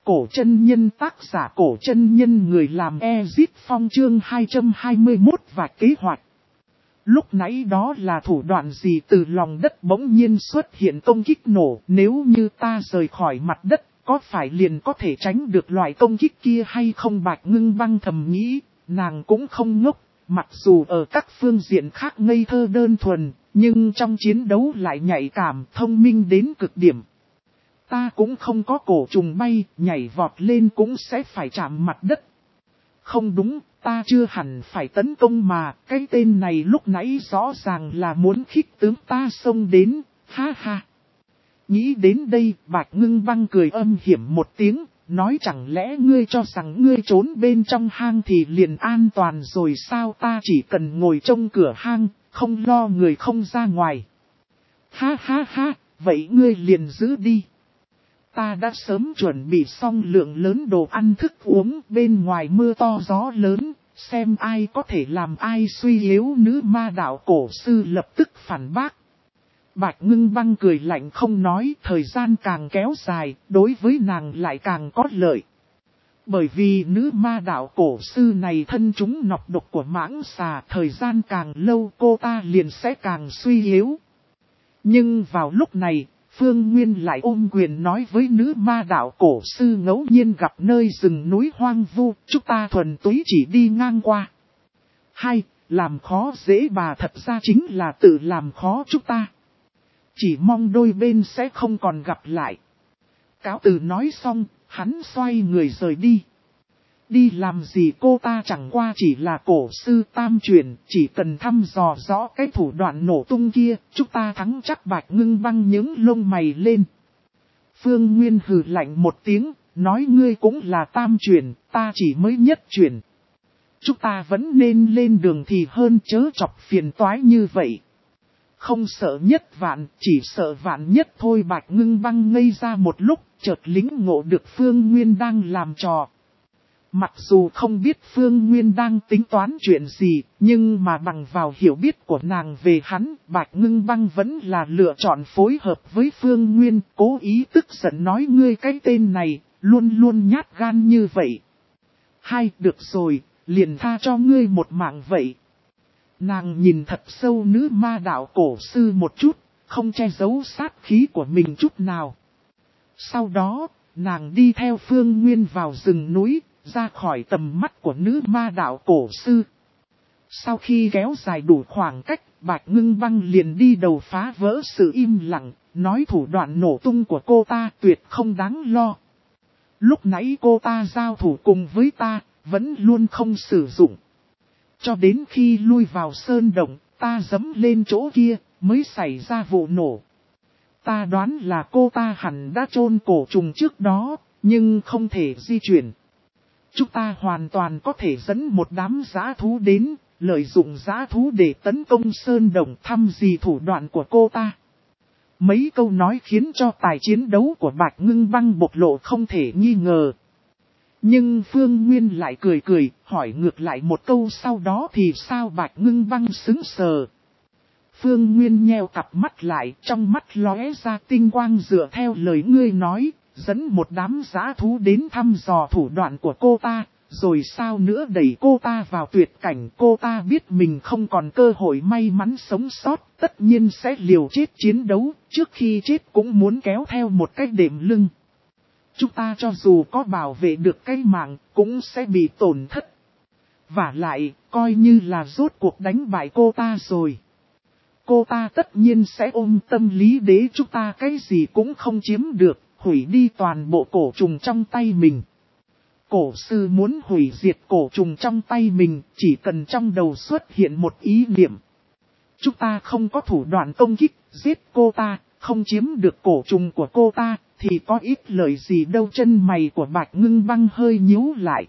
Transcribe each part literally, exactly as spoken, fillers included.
Cổ chân nhân tác giả Cổ chân nhân người làm Ezit Phong chương hai trăm hai mươi mốt và kế hoạch. Lúc nãy đó là thủ đoạn gì từ lòng đất bỗng nhiên xuất hiện công kích nổ, nếu như ta rời khỏi mặt đất, có phải liền có thể tránh được loại công kích kia hay không? Bạch Ngưng Băng thầm nghĩ, nàng cũng không ngốc, mặc dù ở các phương diện khác ngây thơ đơn thuần, nhưng trong chiến đấu lại nhạy cảm, thông minh đến cực điểm. Ta cũng không có cổ trùng bay, nhảy vọt lên cũng sẽ phải chạm mặt đất. Không đúng, ta chưa hẳn phải tấn công mà, cái tên này lúc nãy rõ ràng là muốn khích tướng ta xông đến, ha ha. Nghĩ đến đây, Bạch Ngưng Băng cười âm hiểm một tiếng, nói chẳng lẽ ngươi cho rằng ngươi trốn bên trong hang thì liền an toàn rồi sao? Ta chỉ cần ngồi trong cửa hang, không lo người không ra ngoài. Ha ha ha, vậy ngươi liền giữ đi. Ta đã sớm chuẩn bị xong lượng lớn đồ ăn thức uống, bên ngoài mưa to gió lớn, xem ai có thể làm ai suy yếu. Nữ ma đạo cổ sư lập tức phản bác. Bạch Ngưng Băng cười lạnh không nói, thời gian càng kéo dài, đối với nàng lại càng có lợi. Bởi vì nữ ma đạo cổ sư này thân chúng nọc độc của mãng xà, thời gian càng lâu cô ta liền sẽ càng suy yếu. Nhưng vào lúc này, Phương Nguyên lại ôm quyền nói với nữ ma đạo cổ sư ngẫu nhiên gặp nơi rừng núi hoang vu, chúng ta thuần túy chỉ đi ngang qua. Hai, làm khó dễ bà thật ra chính là tự làm khó chúng ta. Chỉ mong đôi bên sẽ không còn gặp lại. Cáo từ nói xong, hắn xoay người rời đi. Đi làm gì? Cô ta chẳng qua chỉ là cổ sư tam truyền, chỉ cần thăm dò rõ cái thủ đoạn nổ tung kia, chúng ta thắng chắc. Bạch Ngưng Băng những lông mày lên. Phương Nguyên hừ lạnh một tiếng, nói ngươi cũng là tam truyền, ta chỉ mới nhất truyền. Chúng ta vẫn nên lên đường thì hơn, chớ chọc phiền toái như vậy. Không sợ nhất vạn, chỉ sợ vạn nhất thôi. Bạch Ngưng Băng ngây ra một lúc, chợt lĩnh ngộ được Phương Nguyên đang làm trò. Mặc dù không biết Phương Nguyên đang tính toán chuyện gì, nhưng mà bằng vào hiểu biết của nàng về hắn, Bạch Ngưng Băng vẫn là lựa chọn phối hợp với Phương Nguyên, cố ý tức giận nói ngươi cái tên này, luôn luôn nhát gan như vậy. Hai, được rồi, liền tha cho ngươi một mạng vậy. Nàng nhìn thật sâu nữ ma đạo cổ sư một chút, không che giấu sát khí của mình chút nào. Sau đó, nàng đi theo Phương Nguyên vào rừng núi, ra khỏi tầm mắt của nữ ma đạo cổ sư. Sau khi kéo dài đủ khoảng cách, Bạch Ngưng Băng liền đi đầu phá vỡ sự im lặng, nói thủ đoạn nổ tung của cô ta tuyệt không đáng lo. Lúc nãy cô ta giao thủ cùng với ta, vẫn luôn không sử dụng. Cho đến khi lui vào sơn động, ta dẫm lên chỗ kia, mới xảy ra vụ nổ. Ta đoán là cô ta hẳn đã chôn cổ trùng trước đó, nhưng không thể di chuyển. Chúng ta hoàn toàn có thể dẫn một đám dã thú đến, lợi dụng dã thú để tấn công sơn động. Thăm gì thủ đoạn của cô ta. Mấy câu nói khiến cho tài chiến đấu của Bạch Ngưng Băng bộc lộ không thể nghi ngờ. Nhưng Phương Nguyên lại cười cười, hỏi ngược lại một câu sau đó thì sao? Bạch Ngưng Băng sững sờ. Phương Nguyên nheo cặp mắt lại, trong mắt lóe ra tinh quang. Dựa theo lời ngươi nói, dẫn một đám dã thú đến thăm dò thủ đoạn của cô ta, rồi sao nữa? Đẩy cô ta vào tuyệt cảnh. Cô ta biết mình không còn cơ hội may mắn sống sót, tất nhiên sẽ liều chết chiến đấu, trước khi chết cũng muốn kéo theo một cái đệm lưng. Chúng ta cho dù có bảo vệ được cái mạng, cũng sẽ bị tổn thất. Vả lại, coi như là rốt cuộc đánh bại cô ta rồi. Cô ta tất nhiên sẽ ôm tâm lý đế chúng ta cái gì cũng không chiếm được, hủy đi toàn bộ cổ trùng trong tay mình. Cổ sư muốn hủy diệt cổ trùng trong tay mình, chỉ cần trong đầu xuất hiện một ý niệm. Chúng ta không có thủ đoạn công kích, giết cô ta, không chiếm được cổ trùng của cô ta, thì có ít lợi gì đâu. Chân mày của Bạch Ngưng Băng hơi nhíu lại.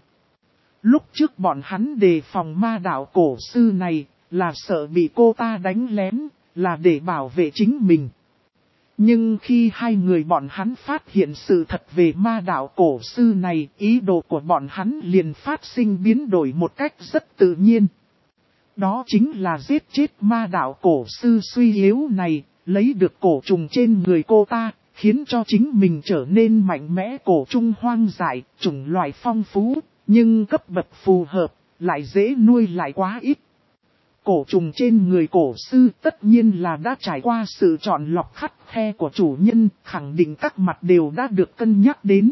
Lúc trước bọn hắn đề phòng ma đạo cổ sư này, là sợ bị cô ta đánh lén, là để bảo vệ chính mình. Nhưng khi hai người bọn hắn phát hiện sự thật về ma đạo cổ sư này, ý đồ của bọn hắn liền phát sinh biến đổi một cách rất tự nhiên. Đó chính là giết chết ma đạo cổ sư suy yếu này, lấy được cổ trùng trên người cô ta, khiến cho chính mình trở nên mạnh mẽ. Cổ trùng hoang dại, chủng loại phong phú, nhưng cấp bậc phù hợp, lại dễ nuôi lại quá ít. Cổ trùng trên người cổ sư tất nhiên là đã trải qua sự chọn lọc khắt khe của chủ nhân, khẳng định các mặt đều đã được cân nhắc đến.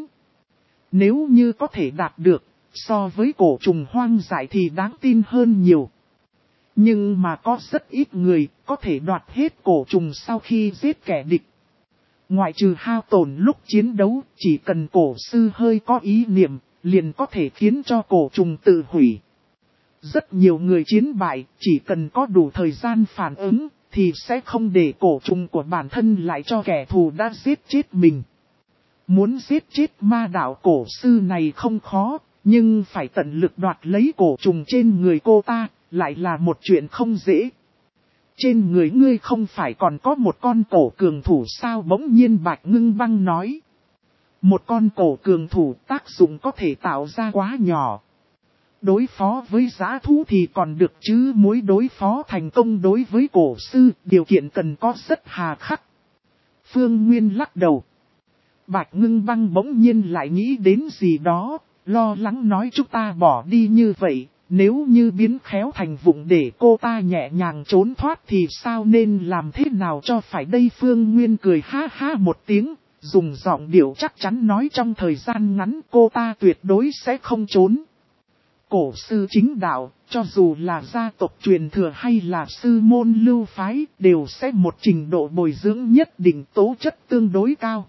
Nếu như có thể đạt được, so với cổ trùng hoang dại thì đáng tin hơn nhiều. Nhưng mà có rất ít người có thể đoạt hết cổ trùng sau khi giết kẻ địch. Ngoại trừ hao tổn lúc chiến đấu, chỉ cần cổ sư hơi có ý niệm, liền có thể khiến cho cổ trùng tự hủy. Rất nhiều người chiến bại, chỉ cần có đủ thời gian phản ứng, thì sẽ không để cổ trùng của bản thân lại cho kẻ thù đã giết chết mình. Muốn giết chết ma đạo cổ sư này không khó, nhưng phải tận lực đoạt lấy cổ trùng trên người cô ta, lại là một chuyện không dễ. Trên người ngươi không phải còn có một con cổ cường thủ sao? Bỗng nhiên Bạch Ngưng Băng nói. Một con cổ cường thủ tác dụng có thể tạo ra quá nhỏ. Đối phó với dã thú thì còn được chứ, muốn đối phó thành công đối với cổ sư, điều kiện cần có rất hà khắc. Phương Nguyên lắc đầu. Bạch Ngưng Băng bỗng nhiên lại nghĩ đến gì đó, lo lắng nói chúng ta bỏ đi như vậy, nếu như biến khéo thành vụng để cô ta nhẹ nhàng trốn thoát thì sao nên làm thế nào cho phải đây? Phương Nguyên cười ha ha một tiếng, dùng giọng điệu chắc chắn nói trong thời gian ngắn cô ta tuyệt đối sẽ không trốn. Cổ sư chính đạo, cho dù là gia tộc truyền thừa hay là sư môn lưu phái, đều sẽ một trình độ bồi dưỡng nhất định, tố chất tương đối cao.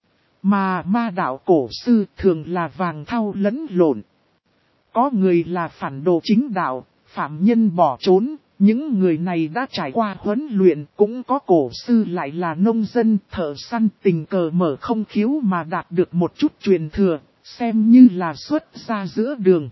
Mà ma đạo cổ sư thường là vàng thau lẫn lộn. Có người là phản đồ chính đạo, phạm nhân bỏ trốn, những người này đã trải qua huấn luyện, cũng có cổ sư lại là nông dân, thợ săn, tình cờ mở không khiếu mà đạt được một chút truyền thừa, xem như là xuất ra giữa đường.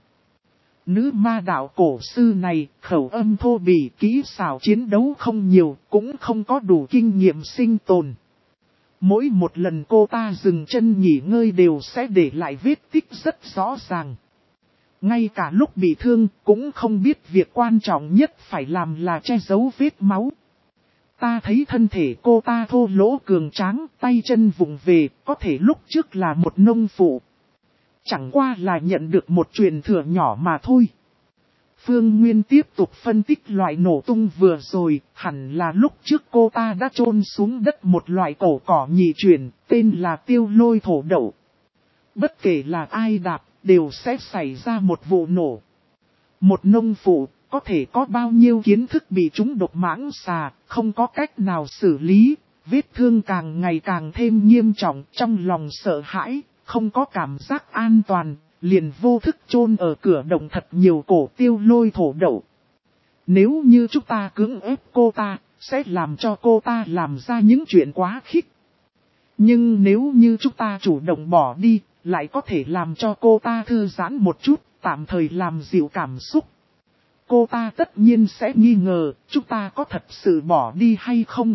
Nữ ma đạo cổ sư này, khẩu âm thô bỉ, kỹ xảo chiến đấu không nhiều, cũng không có đủ kinh nghiệm sinh tồn. Mỗi một lần cô ta dừng chân nghỉ ngơi đều sẽ để lại vết tích rất rõ ràng. Ngay cả lúc bị thương, cũng không biết việc quan trọng nhất phải làm là che giấu vết máu. Ta thấy thân thể cô ta thô lỗ cường tráng, tay chân vụng về, có thể lúc trước là một nông phụ. Chẳng qua là nhận được một truyền thừa nhỏ mà thôi. Phương Nguyên tiếp tục phân tích loại nổ tung vừa rồi, hẳn là lúc trước cô ta đã chôn xuống đất một loại cổ cỏ nhị truyền, tên là tiêu lôi thổ đậu. Bất kể là ai đạp, đều sẽ xảy ra một vụ nổ. Một nông phụ, có thể có bao nhiêu kiến thức bị trúng độc mãng xà, không có cách nào xử lý, vết thương càng ngày càng thêm nghiêm trọng, trong lòng sợ hãi, không có cảm giác an toàn, liền vô thức chôn ở cửa động thật nhiều cổ tiêu lôi thổ đậu. Nếu như chúng ta cưỡng ép cô ta, sẽ làm cho cô ta làm ra những chuyện quá khích. Nhưng nếu như chúng ta chủ động bỏ đi, lại có thể làm cho cô ta thư giãn một chút, tạm thời làm dịu cảm xúc. Cô ta tất nhiên sẽ nghi ngờ, chúng ta có thật sự bỏ đi hay không.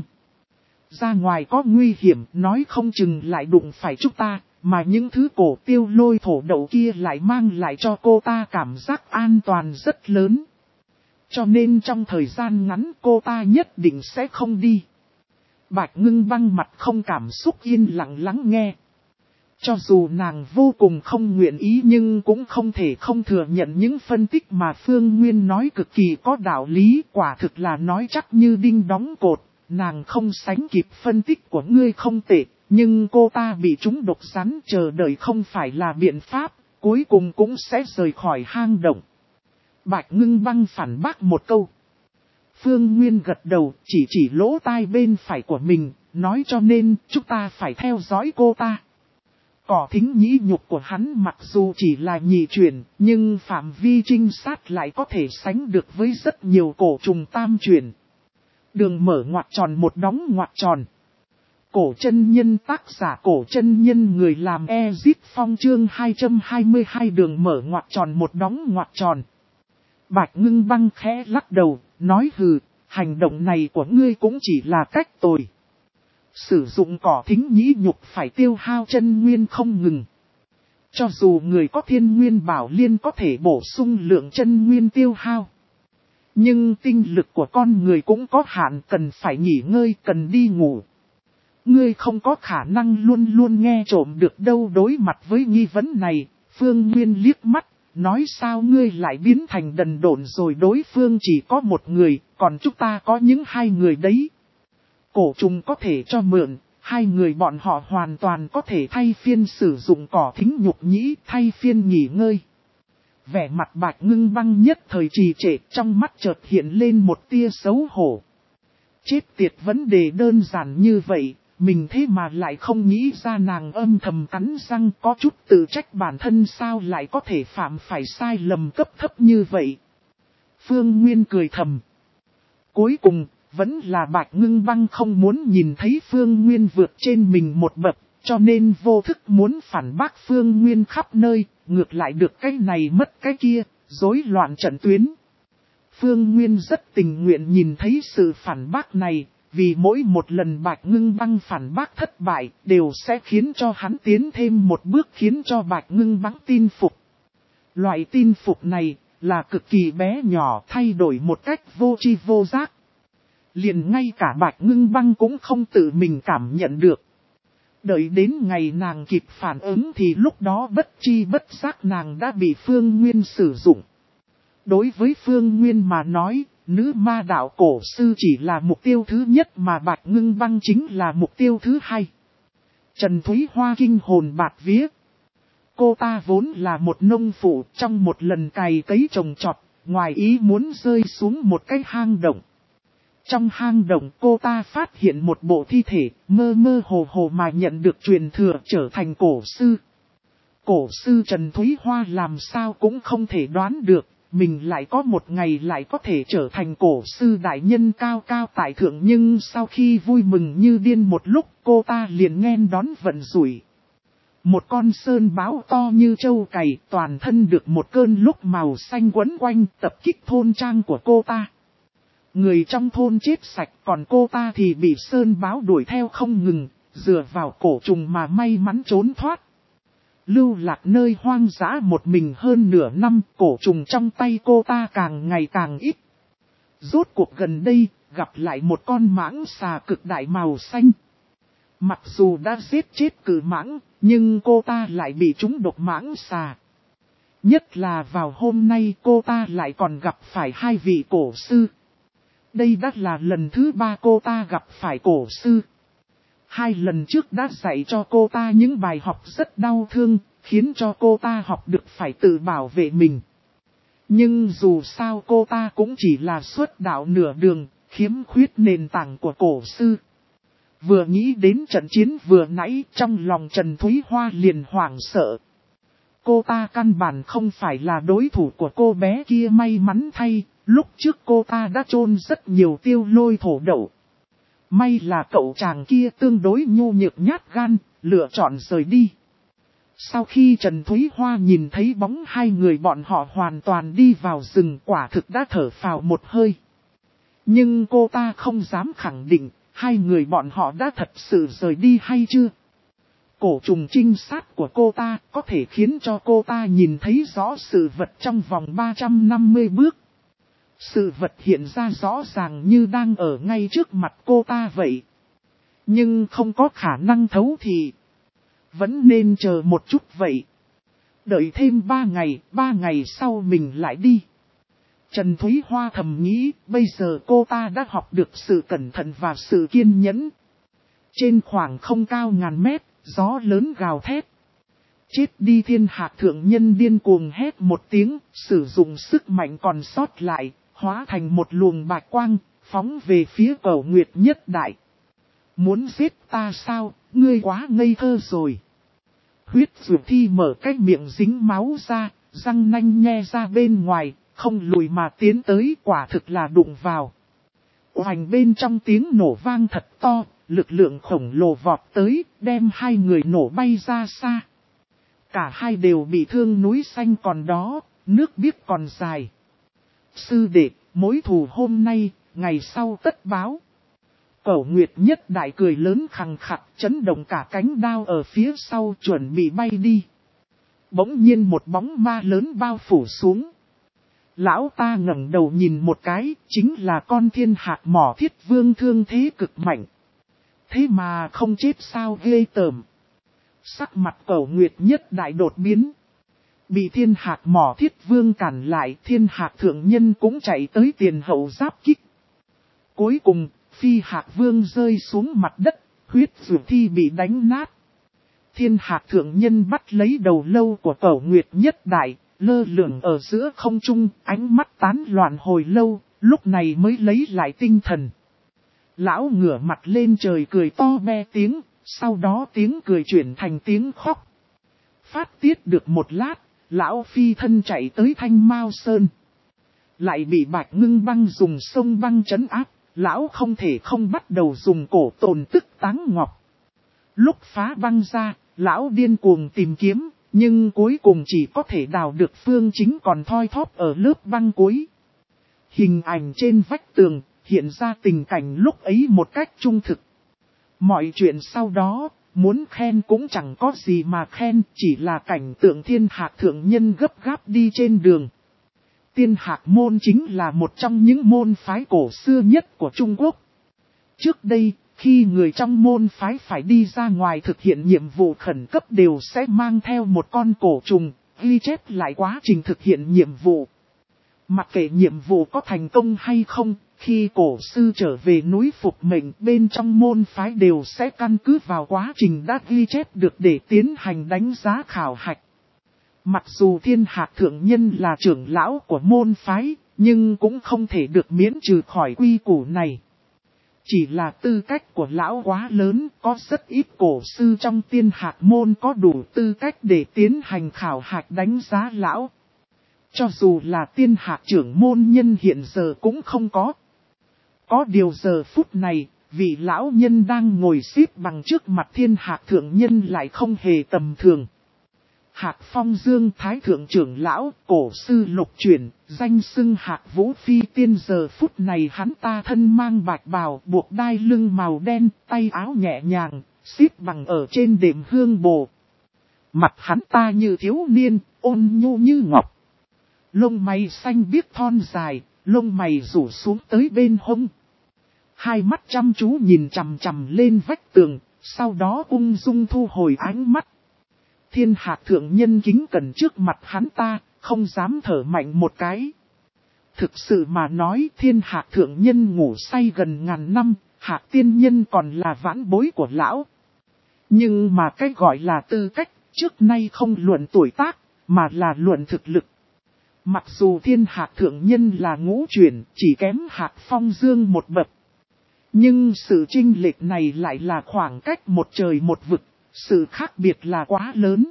Ra ngoài có nguy hiểm, nói không chừng lại đụng phải chúng ta, mà những thứ cổ tiêu lôi thổ đậu kia lại mang lại cho cô ta cảm giác an toàn rất lớn. Cho nên trong thời gian ngắn cô ta nhất định sẽ không đi. Bạch Ngưng Băng mặt không cảm xúc yên lặng lắng nghe. Cho dù nàng vô cùng không nguyện ý nhưng cũng không thể không thừa nhận những phân tích mà Phương Nguyên nói cực kỳ có đạo lý, quả thực là nói chắc như đinh đóng cột. Nàng không sánh kịp phân tích của ngươi không tệ, nhưng cô ta bị trúng độc rắn, chờ đợi không phải là biện pháp, cuối cùng cũng sẽ rời khỏi hang động. Bạch Ngưng Băng phản bác một câu. Phương Nguyên gật đầu, chỉ chỉ lỗ tai bên phải của mình, nói cho nên chúng ta phải theo dõi cô ta. Cỏ thính nhĩ nhục của hắn mặc dù chỉ là nhị truyền, nhưng phạm vi trinh sát lại có thể sánh được với rất nhiều cổ trùng tam truyền. Đường mở ngoặc tròn một đóng ngoặc tròn. Cổ chân nhân tác giả cổ chân nhân người làm Ezip Phong chương hai trăm hai mươi hai đường mở ngoặc tròn một đóng ngoặc tròn. Bạch Ngưng Băng khẽ lắc đầu, nói hừ, hành động này của ngươi cũng chỉ là cách tồi. Sử dụng cỏ thính nhĩ nhục phải tiêu hao chân nguyên không ngừng. Cho dù người có thiên nguyên bảo liên có thể bổ sung lượng chân nguyên tiêu hao. Nhưng tinh lực của con người cũng có hạn, cần phải nghỉ ngơi, cần đi ngủ. Ngươi không có khả năng luôn luôn nghe trộm được đâu. Đối mặt với nghi vấn này, Phương Nguyên liếc mắt, nói sao ngươi lại biến thành đần độn rồi, đối phương chỉ có một người, còn chúng ta có những hai người đấy. Cổ trùng có thể cho mượn, hai người bọn họ hoàn toàn có thể thay phiên sử dụng cỏ thính nhục nhĩ, thay phiên nghỉ ngơi. Vẻ mặt Bạch Ngưng Băng nhất thời trì trệ, trong mắt chợt hiện lên một tia xấu hổ. Chết tiệt, vấn đề đơn giản như vậy, mình thế mà lại không nghĩ ra. Nàng âm thầm cắn răng, có chút tự trách bản thân sao lại có thể phạm phải sai lầm cấp thấp như vậy. Phương Nguyên cười thầm. Cuối cùng, vẫn là Bạch Ngưng Băng không muốn nhìn thấy Phương Nguyên vượt trên mình một bậc, cho nên vô thức muốn phản bác Phương Nguyên khắp nơi, ngược lại được cái này mất cái kia, rối loạn trận tuyến. Phương Nguyên rất tình nguyện nhìn thấy sự phản bác này, vì mỗi một lần Bạch Ngưng Băng phản bác thất bại, đều sẽ khiến cho hắn tiến thêm một bước, khiến cho Bạch Ngưng Băng tin phục. Loại tin phục này, là cực kỳ bé nhỏ, thay đổi một cách vô tri vô giác. Liền ngay cả Bạch Ngưng Băng cũng không tự mình cảm nhận được. Đợi đến ngày nàng kịp phản ứng thì lúc đó bất chi bất giác nàng đã bị Phương Nguyên sử dụng. Đối với Phương Nguyên mà nói, nữ ma đạo cổ sư chỉ là mục tiêu thứ nhất mà Bạch Ngưng Băng chính là mục tiêu thứ hai. Trần Thúy Hoa kinh hồn bạt vía. Cô ta vốn là một nông phụ, trong một lần cày cấy trồng trọt, ngoài ý muốn rơi xuống một cái hang động. Trong hang động cô ta phát hiện một bộ thi thể, mơ mơ hồ hồ mà nhận được truyền thừa trở thành cổ sư. Cổ sư Trần Thúy Hoa làm sao cũng không thể đoán được, mình lại có một ngày lại có thể trở thành cổ sư đại nhân cao cao tại thượng. Nhưng sau khi vui mừng như điên một lúc, cô ta liền nghênh đón vận rủi. Một con sơn báo to như trâu cày, toàn thân được một cơn lốc màu xanh quấn quanh, tập kích thôn trang của cô ta. Người trong thôn chết sạch, còn cô ta thì bị sơn báo đuổi theo không ngừng, dựa vào cổ trùng mà may mắn trốn thoát. Lưu lạc nơi hoang dã một mình hơn nửa năm, cổ trùng trong tay cô ta càng ngày càng ít. Rốt cuộc gần đây, gặp lại một con mãng xà cực đại màu xanh. Mặc dù đã giết chết cử mãng, nhưng cô ta lại bị trúng độc mãng xà. Nhất là vào hôm nay cô ta lại còn gặp phải hai vị cổ sư. Đây đã là lần thứ ba cô ta gặp phải cổ sư. Hai lần trước đã dạy cho cô ta những bài học rất đau thương, khiến cho cô ta học được phải tự bảo vệ mình. Nhưng dù sao cô ta cũng chỉ là xuất đạo nửa đường, khiếm khuyết nền tảng của cổ sư. Vừa nghĩ đến trận chiến vừa nãy, trong lòng Trần Thúy Hoa liền hoảng sợ. Cô ta căn bản không phải là đối thủ của cô bé kia, may mắn thay, lúc trước cô ta đã chôn rất nhiều tiêu lôi thổ đậu. May là cậu chàng kia tương đối nhu nhược nhát gan, lựa chọn rời đi. Sau khi Trần Thúy Hoa nhìn thấy bóng hai người bọn họ hoàn toàn đi vào rừng, quả thực đã thở phào một hơi. Nhưng cô ta không dám khẳng định, hai người bọn họ đã thật sự rời đi hay chưa. Cổ trùng trinh sát của cô ta có thể khiến cho cô ta nhìn thấy rõ sự vật trong vòng ba trăm năm mươi bước. Sự vật hiện ra rõ ràng như đang ở ngay trước mặt cô ta vậy. Nhưng không có khả năng thấu thì vẫn nên chờ một chút vậy. Đợi thêm ba ngày, ba ngày sau mình lại đi. Trần Thúy Hoa thầm nghĩ, bây giờ cô ta đã học được sự cẩn thận và sự kiên nhẫn. Trên khoảng không cao ngàn mét, gió lớn gào thét. Chết đi thiên hạc thượng nhân điên cuồng hét một tiếng, sử dụng sức mạnh còn sót lại, hóa thành một luồng bạch quang, phóng về phía Cẩu Nguyệt Nhất Đại. Muốn giết ta sao, ngươi quá ngây thơ rồi. Huyết Dược Thi mở cái miệng dính máu ra, răng nanh nhe ra bên ngoài, không lùi mà tiến tới, quả thực là đụng vào. Oành bên trong tiếng nổ vang thật to, lực lượng khổng lồ vọt tới, đem hai người nổ bay ra xa. Cả hai đều bị thương núi xanh còn đó, nước biếc còn dài. Sư đệ, mối thù hôm nay, ngày sau tất báo. Cẩu Nguyệt Nhất Đại cười lớn khằng khặc, chấn động cả cánh đao ở phía sau, chuẩn bị bay đi. Bỗng nhiên một bóng ma lớn bao phủ xuống. Lão ta ngẩng đầu nhìn một cái, chính là con thiên hạc mỏ thiết vương thương thế cực mạnh. thế mà không chết sao ghê tởm. Sắc mặt Cẩu Nguyệt Nhất Đại đột biến. Bị Thiên Hạc Mỏ Thiết Vương cản lại, Thiên Hạc Thượng Nhân cũng chạy tới tiền hậu giáp kích. Cuối cùng, Phi Hạc Vương rơi xuống mặt đất, huyết dược thi bị đánh nát. Thiên Hạc Thượng Nhân bắt lấy đầu lâu của Cẩu Nguyệt Nhất Đại, lơ lửng ở giữa không trung, ánh mắt tán loạn hồi lâu, lúc này mới lấy lại tinh thần. Lão ngửa mặt lên trời cười to be tiếng, sau đó tiếng cười chuyển thành tiếng khóc. Phát tiết được một lát, lão phi thân chạy tới Thanh Mao Sơn. Lại bị Bạch Ngưng Băng dùng sông băng trấn áp, lão không thể không bắt đầu dùng cổ tồn tức táng ngọc. Lúc phá băng ra, lão điên cuồng tìm kiếm, nhưng cuối cùng chỉ có thể đào được Phương Chính còn thoi thóp ở lớp băng cuối. Hình ảnh trên vách tường, hiện ra tình cảnh lúc ấy một cách trung thực. Mọi chuyện sau đó, muốn khen cũng chẳng có gì mà khen, chỉ là cảnh tượng Thiên Hạc Thượng Nhân gấp gáp đi trên đường. Tiên Hạc môn chính là một trong những môn phái cổ xưa nhất của Trung Quốc. Trước đây, khi người trong môn phái phải đi ra ngoài thực hiện nhiệm vụ khẩn cấp đều sẽ mang theo một con cổ trùng, ghi chép lại quá trình thực hiện nhiệm vụ. Mặc kệ nhiệm vụ có thành công hay không, khi cổ sư trở về núi phục mệnh bên trong môn phái đều sẽ căn cứ vào quá trình đã ghi chép được để tiến hành đánh giá khảo hạch. Mặc dù Thiên Hạc Thượng Nhân là trưởng lão của môn phái, nhưng cũng không thể được miễn trừ khỏi quy củ này. Chỉ là tư cách của lão quá lớn, có rất ít cổ sư trong Tiên Hạc môn có đủ tư cách để tiến hành khảo hạch đánh giá lão. Cho dù là Tiên Hạc trưởng môn nhân hiện giờ cũng không có. Có điều giờ phút này, vị lão nhân đang ngồi xếp bằng trước mặt Thiên Hạc Thượng Nhân lại không hề tầm thường. Hạc Phong Dương Thái Thượng trưởng lão, cổ sư lục chuyển, danh xưng Hạc Vũ Phi Tiên. Giờ phút này hắn ta thân mang bạch bào, buộc đai lưng màu đen, tay áo nhẹ nhàng, xếp bằng ở trên đệm hương bồ. Mặt hắn ta như thiếu niên, ôn nhu như ngọc. Lông mày xanh biếc thon dài, lông mày rủ xuống tới bên hông. Hai mắt chăm chú nhìn chằm chằm lên vách tường, sau đó ung dung thu hồi ánh mắt. Thiên Hạc Thượng Nhân kính cẩn trước mặt hắn ta, không dám thở mạnh một cái. Thực sự mà nói, Thiên Hạc Thượng Nhân ngủ say gần ngàn năm, Hạc Tiên Nhân còn là vãn bối của lão. Nhưng mà cái gọi là tư cách, trước nay không luận tuổi tác, mà là luận thực lực. Mặc dù Thiên Hạc Thượng Nhân là ngũ chuyển, chỉ kém Hạc Phong Dương một bậc. Nhưng sự chênh lệch này lại là khoảng cách một trời một vực, sự khác biệt là quá lớn.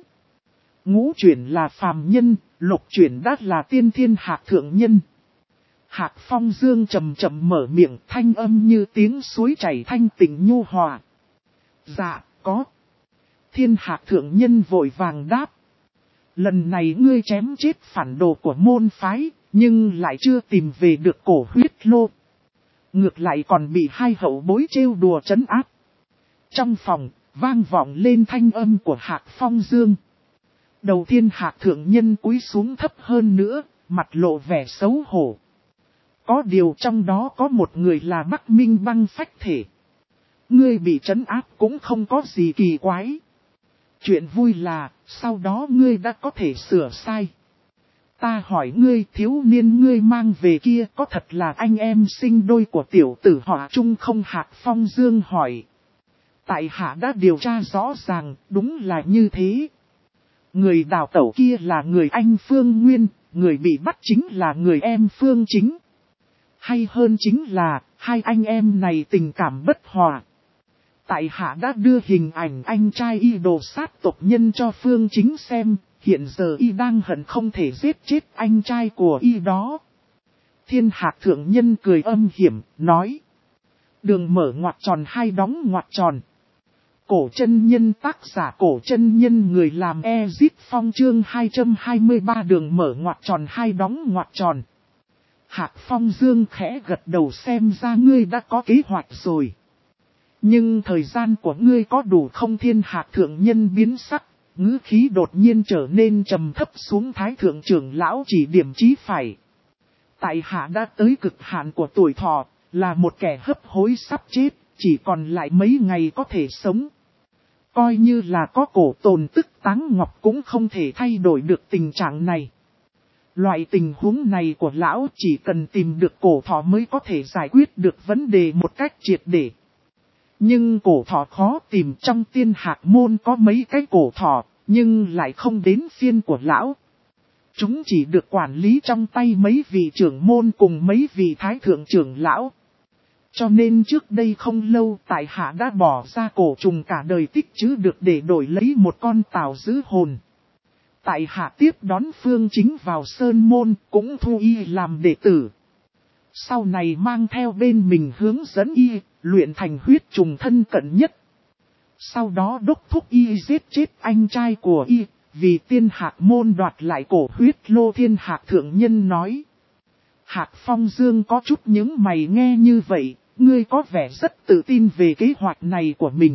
Ngũ chuyển là phàm nhân, lục chuyển đã là tiên Thiên Hạc Thượng Nhân. Hạc Phong Dương chậm chậm mở miệng, thanh âm như tiếng suối chảy thanh tịnh nhu hòa. Dạ, có. Thiên Hạc Thượng Nhân vội vàng đáp. Lần này ngươi chém chết phản đồ của môn phái, nhưng lại chưa tìm về được cổ huyết lô. Ngược lại còn bị hai hậu bối trêu đùa trấn áp. Trong phòng, vang vọng lên thanh âm của Hạc Phong Dương. Đầu tiên Hạc Thượng Nhân cúi xuống thấp hơn nữa, mặt lộ vẻ xấu hổ. Có điều trong đó có một người là Bắc Minh Băng phách thể. Ngươi bị trấn áp cũng không có gì kỳ quái. Chuyện vui là, sau đó ngươi đã có thể sửa sai. Ta hỏi ngươi, thiếu niên ngươi mang về kia có thật là anh em sinh đôi của tiểu tử họ Trung không? Hạc Phong Dương hỏi. Tại hạ đã điều tra rõ ràng, đúng là như thế. Người đào tẩu kia là người anh Phương Nguyên, người bị bắt chính là người em Phương Chính. Hay hơn chính là, hai anh em này tình cảm bất hòa. Tại hạ đã đưa hình ảnh anh trai y đồ sát tộc nhân cho Phương Chính xem, hiện giờ y đang hận không thể giết chết anh trai của y đó. Thiên Hạc Thượng Nhân cười âm hiểm, nói. Đường mở ngoặc tròn hay đóng ngoặc tròn. Cổ chân nhân tác giả cổ chân nhân người làm Ezip Phong chương hai trăm hai mươi ba đường mở ngoặc tròn hay đóng ngoặc tròn. Hạc Phong Dương khẽ gật đầu, xem ra ngươi đã có kế hoạch rồi. Nhưng thời gian của ngươi có đủ không? Thiên Hạc Thượng Nhân biến sắc, ngữ khí đột nhiên trở nên trầm thấp xuống. Thái Thượng trưởng lão chỉ điểm chí phải. Tại hạ đã tới cực hạn của tuổi thọ, là một kẻ hấp hối sắp chết, chỉ còn lại mấy ngày có thể sống. Coi như là có cổ tồn tức Táng Ngọc cũng không thể thay đổi được tình trạng này. Loại tình huống này của lão chỉ cần tìm được cổ thỏ mới có thể giải quyết được vấn đề một cách triệt để. Nhưng cổ thỏ khó tìm, trong Tiên Hạc môn có mấy cái cổ thỏ, nhưng lại không đến phiên của lão. Chúng chỉ được quản lý trong tay mấy vị trưởng môn cùng mấy vị thái thượng trưởng lão. Cho nên trước đây không lâu tại hạ đã bỏ ra cổ trùng cả đời tích trữ được để đổi lấy một con tảo giữ hồn. Tại hạ tiếp đón Phương Chính vào sơn môn, cũng thu y làm đệ tử. Sau này mang theo bên mình hướng dẫn y, luyện thành huyết trùng thân cận nhất. Sau đó đốc thúc y giết chết anh trai của y, vì Tiên Hạc môn đoạt lại cổ huyết lô. Thiên Hạc thượng nhân nói. Hạc Phong Dương có chút những mày nghe như vậy, ngươi có vẻ rất tự tin về kế hoạch này của mình.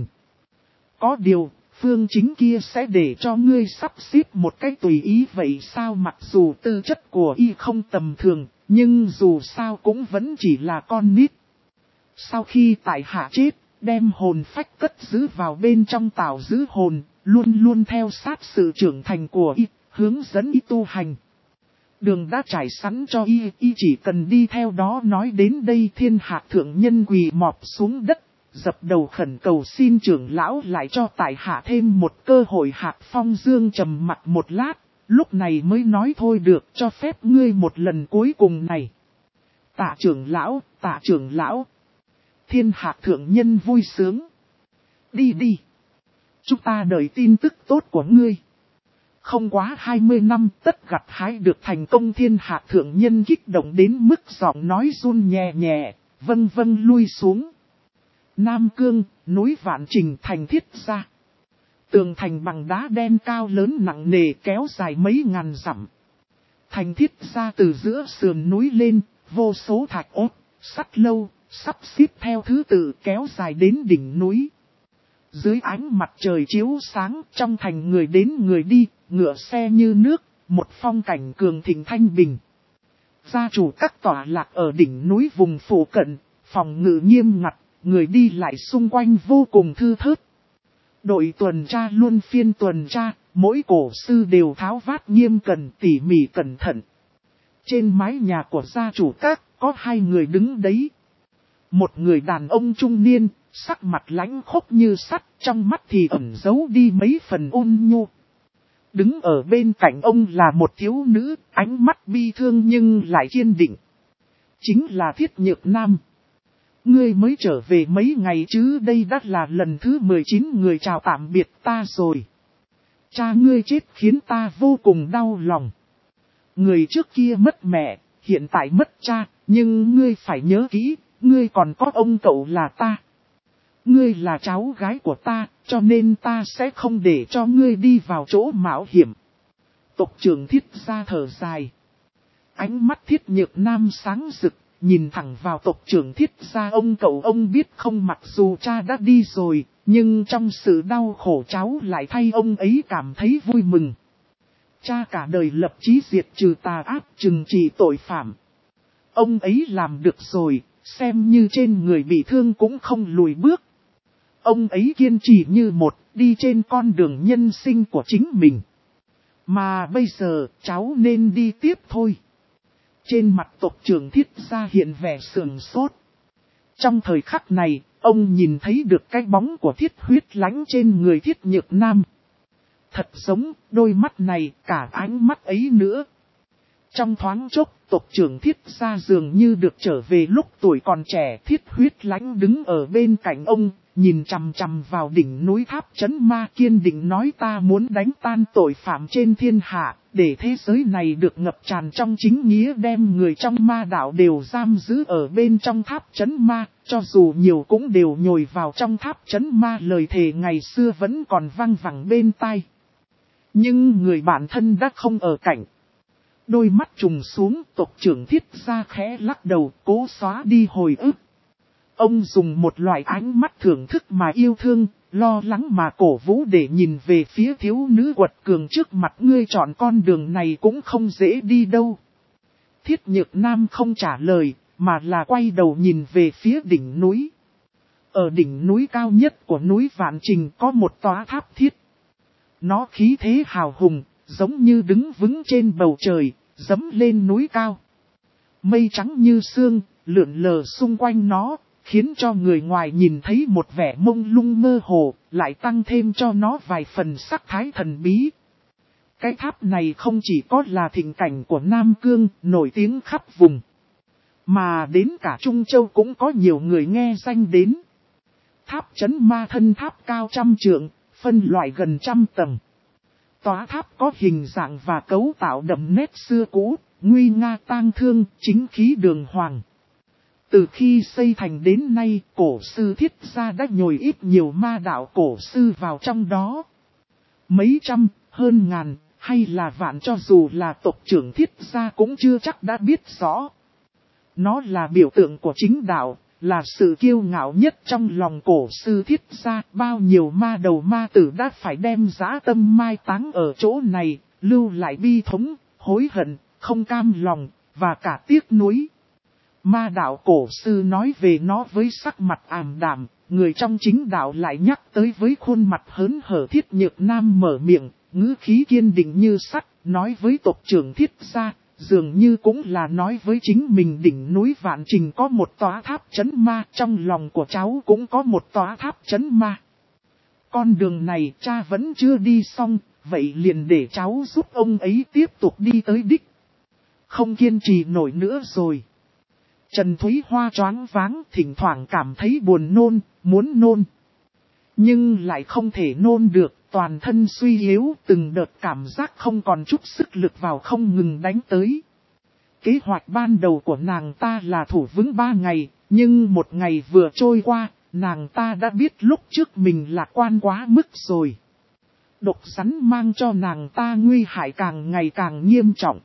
Có điều, Phương Chính kia sẽ để cho ngươi sắp xếp một cách tùy ý vậy sao? Mặc dù tư chất của y không tầm thường, nhưng dù sao cũng vẫn chỉ là con nít. Sau khi tại hạ chết, đem hồn phách cất giữ vào bên trong tảo giữ hồn, luôn luôn theo sát sự trưởng thành của y, hướng dẫn y tu hành. Đường đã trải sẵn cho y, y chỉ cần đi theo đó. Nói đến đây Thiên Hạc thượng nhân quỳ mọp xuống đất, dập đầu khẩn cầu xin trưởng lão lại cho tại hạ thêm một cơ hội. Hạc Phong Dương trầm mặt một lát, lúc này mới nói thôi được, cho phép ngươi một lần cuối cùng này. Tạ trưởng lão, tạ trưởng lão. Thiên Hạc thượng nhân vui sướng. Đi đi. Chúng ta đợi tin tức tốt của ngươi. Không quá hai mươi năm tất gặt hái được thành công. Thiên Hạc thượng nhân kích động đến mức giọng nói run nhẹ nhẹ, vâng vâng lui xuống. Nam Cương, núi Vạn Trình thành Thiết Gia. Tường thành bằng đá đen cao lớn nặng nề kéo dài mấy ngàn dặm. Thành Thiết Gia từ giữa sườn núi lên, vô số thạch ốt, sắt lâu, sắp xếp theo thứ tự kéo dài đến đỉnh núi. Dưới ánh mặt trời chiếu sáng, trong thành người đến người đi, ngựa xe như nước, một phong cảnh cường thịnh thanh bình. Gia chủ các tòa lạc ở đỉnh núi vùng phụ cận, phòng ngự nghiêm ngặt, người đi lại xung quanh vô cùng thư thớt. Đội tuần tra luôn phiên tuần tra, mỗi cổ sư đều tháo vát nghiêm cẩn tỉ mỉ cẩn thận. Trên mái nhà của gia chủ các, có hai người đứng đấy. Một người đàn ông trung niên, sắc mặt lãnh khốc như sắt, trong mắt thì ẩn giấu đi mấy phần ôn nhu. Đứng ở bên cạnh ông là một thiếu nữ, ánh mắt bi thương nhưng lại kiên định. Chính là Thiết Nhược Nam. Ngươi mới trở về mấy ngày chứ, đây đã là lần thứ mười chín người chào tạm biệt ta rồi. Cha ngươi chết khiến ta vô cùng đau lòng. Người trước kia mất mẹ, hiện tại mất cha, nhưng ngươi phải nhớ kỹ, ngươi còn có ông cậu là ta. Ngươi là cháu gái của ta, cho nên ta sẽ không để cho ngươi đi vào chỗ mạo hiểm. Tộc trưởng Thiết Gia thở dài. Ánh mắt Thiết Nhược Nam sáng rực, nhìn thẳng vào tộc trưởng Thiết Gia. Ông cậu ông biết không, mặc dù cha đã đi rồi, nhưng trong sự đau khổ cháu lại thay ông ấy cảm thấy vui mừng. Cha cả đời lập chí diệt trừ tà ác, trừng trị tội phạm. Ông ấy làm được rồi, xem như trên người bị thương cũng không lùi bước. Ông ấy kiên trì như một, đi trên con đường nhân sinh của chính mình. Mà bây giờ, cháu nên đi tiếp thôi. Trên mặt tộc trưởng Thiết Gia hiện vẻ sườn sốt. Trong thời khắc này, ông nhìn thấy được cái bóng của Thiết Huyết Lãnh trên người Thiết Nhược Nam. Thật giống, đôi mắt này, cả ánh mắt ấy nữa. Trong thoáng chốc, tộc trưởng Thiết Gia dường như được trở về lúc tuổi còn trẻ. Thiết Huyết Lãnh đứng ở bên cạnh ông, nhìn chằm chằm vào đỉnh núi Tháp Chấn Ma, kiên định nói: ta muốn đánh tan tội phạm trên thiên hạ, để thế giới này được ngập tràn trong chính nghĩa, đem người trong ma đạo đều giam giữ ở bên trong Tháp Chấn Ma, cho dù nhiều cũng đều nhồi vào trong Tháp Chấn Ma. Lời thề ngày xưa vẫn còn vang vẳng bên tai. Nhưng người bạn thân đã không ở cạnh. Đôi mắt trùng xuống, tộc trưởng Thiết Gia khẽ lắc đầu, cố xóa đi hồi ức. Ông dùng một loại ánh mắt thưởng thức mà yêu thương, lo lắng mà cổ vũ để nhìn về phía thiếu nữ quật cường trước mặt. Ngươi chọn con đường này cũng không dễ đi đâu. Thiết Nhược Nam không trả lời, mà là quay đầu nhìn về phía đỉnh núi. Ở đỉnh núi cao nhất của núi Vạn Trình có một tòa tháp thiết. Nó khí thế hào hùng, giống như đứng vững trên bầu trời, dẫm lên núi cao. Mây trắng như sương, lượn lờ xung quanh nó, khiến cho người ngoài nhìn thấy một vẻ mông lung mơ hồ, lại tăng thêm cho nó vài phần sắc thái thần bí. Cái tháp này không chỉ có là thịnh cảnh của Nam Cương, nổi tiếng khắp vùng, mà đến cả Trung Châu cũng có nhiều người nghe danh đến. Tháp Chấn Ma thân tháp cao trăm trượng, phân loại gần trăm tầng. Tòa tháp có hình dạng và cấu tạo đậm nét xưa cũ, nguy nga tang thương, chính khí đường hoàng. Từ khi xây thành đến nay, cổ sư Thiết Gia đã nhồi ít nhiều ma đạo cổ sư vào trong đó. Mấy trăm, hơn ngàn, hay là vạn, cho dù là tộc trưởng Thiết Gia cũng chưa chắc đã biết rõ. Nó là biểu tượng của chính đạo, là sự kiêu ngạo nhất trong lòng cổ sư Thiết Gia. Bao nhiêu ma đầu ma tử đã phải đem dã tâm mai táng ở chỗ này, lưu lại bi thống, hối hận, không cam lòng, và cả tiếc nuối. Ma đạo cổ sư nói về nó với sắc mặt ảm đạm, người trong chính đạo lại nhắc tới với khuôn mặt hớn hở. Thiết Nhược Nam mở miệng, ngữ khí kiên định như sắt, nói với tộc trưởng Thiết Gia, dường như cũng là nói với chính mình. Đỉnh núi Vạn Trình có một tòa tháp chấn ma, trong lòng của cháu cũng có một tòa tháp chấn ma. Con đường này cha vẫn chưa đi xong, vậy liền để cháu giúp ông ấy tiếp tục đi tới đích. Không kiên trì nổi nữa rồi. Trần Thúy Hoa choáng váng, thỉnh thoảng cảm thấy buồn nôn, muốn nôn. Nhưng lại không thể nôn được, toàn thân suy yếu, từng đợt cảm giác không còn chút sức lực vào không ngừng đánh tới. Kế hoạch ban đầu của nàng ta là thủ vững ba ngày, nhưng một ngày vừa trôi qua, nàng ta đã biết lúc trước mình lạc quan quá mức rồi. Độc rắn mang cho nàng ta nguy hại càng ngày càng nghiêm trọng.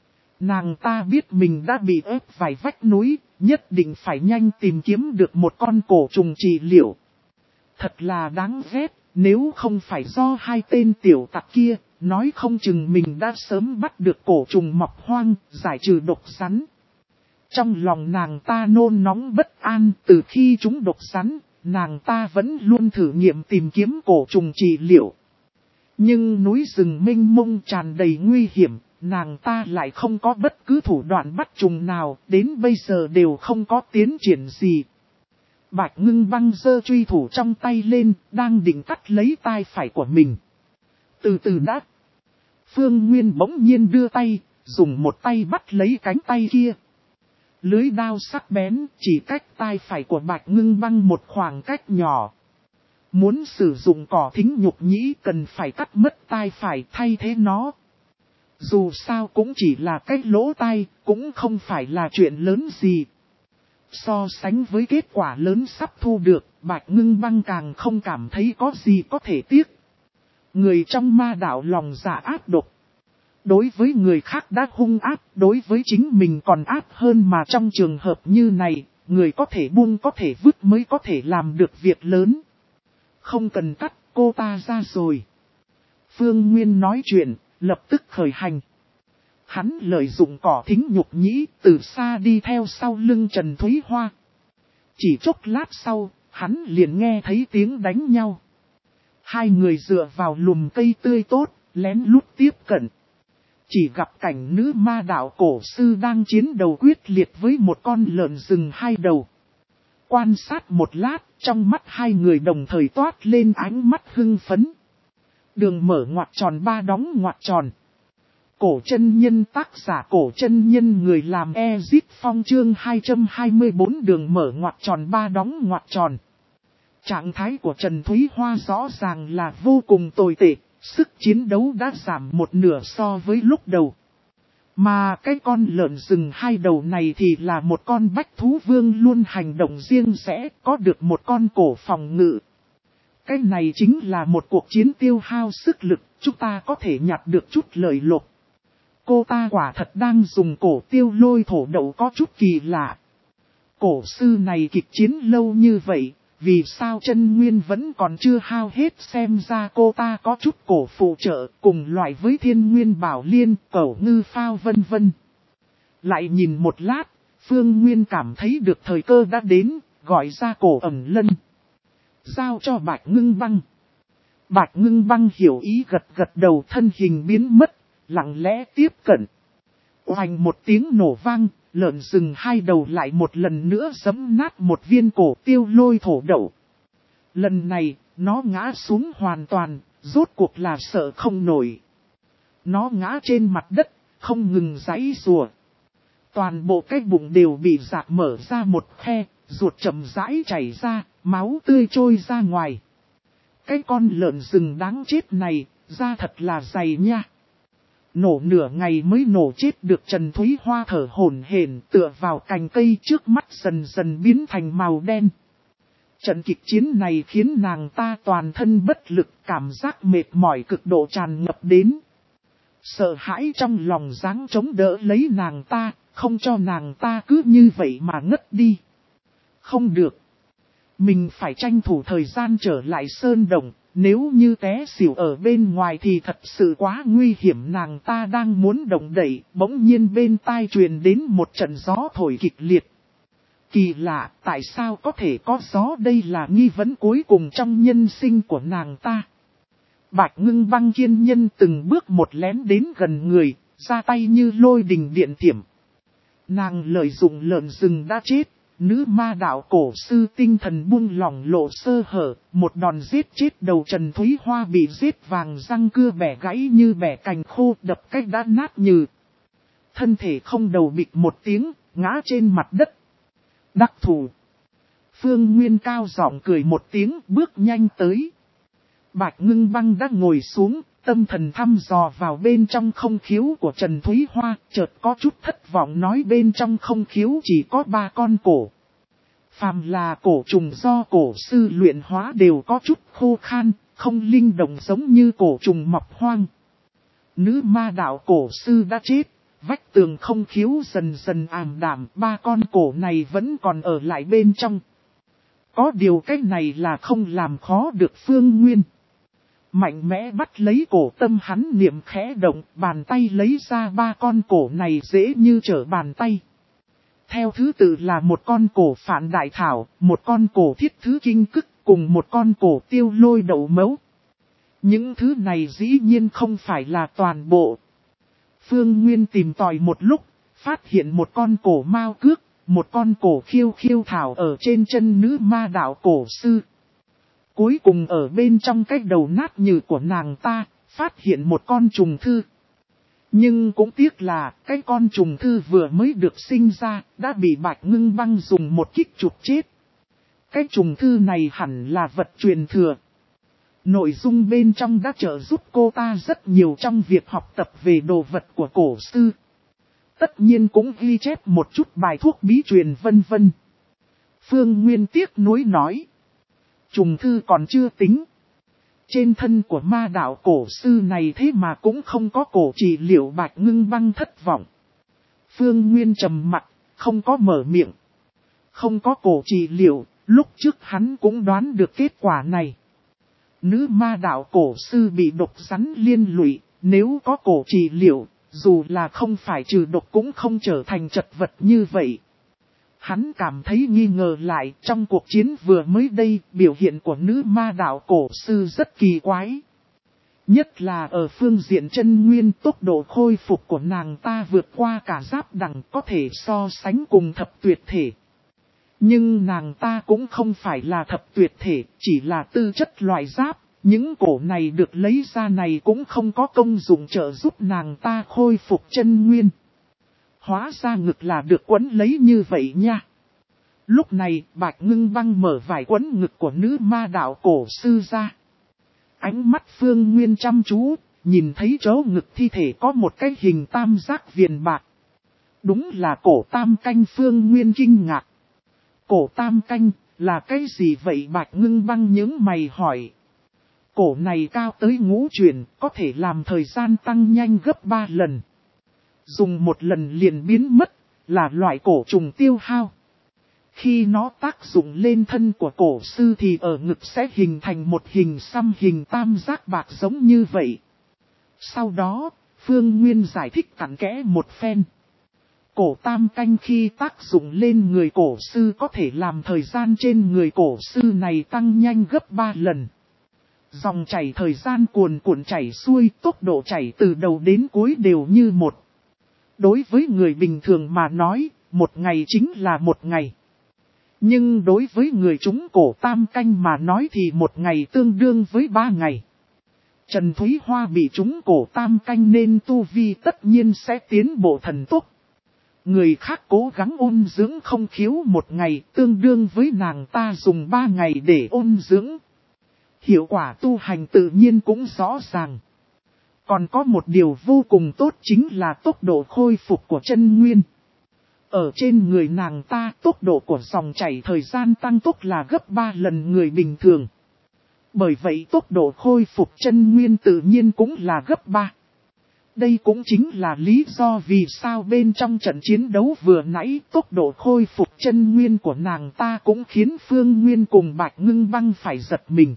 Nàng ta biết mình đã bị ép vài vách núi, nhất định phải nhanh tìm kiếm được một con cổ trùng trị liệu. Thật là đáng ghét, nếu không phải do hai tên tiểu tặc kia, nói không chừng mình đã sớm bắt được cổ trùng mọc hoang, giải trừ độc rắn. Trong lòng nàng ta nôn nóng bất an, từ khi chúng độc rắn, nàng ta vẫn luôn thử nghiệm tìm kiếm cổ trùng trị liệu. Nhưng núi rừng mênh mông tràn đầy nguy hiểm, nàng ta lại không có bất cứ thủ đoạn bắt trùng nào, đến bây giờ đều không có tiến triển gì. Bạch Ngưng Băng giơ truy thủ trong tay lên, đang định cắt lấy tai phải của mình. Từ từ đã. Phương Nguyên bỗng nhiên đưa tay, dùng một tay bắt lấy cánh tay kia. Lưới đao sắc bén, chỉ cách tai phải của Bạch Ngưng Băng một khoảng cách nhỏ. Muốn sử dụng cỏ thính nhục nhĩ cần phải cắt mất tai phải thay thế nó. Dù sao cũng chỉ là cái lỗ tai, cũng không phải là chuyện lớn gì. So sánh với kết quả lớn sắp thu được, Bạch Ngưng Băng càng không cảm thấy có gì có thể tiếc. Người trong ma đạo lòng dạ ác độc. Đối với người khác đã hung ác, đối với chính mình còn ác hơn, mà trong trường hợp như này, người có thể buông có thể vứt mới có thể làm được việc lớn. Không cần cắt cô ta ra rồi. Phương Nguyên nói chuyện, lập tức khởi hành. Hắn lợi dụng cỏ thính nhục nhĩ, từ xa đi theo sau lưng Trần Thúy Hoa. Chỉ chốc lát sau, hắn liền nghe thấy tiếng đánh nhau. Hai người dựa vào lùm cây tươi tốt, lén lút tiếp cận. Chỉ gặp cảnh nữ ma đạo cổ sư đang chiến đấu quyết liệt với một con lợn rừng hai đầu. Quan sát một lát, trong mắt hai người đồng thời toát lên ánh mắt hưng phấn. Đường mở ngoặc tròn ba đóng ngoặc tròn. Cổ chân nhân, tác giả Cổ chân nhân, người làm Ezit Phong, chương hai trăm hai mươi bốn, đường mở ngoặc tròn ba đóng ngoặc tròn. Trạng thái của Trần Thúy Hoa rõ ràng là vô cùng tồi tệ, sức chiến đấu đã giảm một nửa so với lúc đầu. Mà cái con lợn rừng hai đầu này thì là một con bách thú vương luôn hành động riêng rẽ, có được một con cổ phòng ngự. Cái này chính là một cuộc chiến tiêu hao sức lực, chúng ta có thể nhặt được chút lợi lộc. Cô ta quả thật đang dùng cổ tiêu lôi thổ đậu, có chút kỳ lạ. Cổ sư này kịch chiến lâu như vậy, vì sao chân nguyên vẫn còn chưa hao hết, xem ra cô ta có chút cổ phụ trợ, cùng loại với thiên nguyên bảo liên, cẩu ngư phao vân vân. Lại nhìn một lát, Phương Nguyên cảm thấy được thời cơ đã đến, gọi ra cổ ẩm lân. Giao cho Bạch Ngưng Băng. Bạch Ngưng Băng hiểu ý gật gật đầu, thân hình biến mất, lặng lẽ tiếp cận. Oanh một tiếng nổ vang, lợn rừng hai đầu lại một lần nữa giẫm nát một viên cổ tiêu lôi thổ đậu. Lần này, nó ngã xuống hoàn toàn, rốt cuộc là sợ không nổi. Nó ngã trên mặt đất, không ngừng giãy giụa. Toàn bộ cái bụng đều bị rạc mở ra một khe, ruột chậm rãi chảy ra, máu tươi trôi ra ngoài. Cái con lợn rừng đáng chết này, da thật là dày nha. Nổ nửa ngày mới nổ chết được. Trần Thúy Hoa thở hổn hển tựa vào cành cây, trước mắt dần dần biến thành màu đen. Trận kịch chiến này khiến nàng ta toàn thân bất lực, cảm giác mệt mỏi cực độ tràn ngập đến. Sợ hãi trong lòng giáng chống đỡ lấy nàng ta, không cho nàng ta cứ như vậy mà ngất đi. Không được. Mình phải tranh thủ thời gian trở lại sơn đồng, nếu như té xỉu ở bên ngoài thì thật sự quá nguy hiểm. Nàng ta đang muốn động đậy, bỗng nhiên bên tai truyền đến một trận gió thổi kịch liệt. Kỳ lạ, tại sao có thể có gió, đây là nghi vấn cuối cùng trong nhân sinh của nàng ta. Bạch Ngưng Băng kiên nhân từng bước một lén đến gần người, ra tay như lôi đình điện tiểm. Nàng lợi dụng lợn rừng đã chết, nữ ma đạo cổ sư tinh thần buông lỏng lộ sơ hở, một đòn giết chết đầu Trần Thúy Hoa bị giết vàng răng cưa bẻ gãy như bẻ cành khô, đập cách đã nát nhừ. Thân thể không đầu bịch một tiếng, ngã trên mặt đất. Đắc thủ. Phương Nguyên cao giọng cười một tiếng, bước nhanh tới. Bạch Ngưng Băng đã ngồi xuống, tâm thần thăm dò vào bên trong không khiếu của Trần Thúy Hoa, chợt có chút thất vọng nói bên trong không khiếu chỉ có ba con cổ. Phàm là cổ trùng do cổ sư luyện hóa đều có chút khô khan, không linh động giống như cổ trùng mọc hoang. Nữ ma đạo cổ sư đã chết, vách tường không khiếu dần dần ảm đạm, ba con cổ này vẫn còn ở lại bên trong. Có điều cái này là không làm khó được Phương Nguyên. Mạnh mẽ bắt lấy cổ tâm hắn, niệm khẽ động, bàn tay lấy ra ba con cổ này dễ như trở bàn tay. Theo thứ tự là một con cổ phản đại thảo, một con cổ thiết thứ kinh cức, cùng một con cổ tiêu lôi đậu mấu. Những thứ này dĩ nhiên không phải là toàn bộ. Phương Nguyên tìm tòi một lúc, phát hiện một con cổ mao cước, một con cổ khiêu khiêu thảo ở trên chân nữ ma đạo cổ sư. Cuối cùng ở bên trong cái đầu nát nhừ của nàng ta, phát hiện một con trùng thư. Nhưng cũng tiếc là, cái con trùng thư vừa mới được sinh ra, đã bị Bạch Ngưng Băng dùng một kích chụp chết. Cái trùng thư này hẳn là vật truyền thừa. Nội dung bên trong đã trợ giúp cô ta rất nhiều trong việc học tập về đồ vật của cổ sư. Tất nhiên cũng ghi chép một chút bài thuốc bí truyền vân vân. Phương Nguyên tiếc nuối nói. Trùng thư còn chưa tính. Trên thân của ma đạo cổ sư này thế mà cũng không có cổ trị liệu. Bạch Ngưng Băng thất vọng. Phương Nguyên trầm mặt, không có mở miệng. Không có cổ trị liệu, lúc trước hắn cũng đoán được kết quả này. Nữ ma đạo cổ sư bị độc rắn liên lụy, nếu có cổ trị liệu, dù là không phải trừ độc cũng không trở thành chật vật như vậy. Hắn cảm thấy nghi ngờ lại, trong cuộc chiến vừa mới đây, biểu hiện của nữ ma đạo cổ sư rất kỳ quái. Nhất là ở phương diện chân nguyên, tốc độ khôi phục của nàng ta vượt qua cả giáp đẳng, có thể so sánh cùng thập tuyệt thể. Nhưng nàng ta cũng không phải là thập tuyệt thể, chỉ là tư chất loại giáp. Những cổ này được lấy ra này cũng không có công dụng trợ giúp nàng ta khôi phục chân nguyên. Hóa ra ngực là được quấn lấy như vậy nha. Lúc này, Bạch Ngưng Băng mở vải quấn ngực của nữ ma đạo cổ sư ra. Ánh mắt Phương Nguyên chăm chú, nhìn thấy chỗ ngực thi thể có một cái hình tam giác viền bạc. Đúng là cổ tam canh. Phương Nguyên kinh ngạc. Cổ tam canh, là cái gì vậy? Bạch Ngưng Băng nhướng mày hỏi. Cổ này cao tới ngũ chuyển, có thể làm thời gian tăng nhanh gấp ba lần. Dùng một lần liền biến mất, là loại cổ trùng tiêu hao. Khi nó tác dụng lên thân của cổ sư thì ở ngực sẽ hình thành một hình xăm hình tam giác bạc giống như vậy. Sau đó, Phương Nguyên giải thích cặn kẽ một phen. Cổ tam canh khi tác dụng lên người cổ sư có thể làm thời gian trên người cổ sư này tăng nhanh gấp ba lần. Dòng chảy thời gian cuồn cuộn chảy xuôi, tốc độ chảy từ đầu đến cuối đều như một. Đối với người bình thường mà nói, một ngày chính là một ngày. Nhưng đối với người trúng cổ tam canh mà nói thì một ngày tương đương với ba ngày. Trần Thúy Hoa bị trúng cổ tam canh nên tu vi tất nhiên sẽ tiến bộ thần tốc. Người khác cố gắng ôn dưỡng không khiếu một ngày tương đương với nàng ta dùng ba ngày để ôn dưỡng. Hiệu quả tu hành tự nhiên cũng rõ ràng. Còn có một điều vô cùng tốt chính là tốc độ khôi phục của chân nguyên. Ở trên người nàng ta tốc độ của dòng chảy thời gian tăng tốc là gấp ba lần người bình thường. Bởi vậy tốc độ khôi phục chân nguyên tự nhiên cũng là gấp ba. Đây cũng chính là lý do vì sao bên trong trận chiến đấu vừa nãy tốc độ khôi phục chân nguyên của nàng ta cũng khiến Phương Nguyên cùng Bạch Ngưng Băng phải giật mình.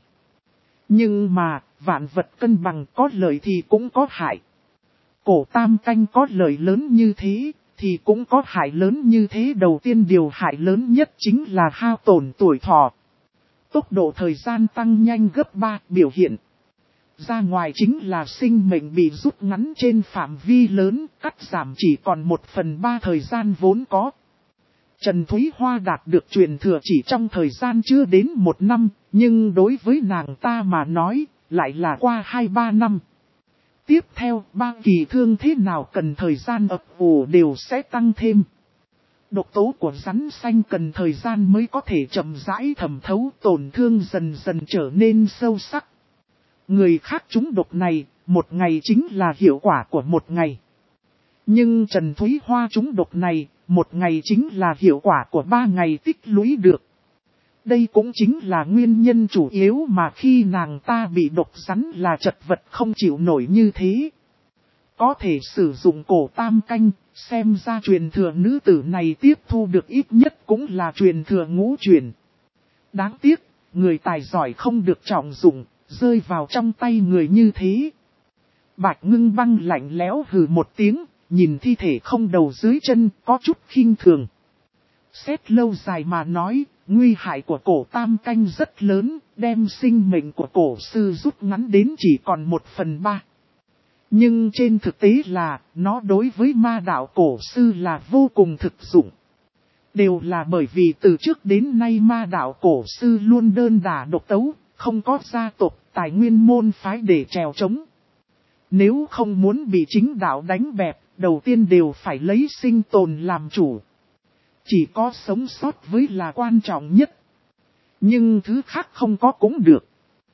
Nhưng mà, vạn vật cân bằng có lợi thì cũng có hại. Cổ tam canh có lợi lớn như thế, thì cũng có hại lớn như thế. Đầu tiên điều hại lớn nhất chính là hao tổn tuổi thọ. Tốc độ thời gian tăng nhanh gấp ba biểu hiện. Ra ngoài chính là sinh mệnh bị rút ngắn trên phạm vi lớn, cắt giảm chỉ còn một phần ba thời gian vốn có. Trần Thúy Hoa đạt được truyền thừa chỉ trong thời gian chưa đến một năm, nhưng đối với nàng ta mà nói, lại là qua hai ba năm. Tiếp theo, ba kỳ thương thế nào cần thời gian ập ủ đều sẽ tăng thêm. Độc tố của rắn xanh cần thời gian mới có thể chậm rãi thẩm thấu, tổn thương dần dần trở nên sâu sắc. Người khác trúng độc này, một ngày chính là hiệu quả của một ngày. Nhưng Trần Thúy Hoa trúng độc này, một ngày chính là hiệu quả của ba ngày tích lũy được. Đây cũng chính là nguyên nhân chủ yếu mà khi nàng ta bị độc rắn là chật vật không chịu nổi như thế. Có thể sử dụng cổ tam canh, xem ra truyền thừa nữ tử này tiếp thu được ít nhất cũng là truyền thừa ngũ truyền. Đáng tiếc, người tài giỏi không được trọng dụng, rơi vào trong tay người như thế. Bạch Ngưng Băng lạnh lẽo hừ một tiếng, nhìn thi thể không đầu dưới chân, có chút khinh thường. Xét lâu dài mà nói, nguy hại của cổ tam canh rất lớn, đem sinh mệnh của cổ sư rút ngắn đến chỉ còn một phần ba. Nhưng trên thực tế là, nó đối với ma đạo cổ sư là vô cùng thực dụng. Đều là bởi vì từ trước đến nay ma đạo cổ sư luôn đơn đả độc tấu, không có gia tộc, tài nguyên môn phái để trèo trống. Nếu không muốn bị chính đạo đánh bẹp, đầu tiên đều phải lấy sinh tồn làm chủ. Chỉ có sống sót với là quan trọng nhất. Nhưng thứ khác không có cũng được.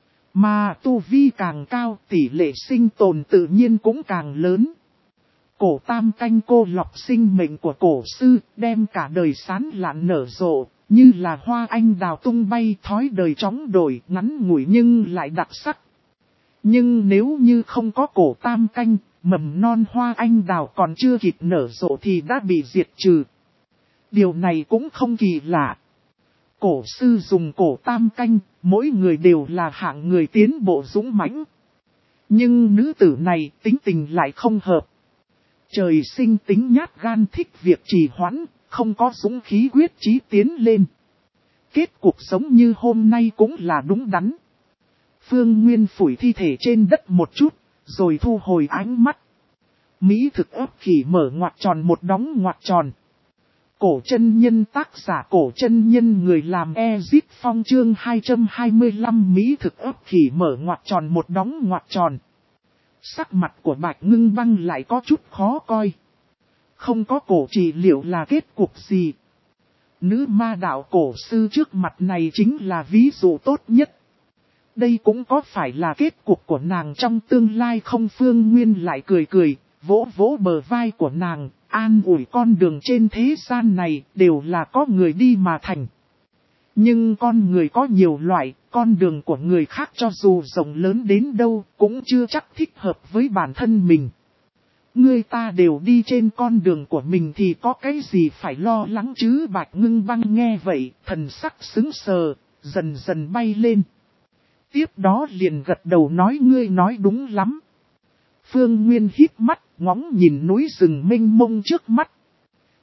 Mà tu vi càng cao, tỷ lệ sinh tồn tự nhiên cũng càng lớn. Cổ tam canh cô lọc sinh mệnh của cổ sư, đem cả đời sán lạn nở rộ, như là hoa anh đào tung bay, thói đời chóng đổi, ngắn ngủi nhưng lại đặc sắc. Nhưng nếu như không có cổ tam canh, mầm non hoa anh đào còn chưa kịp nở rộ thì đã bị diệt trừ. Điều này cũng không kỳ lạ. Cổ sư dùng cổ tam canh, mỗi người đều là hạng người tiến bộ dũng mãnh. Nhưng nữ tử này tính tình lại không hợp. Trời sinh tính nhát gan, thích việc trì hoãn, không có dũng khí quyết chí tiến lên. Kết cục sống như hôm nay cũng là đúng đắn. Phương Nguyên phủi thi thể trên đất một chút, rồi thu hồi ánh mắt. Mỹ thực ấp khỉ mở ngoặc tròn một đóng ngoặc tròn. Cổ chân nhân tác giả cổ chân nhân người làm Ezip Phong chương hai trăm hai mươi lăm Mỹ thực ấp khỉ mở ngoặc tròn một đóng ngoặc tròn. Sắc mặt của Bạch Ngưng Băng lại có chút khó coi. Không có cổ trị liệu là kết cục gì? Nữ ma đạo cổ sư trước mặt này chính là ví dụ tốt nhất. Đây cũng có phải là kết cục của nàng trong tương lai không? Phương Nguyên lại cười cười, vỗ vỗ bờ vai của nàng, an ủi con đường trên thế gian này đều là có người đi mà thành. Nhưng con người có nhiều loại, con đường của người khác cho dù rộng lớn đến đâu cũng chưa chắc thích hợp với bản thân mình. Người ta đều đi trên con đường của mình thì có cái gì phải lo lắng chứ? Bạch Ngưng Băng nghe vậy, thần sắc sững sờ, dần dần bay lên. Tiếp đó liền gật đầu nói ngươi nói đúng lắm. Phương Nguyên hít mắt, ngóng nhìn núi rừng mênh mông trước mắt.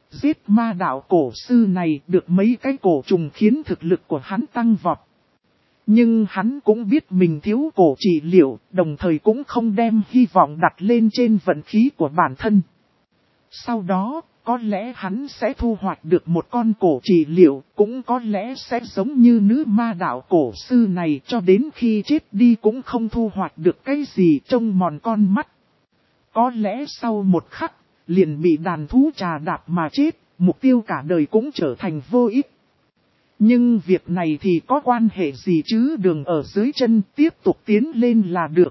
Giết ma đạo cổ sư này được mấy cái cổ trùng khiến thực lực của hắn tăng vọt. Nhưng hắn cũng biết mình thiếu cổ trị liệu, đồng thời cũng không đem hy vọng đặt lên trên vận khí của bản thân. Sau đó, có lẽ hắn sẽ thu hoạch được một con cổ trị liệu, cũng có lẽ sẽ giống như nữ ma đạo cổ sư này cho đến khi chết đi cũng không thu hoạch được cái gì trông mòn con mắt. Có lẽ sau một khắc, liền bị đàn thú trà đạp mà chết, mục tiêu cả đời cũng trở thành vô ích. Nhưng việc này thì có quan hệ gì chứ, đường ở dưới chân tiếp tục tiến lên là được.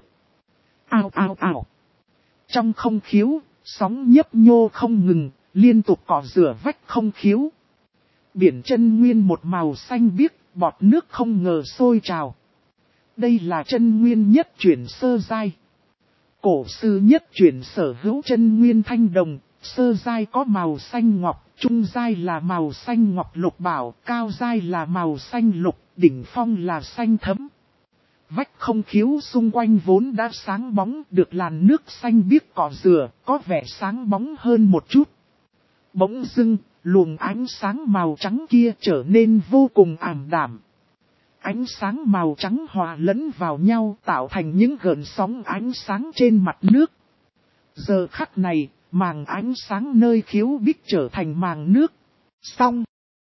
Ao ao ao. Trong không khiếu, sóng nhấp nhô không ngừng, liên tục cọ rửa vách không khiếu. Biển chân nguyên một màu xanh biếc, bọt nước không ngờ sôi trào. Đây là chân nguyên nhất chuyển sơ giai. Cổ sư nhất chuyển sở hữu chân nguyên thanh đồng, sơ giai có màu xanh ngọc, trung giai là màu xanh ngọc lục bảo, cao giai là màu xanh lục, đỉnh phong là xanh thẫm. Vách không khiếu xung quanh vốn đã sáng bóng, được làn nước xanh biếc cọ rửa, có vẻ sáng bóng hơn một chút. Bỗng dưng, luồng ánh sáng màu trắng kia trở nên vô cùng ảm đạm. Ánh sáng màu trắng hòa lẫn vào nhau tạo thành những gợn sóng ánh sáng trên mặt nước. Giờ khắc này, màng ánh sáng nơi khiếu bích trở thành màng nước. Xong.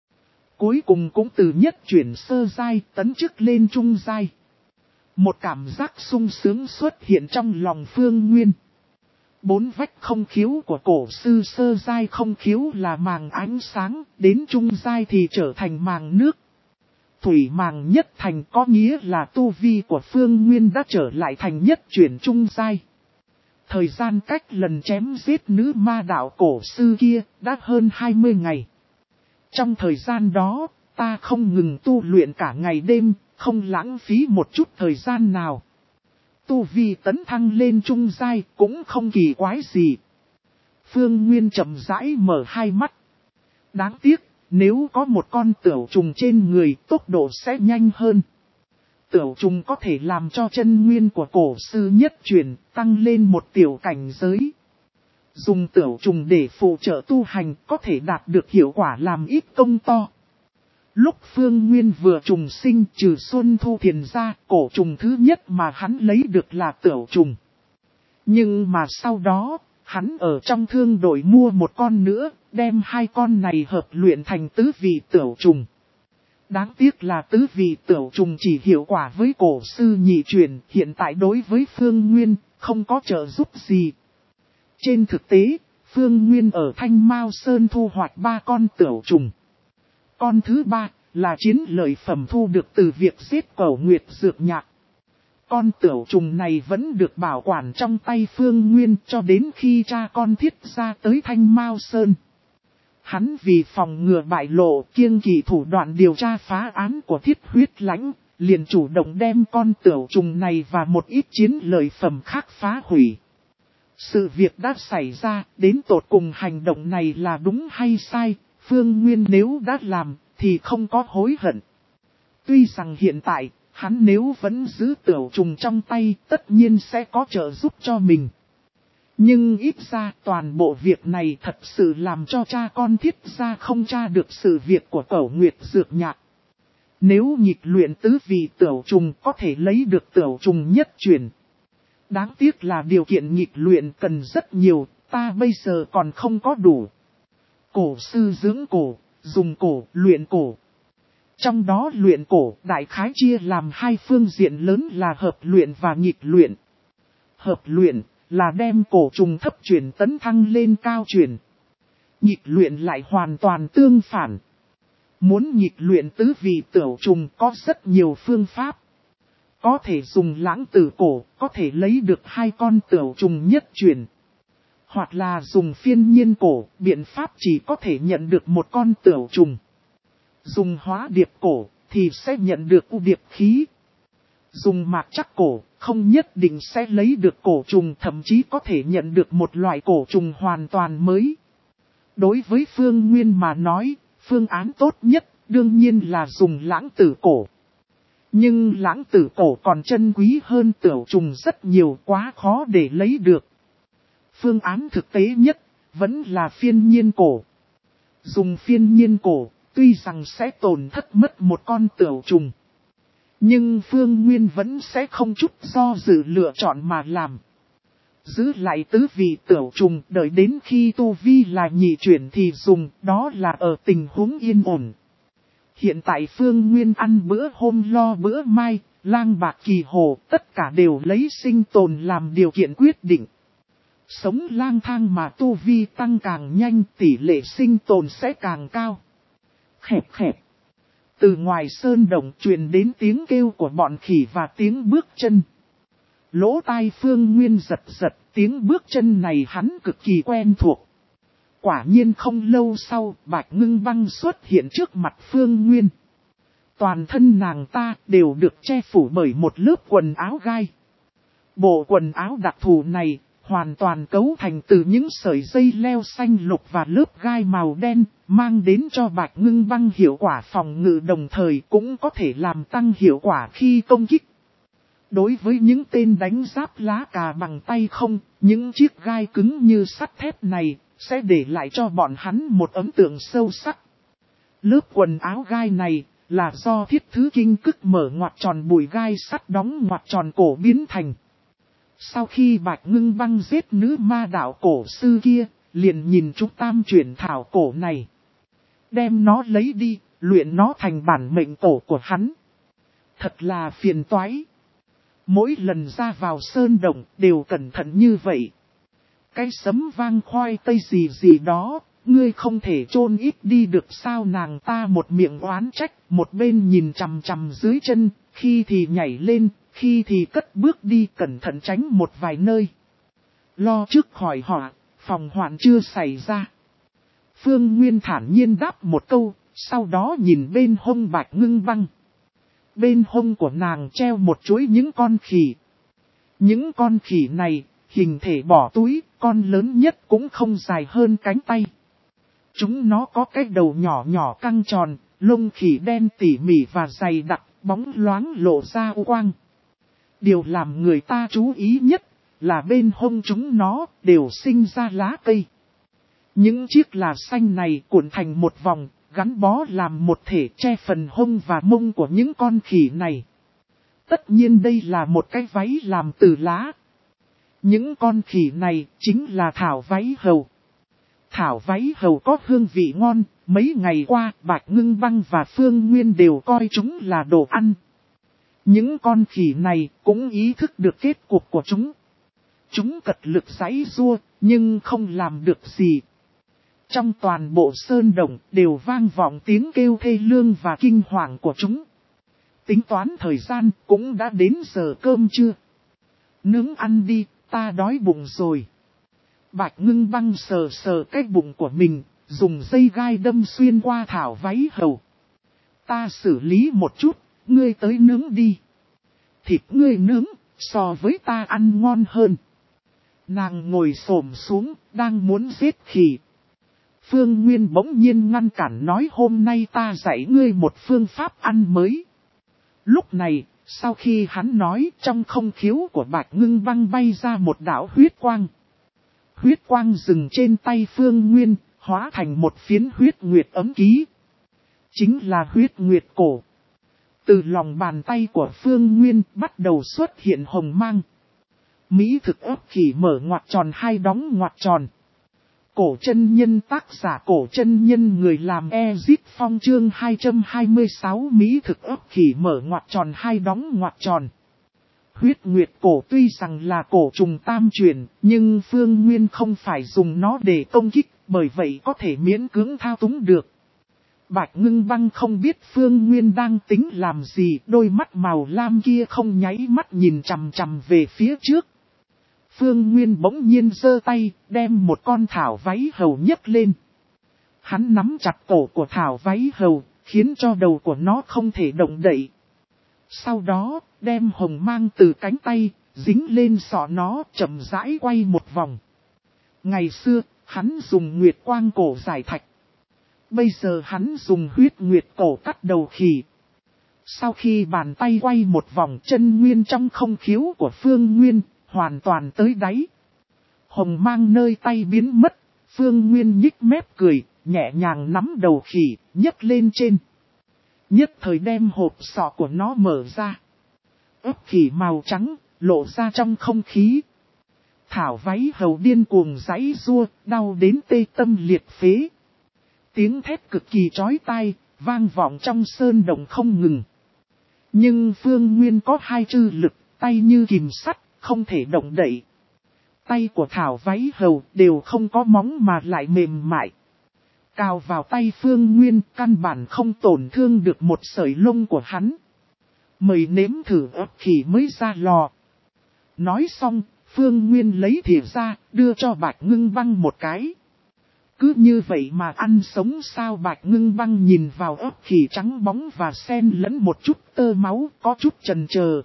Cuối cùng cũng từ nhất chuyển sơ giai tấn chức lên trung giai. Một cảm giác sung sướng xuất hiện trong lòng Phương Nguyên. Bốn vách không khiếu của cổ sư sơ giai không khiếu là màng ánh sáng, đến trung giai thì trở thành màng nước. Thủy màng nhất thành có nghĩa là tu vi của Phương Nguyên đã trở lại thành nhất chuyển trung giai. Thời gian cách lần chém giết nữ ma đạo cổ sư kia đã hơn hai mươi ngày. Trong thời gian đó, ta không ngừng tu luyện cả ngày đêm, không lãng phí một chút thời gian nào. Tu vi tấn thăng lên trung giai cũng không kỳ quái gì. Phương Nguyên chậm rãi mở hai mắt. Đáng tiếc, nếu có một con tửu trùng trên người, tốc độ sẽ nhanh hơn. Tửu trùng có thể làm cho chân nguyên của cổ sư nhất chuyển, tăng lên một tiểu cảnh giới. Dùng tửu trùng để phụ trợ tu hành có thể đạt được hiệu quả làm ít công to. Lúc Phương Nguyên vừa trùng sinh trừ Xuân Thu Thiền ra, cổ trùng thứ nhất mà hắn lấy được là tửu trùng. Nhưng mà sau đó, hắn ở trong thương đội mua một con nữa, đem hai con này hợp luyện thành tứ vị tửu trùng. Đáng tiếc là tứ vị tửu trùng chỉ hiệu quả với cổ sư nhị truyền, hiện tại đối với Phương Nguyên, không có trợ giúp gì. Trên thực tế, Phương Nguyên ở Thanh Mao Sơn thu hoạch ba con tửu trùng. Con thứ ba là chiến lợi phẩm thu được từ việc giết Cẩu Nguyệt Dược Nhạc. Con tửu trùng này vẫn được bảo quản trong tay Phương Nguyên cho đến khi cha con Thiết ra tới Thanh Mao Sơn. Hắn vì phòng ngừa bại lộ kiêng kỵ thủ đoạn điều tra phá án của Thiết Huyết Lãnh, liền chủ động đem con tửu trùng này và một ít chiến lợi phẩm khác phá hủy. Sự việc đã xảy ra, đến tột cùng hành động này là đúng hay sai, Phương Nguyên nếu đã làm, thì không có hối hận. Tuy rằng hiện tại, hắn nếu vẫn giữ tửu trùng trong tay, tất nhiên sẽ có trợ giúp cho mình. Nhưng ít ra toàn bộ việc này thật sự làm cho cha con Thiết gia không tra được sự việc của Cẩu Nguyệt Dược Nhạc. Nếu nghịch luyện tứ vị tửu trùng có thể lấy được tửu trùng nhất chuyển. Đáng tiếc là điều kiện nghịch luyện cần rất nhiều, ta bây giờ còn không có đủ. Cổ sư dưỡng cổ, dùng cổ, luyện cổ. Trong đó luyện cổ đại khái chia làm hai phương diện lớn là hợp luyện và nghịch luyện. Hợp luyện là đem cổ trùng thấp chuyển tấn thăng lên cao chuyển. Nghịch luyện lại hoàn toàn tương phản. Muốn nghịch luyện tứ vị tửu trùng có rất nhiều phương pháp. Có thể dùng lãng tử cổ, có thể lấy được hai con tửu trùng nhất chuyển. Hoặc là dùng phiên nhiên cổ, biện pháp chỉ có thể nhận được một con tửu trùng. Dùng hóa điệp cổ, thì sẽ nhận được u điệp khí. Dùng mạc chắc cổ, không nhất định sẽ lấy được cổ trùng, thậm chí có thể nhận được một loại cổ trùng hoàn toàn mới. Đối với Phương Nguyên mà nói, phương án tốt nhất, đương nhiên là dùng lãng tử cổ. Nhưng lãng tử cổ còn chân quý hơn tửu trùng rất nhiều, quá khó để lấy được. Phương án thực tế nhất, vẫn là phiên nhiên cổ. Dùng phiên nhiên cổ, tuy rằng sẽ tổn thất mất một con tửu trùng. Nhưng Phương Nguyên vẫn sẽ không chút do dự lựa chọn mà làm. Giữ lại tứ vị tửu trùng đợi đến khi tu vi là nhị chuyển thì dùng, đó là ở tình huống yên ổn. Hiện tại Phương Nguyên ăn bữa hôm lo bữa mai, lang bạc kỳ hồ, tất cả đều lấy sinh tồn làm điều kiện quyết định. Sống lang thang mà tu vi tăng càng nhanh, tỷ lệ sinh tồn sẽ càng cao. Khẹp khẹp. Từ ngoài sơn động truyền đến tiếng kêu của bọn khỉ và tiếng bước chân. Lỗ tai Phương Nguyên giật giật, tiếng bước chân này hắn cực kỳ quen thuộc. Quả nhiên không lâu sau, Bạch Ngưng Băng xuất hiện trước mặt Phương Nguyên. Toàn thân nàng ta đều được che phủ bởi một lớp quần áo gai. Bộ quần áo đặc thù này hoàn toàn cấu thành từ những sợi dây leo xanh lục và lớp gai màu đen, mang đến cho Bạch Ngưng Băng hiệu quả phòng ngự đồng thời cũng có thể làm tăng hiệu quả khi công kích. Đối với những tên đánh giáp lá cà bằng tay không, những chiếc gai cứng như sắt thép này sẽ để lại cho bọn hắn một ấn tượng sâu sắc. Lớp quần áo gai này là do thiết thứ kinh cức mở ngoặt tròn bùi gai sắt đóng ngoặt tròn cổ biến thành. Sau khi Bạch Ngưng Băng giết nữ ma đạo cổ sư kia, liền nhìn chúng tam chuyển thảo cổ này. Đem nó lấy đi, luyện nó thành bản mệnh cổ của hắn. Thật là phiền toái. Mỗi lần ra vào sơn động đều cẩn thận như vậy. Cái sấm vang khoai tây gì gì đó, ngươi không thể chôn ít đi được sao? Nàng ta một miệng oán trách, một bên nhìn chằm chằm dưới chân, khi thì nhảy lên, khi thì cất bước đi cẩn thận tránh một vài nơi. Lo trước khỏi họa, phòng hoạn chưa xảy ra. Phương Nguyên thản nhiên đáp một câu, sau đó nhìn bên hông Bạch Ngưng Băng. Bên hông của nàng treo một chuỗi những con khỉ. Những con khỉ này, hình thể bỏ túi, con lớn nhất cũng không dài hơn cánh tay. Chúng nó có cái đầu nhỏ nhỏ căng tròn, lông khỉ đen tỉ mỉ và dày đặc, bóng loáng lộ ra u quang. Điều làm người ta chú ý nhất là bên hông chúng nó đều sinh ra lá cây. Những chiếc là xanh này cuộn thành một vòng, gắn bó làm một thể che phần hông và mông của những con khỉ này. Tất nhiên đây là một cái váy làm từ lá. Những con khỉ này chính là thảo váy hầu. Thảo váy hầu có hương vị ngon, mấy ngày qua Bạch Ngưng Băng và Phương Nguyên đều coi chúng là đồ ăn. Những con khỉ này cũng ý thức được kết cục của chúng. Chúng cật lực giãy giụa, nhưng không làm được gì. Trong toàn bộ sơn động đều vang vọng tiếng kêu thê lương và kinh hoàng của chúng. Tính toán thời gian cũng đã đến giờ cơm trưa. Nướng ăn đi, ta đói bụng rồi. Bạch Ngưng Băng sờ sờ cái bụng của mình, dùng dây gai đâm xuyên qua thảo váy hầu. Ta xử lý một chút, ngươi tới nướng đi. Thịt ngươi nướng, so với ta ăn ngon hơn. Nàng ngồi xổm xuống, đang muốn giết khỉ. Phương Nguyên bỗng nhiên ngăn cản nói hôm nay ta dạy ngươi một phương pháp ăn mới. Lúc này, sau khi hắn nói trong không khiếu của Bạch Ngưng Băng bay ra một đạo huyết quang. Huyết quang dừng trên tay Phương Nguyên, hóa thành một phiến huyết nguyệt ấm ký. Chính là huyết nguyệt cổ. Từ lòng bàn tay của Phương Nguyên bắt đầu xuất hiện hồng mang. Mỹ thực ấp khỉ mở ngoặt tròn hai đóng ngoặt tròn. Cổ chân nhân tác giả cổ chân nhân người làm Ezit Phong chương hai trăm hai mươi sáu Mỹ thực ấp khỉ mở ngoặt tròn hai đóng ngoặt tròn. Huyết nguyệt cổ tuy rằng là cổ trùng tam chuyển, nhưng Phương Nguyên không phải dùng nó để công kích, bởi vậy có thể miễn cưỡng thao túng được. Bạch Ngưng Băng không biết Phương Nguyên đang tính làm gì, đôi mắt màu lam kia không nháy mắt nhìn chằm chằm về phía trước. Phương Nguyên bỗng nhiên giơ tay, đem một con thảo váy hầu nhấc lên. Hắn nắm chặt cổ của thảo váy hầu, khiến cho đầu của nó không thể động đậy. Sau đó, đem hồng mang từ cánh tay, dính lên sọ nó, chậm rãi quay một vòng. Ngày xưa, hắn dùng nguyệt quang cổ giải thạch. Bây giờ hắn dùng huyết nguyệt cổ cắt đầu khỉ. Sau khi bàn tay quay một vòng chân nguyên trong không khiếu của Phương Nguyên, hoàn toàn tới đáy. Hồng mang nơi tay biến mất, Phương Nguyên nhích mép cười, nhẹ nhàng nắm đầu khỉ, nhấc lên trên. Nhất thời đem hộp sọ của nó mở ra. Ấp khỉ màu trắng, lộ ra trong không khí. Thảo váy hầu điên cuồng giãy giụa, đau đến tê tâm liệt phế. Tiếng thét cực kỳ chói tai, vang vọng trong sơn động không ngừng. Nhưng Phương Nguyên có hai chư lực, tay như kìm sắt, không thể động đậy. Tay của Thảo váy hầu đều không có móng mà lại mềm mại. Cào vào tay Phương Nguyên, căn bản không tổn thương được một sợi lông của hắn. Mời nếm thử ấp khỉ mới ra lò. Nói xong, Phương Nguyên lấy thìa ra, đưa cho Bạch Ngưng Băng một cái. Cứ như vậy mà ăn sống sao? Bạch Ngưng Băng nhìn vào ấp khỉ trắng bóng và xen lẫn một chút tơ máu, có chút chần chờ.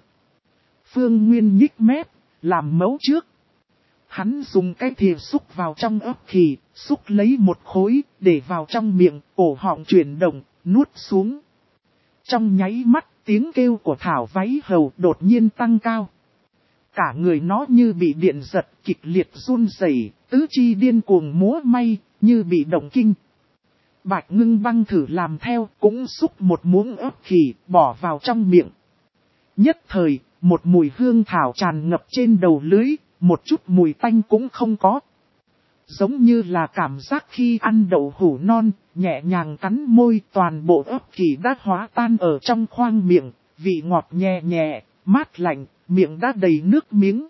Phương Nguyên nhích mép, làm mấu trước. Hắn dùng cái thìa xúc vào trong ấp khỉ, xúc lấy một khối, để vào trong miệng, cổ họng chuyển động, nuốt xuống. Trong nháy mắt, tiếng kêu của Thảo váy hầu đột nhiên tăng cao. Cả người nó như bị điện giật, kịch liệt run rẩy, tứ chi điên cuồng múa may, như bị động kinh. Bạch Ngưng Băng thử làm theo, cũng xúc một muỗng ấp khỉ, bỏ vào trong miệng. Nhất thời, một mùi hương thảo tràn ngập trên đầu lưới, một chút mùi tanh cũng không có. Giống như là cảm giác khi ăn đậu hũ non, nhẹ nhàng cắn môi, toàn bộ ấp khỉ đã hóa tan ở trong khoang miệng, vị ngọt nhẹ nhẹ, mát lạnh, miệng đã đầy nước miếng.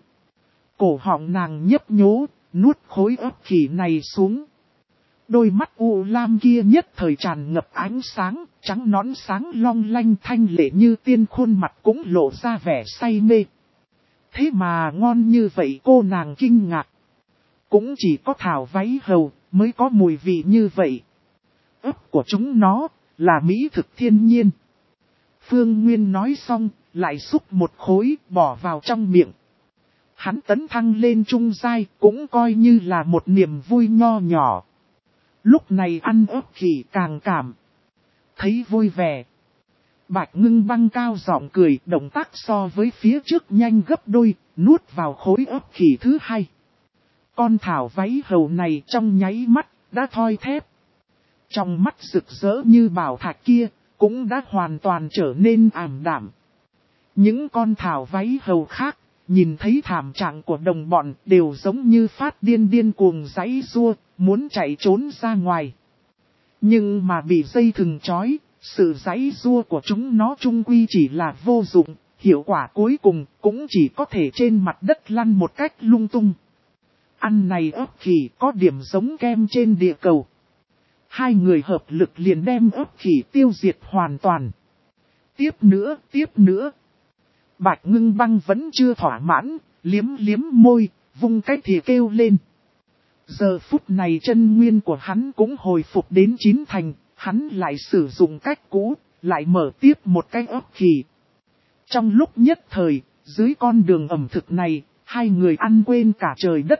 Cổ họng nàng nhấp nhố, nuốt khối ấp khỉ này xuống. Đôi mắt u lam kia nhất thời tràn ngập ánh sáng, trắng nõn sáng long lanh thanh lệ như tiên, khuôn mặt cũng lộ ra vẻ say mê. Thế mà ngon như vậy, cô nàng kinh ngạc. Cũng chỉ có Thảo váy hầu mới có mùi vị như vậy. Ấp của chúng nó là mỹ thực thiên nhiên. Phương Nguyên nói xong, lại xúc một khối bỏ vào trong miệng. Hắn tấn thăng lên trung giai, cũng coi như là một niềm vui nho nhỏ. Lúc này ăn ấp khỉ càng cảm thấy vui vẻ. Bạch Ngưng Băng cao giọng cười, động tác so với phía trước nhanh gấp đôi, nuốt vào khối ấp khỉ thứ hai. Con Thảo váy hầu này trong nháy mắt đã thoi thép. Trong mắt rực rỡ như bảo thạch kia, cũng đã hoàn toàn trở nên ảm đạm. Những con Thảo váy hầu khác, nhìn thấy thảm trạng của đồng bọn đều giống như phát điên điên cuồng giãy giụa, muốn chạy trốn ra ngoài. Nhưng mà bị dây thừng trói, sự giãy giụa của chúng nó chung quy chỉ là vô dụng, hiệu quả cuối cùng cũng chỉ có thể trên mặt đất lăn một cách lung tung. Ăn này ấp khỉ có điểm giống kem trên địa cầu. Hai người hợp lực liền đem ấp khỉ tiêu diệt hoàn toàn. Tiếp nữa, tiếp nữa. Bạch Ngưng Băng vẫn chưa thỏa mãn, liếm liếm môi, vung cái thìa kêu lên. Giờ phút này chân nguyên của hắn cũng hồi phục đến chín thành, hắn lại sử dụng cách cũ, lại mở tiếp một cái ấp khỉ. Trong lúc nhất thời, dưới con đường ẩm thực này, hai người ăn quên cả trời đất.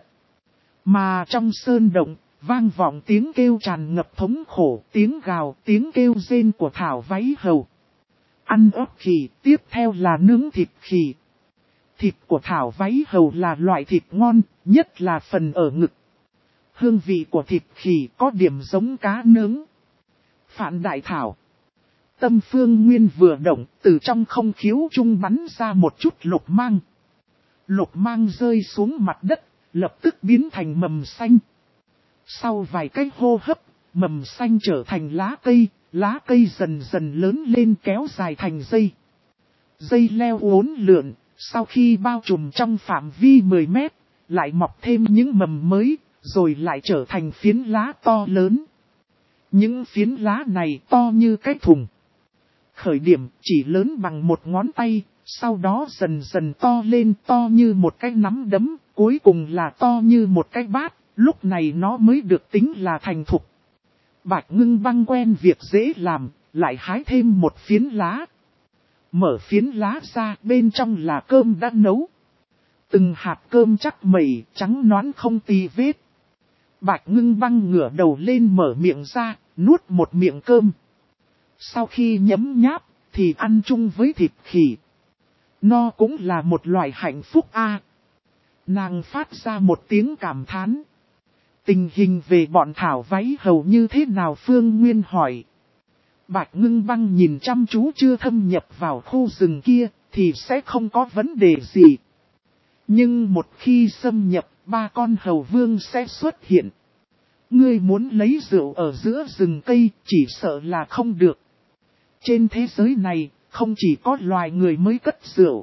Mà trong sơn động, vang vọng tiếng kêu tràn ngập thống khổ, tiếng gào, tiếng kêu rên của Thảo váy hầu. Ăn ấp khỉ, tiếp theo là nướng thịt khỉ. Thịt của Thảo váy hầu là loại thịt ngon, nhất là phần ở ngực. Hương vị của thịt khỉ có điểm giống cá nướng. Phạn Đại Thảo. Tâm Phương Nguyên vừa động, từ trong không khiếu trung bắn ra một chút lục mang. Lục mang rơi xuống mặt đất, lập tức biến thành mầm xanh. Sau vài cái hô hấp, mầm xanh trở thành lá cây, lá cây dần dần lớn lên kéo dài thành dây. Dây leo uốn lượn, sau khi bao trùm trong phạm vi mười mét, lại mọc thêm những mầm mới, rồi lại trở thành phiến lá to lớn. Những phiến lá này to như cái thùng. Khởi điểm chỉ lớn bằng một ngón tay, sau đó dần dần to lên, to như một cái nắm đấm, cuối cùng là to như một cái bát, lúc này nó mới được tính là thành thục. Bạch Ngưng Băng quen việc dễ làm, lại hái thêm một phiến lá. Mở phiến lá ra, bên trong là cơm đã nấu. Từng hạt cơm chắc mẩy, trắng nõn không tì vết. Bạch Ngưng Băng ngửa đầu lên mở miệng ra, nuốt một miệng cơm. Sau khi nhấm nháp, thì ăn chung với thịt khỉ. No cũng là một loại hạnh phúc a. Nàng phát ra một tiếng cảm thán. Tình hình về bọn thảo váy hầu như thế nào Phương Nguyên hỏi. Bạch Ngưng Băng nhìn chăm chú chưa thâm nhập vào khu rừng kia, thì sẽ không có vấn đề gì. Nhưng một khi xâm nhập, ba con hầu vương sẽ xuất hiện. Ngươi muốn lấy rượu ở giữa rừng cây, chỉ sợ là không được. Trên thế giới này, không chỉ có loài người mới cất rượu.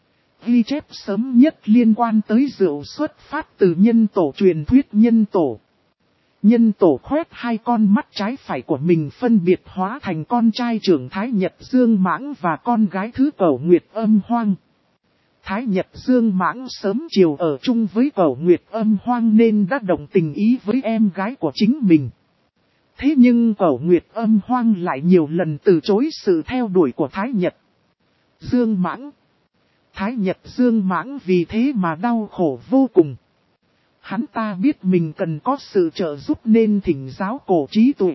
Ghi chép sớm nhất liên quan tới rượu xuất phát từ nhân tổ truyền thuyết nhân tổ. Nhân tổ khoét hai con mắt trái phải của mình phân biệt hóa thành con trai trưởng Thái Nhật Dương Mãng và con gái thứ Cẩu Nguyệt Âm Hoang. Thái Nhật Dương Mãng sớm chiều ở chung với Cẩu Nguyệt Âm Hoang nên đã đồng tình ý với em gái của chính mình. Thế nhưng Cẩu Nguyệt Âm Hoang lại nhiều lần từ chối sự theo đuổi của Thái Nhật Dương Mãng. Thái Nhật Dương Mãng vì thế mà đau khổ vô cùng. Hắn ta biết mình cần có sự trợ giúp nên thỉnh giáo Cổ Trí Tuệ.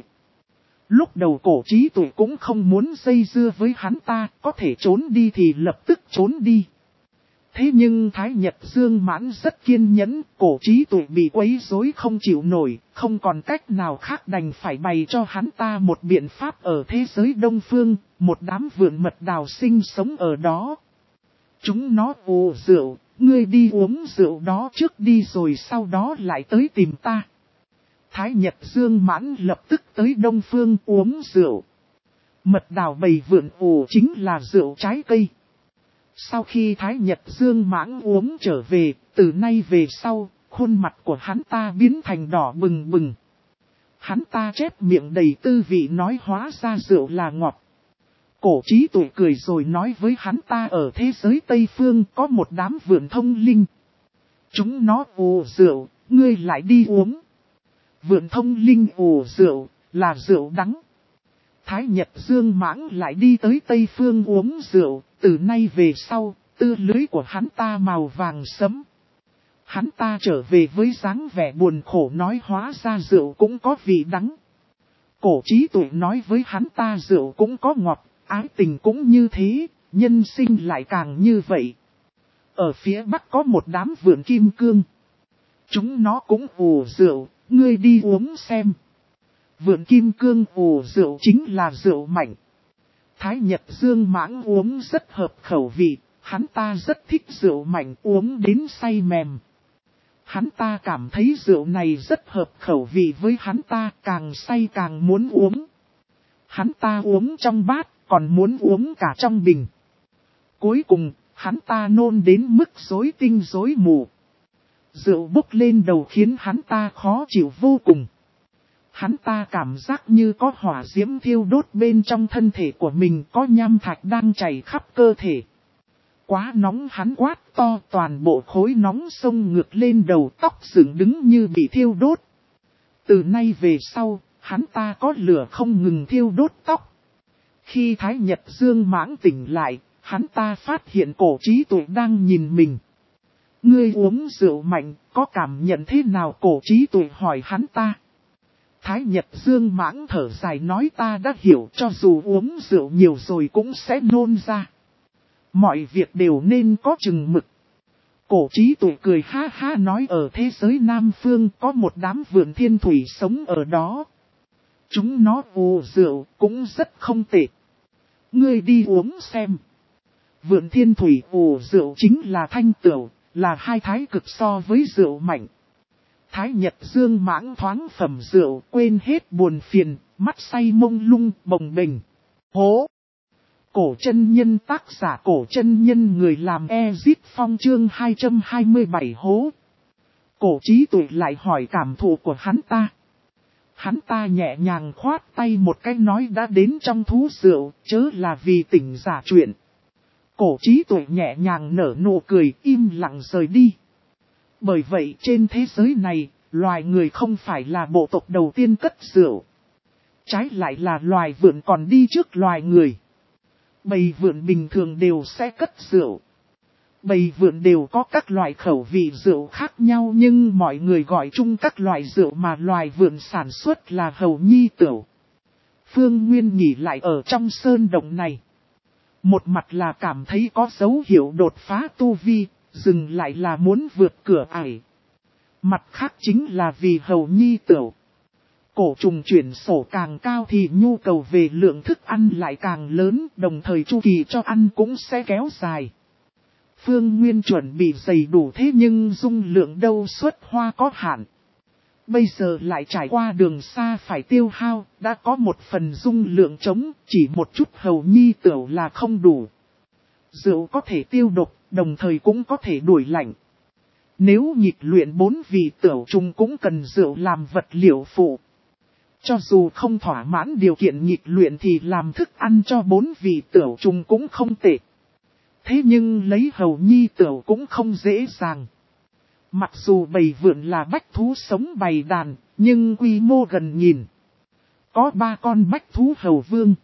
Lúc đầu Cổ Trí Tuệ cũng không muốn dây dưa với hắn ta, có thể trốn đi thì lập tức trốn đi. Thế nhưng Thái Nhật Dương Mãn rất kiên nhẫn, Cổ Trí Tuệ bị quấy rối không chịu nổi, không còn cách nào khác đành phải bày cho hắn ta một biện pháp ở thế giới Đông Phương, một đám vượn mật đào sinh sống ở đó. Chúng nó ồ rượu, ngươi đi uống rượu đó trước đi rồi sau đó lại tới tìm ta. Thái Nhật Dương Mãn lập tức tới Đông Phương uống rượu. Mật đào bầy vượn ồ chính là rượu trái cây. Sau khi Thái Nhật Dương Mãng uống trở về, từ nay về sau, khuôn mặt của hắn ta biến thành đỏ bừng bừng. Hắn ta chép miệng đầy tư vị nói hóa ra rượu là ngọt. Cổ Trí Tuệ cười rồi nói với hắn ta ở thế giới Tây Phương có một đám vượn thông linh. Chúng nó ồ rượu, ngươi lại đi uống. Vượn thông linh ồ rượu, là rượu đắng. Thái Nhật Dương Mãng lại đi tới Tây Phương uống rượu, từ nay về sau, tư lưới của hắn ta màu vàng sẫm. Hắn ta trở về với dáng vẻ buồn khổ nói hóa ra rượu cũng có vị đắng. Cổ Trí Tuệ nói với hắn ta rượu cũng có ngọt, ái tình cũng như thế, nhân sinh lại càng như vậy. Ở phía bắc có một đám vượn kim cương. Chúng nó cũng ủ rượu, ngươi đi uống xem. Vượn kim cương ủ rượu chính là rượu mạnh. Thái Nhật Dương Mãng uống rất hợp khẩu vị, hắn ta rất thích rượu mạnh uống đến say mềm. Hắn ta cảm thấy rượu này rất hợp khẩu vị với hắn ta, càng say càng muốn uống. Hắn ta uống trong bát, còn muốn uống cả trong bình. Cuối cùng, hắn ta nôn đến mức rối tinh rối mù. Rượu bốc lên đầu khiến hắn ta khó chịu vô cùng. Hắn ta cảm giác như có hỏa diễm thiêu đốt bên trong thân thể của mình, có nham thạch đang chảy khắp cơ thể. Quá nóng hắn quát to, toàn bộ khối nóng xông ngược lên đầu, tóc dựng đứng như bị thiêu đốt. Từ nay về sau, hắn ta có lửa không ngừng thiêu đốt tóc. Khi Thái Nhật Dương Mãng tỉnh lại, hắn ta phát hiện Cổ Trí Tuệ đang nhìn mình. Ngươi uống rượu mạnh, có cảm nhận thế nào? Cổ Trí Tuệ hỏi hắn ta. Thái Nhật Dương Mãng thở dài nói ta đã hiểu, cho dù uống rượu nhiều rồi cũng sẽ nôn ra. Mọi việc đều nên có chừng mực. Cổ Trí Tuệ cười ha ha nói ở thế giới Nam Phương có một đám vượn thiên thủy sống ở đó. Chúng nó ồ rượu cũng rất không tệ. Ngươi đi uống xem. Vượn thiên thủy ồ rượu chính là thanh tửu, là hai thái cực so với rượu mạnh. Thái Nhật Dương Mãng thoáng phẩm rượu, quên hết buồn phiền, mắt say mông lung, bồng bềnh. Hố! Cổ chân nhân tác giả cổ chân nhân người làm Ezip Phong chương hai trăm hai mươi bảy hố. Cổ Trí Tuệ lại hỏi cảm thụ của hắn ta. Hắn ta nhẹ nhàng khoát tay một cái nói đã đến trong thú rượu, chớ là vì tỉnh giả chuyện. Cổ Trí Tuệ nhẹ nhàng nở nụ cười, im lặng rời đi. Bởi vậy trên thế giới này, loài người không phải là bộ tộc đầu tiên cất rượu. Trái lại là loài vượn còn đi trước loài người. Bầy vượn bình thường đều sẽ cất rượu. Bầy vượn đều có các loại khẩu vị rượu khác nhau nhưng mọi người gọi chung các loại rượu mà loài vượn sản xuất là hầu nhi tửu. Phương Nguyên nghỉ lại ở trong sơn động này. Một mặt là cảm thấy có dấu hiệu đột phá tu vi, dừng lại là muốn vượt cửa ải. Mặt khác chính là vì hầu nhi tửu. Cổ trùng chuyển sổ càng cao thì nhu cầu về lượng thức ăn lại càng lớn, đồng thời chu kỳ cho ăn cũng sẽ kéo dài. Phương Nguyên chuẩn bị đầy đủ thế nhưng dung lượng đâu xuất hoa có hạn. Bây giờ lại trải qua đường xa phải tiêu hao, đã có một phần dung lượng trống, chỉ một chút hầu nhi tửu là không đủ. Rượu có thể tiêu độc, đồng thời cũng có thể đuổi lạnh. Nếu nhịp luyện bốn vị tửu trùng cũng cần rượu làm vật liệu phụ. Cho dù không thỏa mãn điều kiện nhịp luyện thì làm thức ăn cho bốn vị tửu trùng cũng không tệ. Thế nhưng lấy hầu nhi tửu cũng không dễ dàng. Mặc dù bầy vượn là bách thú sống bầy đàn, nhưng quy mô gần nhìn. Có ba con bách thú hầu vương.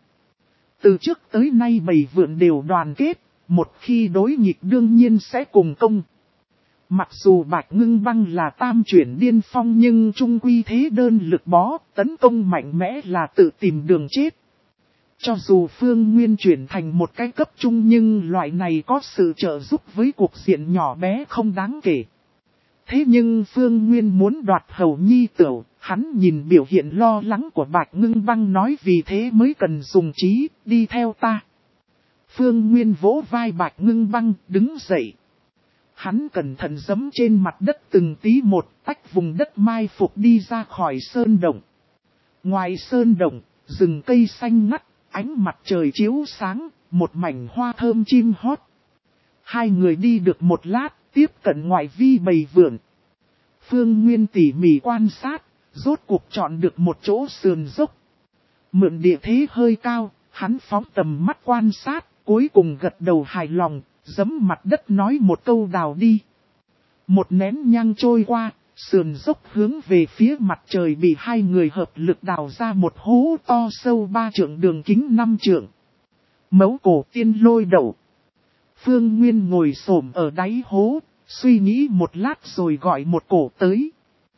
Từ trước tới nay bầy vượn đều đoàn kết, một khi đối nghịch đương nhiên sẽ cùng công. Mặc dù Bạch Ngưng Băng là tam chuyển điên phong nhưng trung quy thế đơn lực bó, tấn công mạnh mẽ là tự tìm đường chết. Cho dù Phương Nguyên chuyển thành một cái cấp trung nhưng loại này có sự trợ giúp với cuộc diện nhỏ bé không đáng kể. Thế nhưng Phương Nguyên muốn đoạt hầu nhi tửu, hắn nhìn biểu hiện lo lắng của Bạch Ngưng Băng nói vì thế mới cần dùng trí, đi theo ta. Phương Nguyên vỗ vai Bạch Ngưng Băng, đứng dậy. Hắn cẩn thận giẫm trên mặt đất từng tí một, tách vùng đất mai phục đi ra khỏi sơn động. Ngoài sơn động, rừng cây xanh ngắt, ánh mặt trời chiếu sáng, một mảnh hoa thơm chim hót. Hai người đi được một lát, tiếp cận ngoại vi bầy vượn. Phương Nguyên tỉ mỉ quan sát, rốt cuộc chọn được một chỗ sườn dốc. Mượn địa thế hơi cao, hắn phóng tầm mắt quan sát, cuối cùng gật đầu hài lòng, giẫm mặt đất nói một câu đào đi. Một nén nhang trôi qua, sườn dốc hướng về phía mặt trời bị hai người hợp lực đào ra một hố to sâu ba trượng đường kính năm trượng. Mấu cổ tiên lôi đậu. Phương Nguyên ngồi xổm ở đáy hố, suy nghĩ một lát rồi gọi một cổ tới.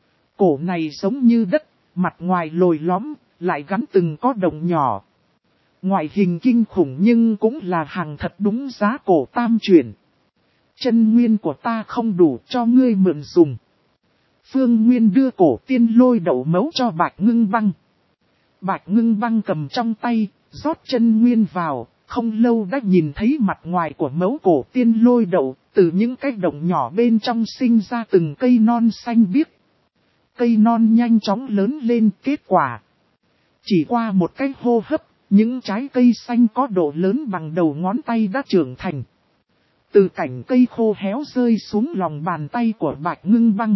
Cổ này giống như đất, mặt ngoài lồi lõm, lại gắn từng có đồng nhỏ. Ngoại hình kinh khủng nhưng cũng là hàng thật đúng giá cổ tam chuyển. Chân nguyên của ta không đủ cho ngươi mượn dùng. Phương Nguyên đưa cổ tiên lôi đậu mấu cho Bạch Ngưng Băng. Bạch Ngưng Băng cầm trong tay, rót chân nguyên vào, không lâu đã nhìn thấy mặt ngoài của mấu cổ tiên lôi đậu, từ những cái động nhỏ bên trong sinh ra từng cây non xanh biếc. Cây non nhanh chóng lớn lên, kết quả. Chỉ qua một cái hô hấp, những trái cây xanh có độ lớn bằng đầu ngón tay đã trưởng thành. Từ cảnh cây khô héo rơi xuống lòng bàn tay của Bạch Ngưng Băng.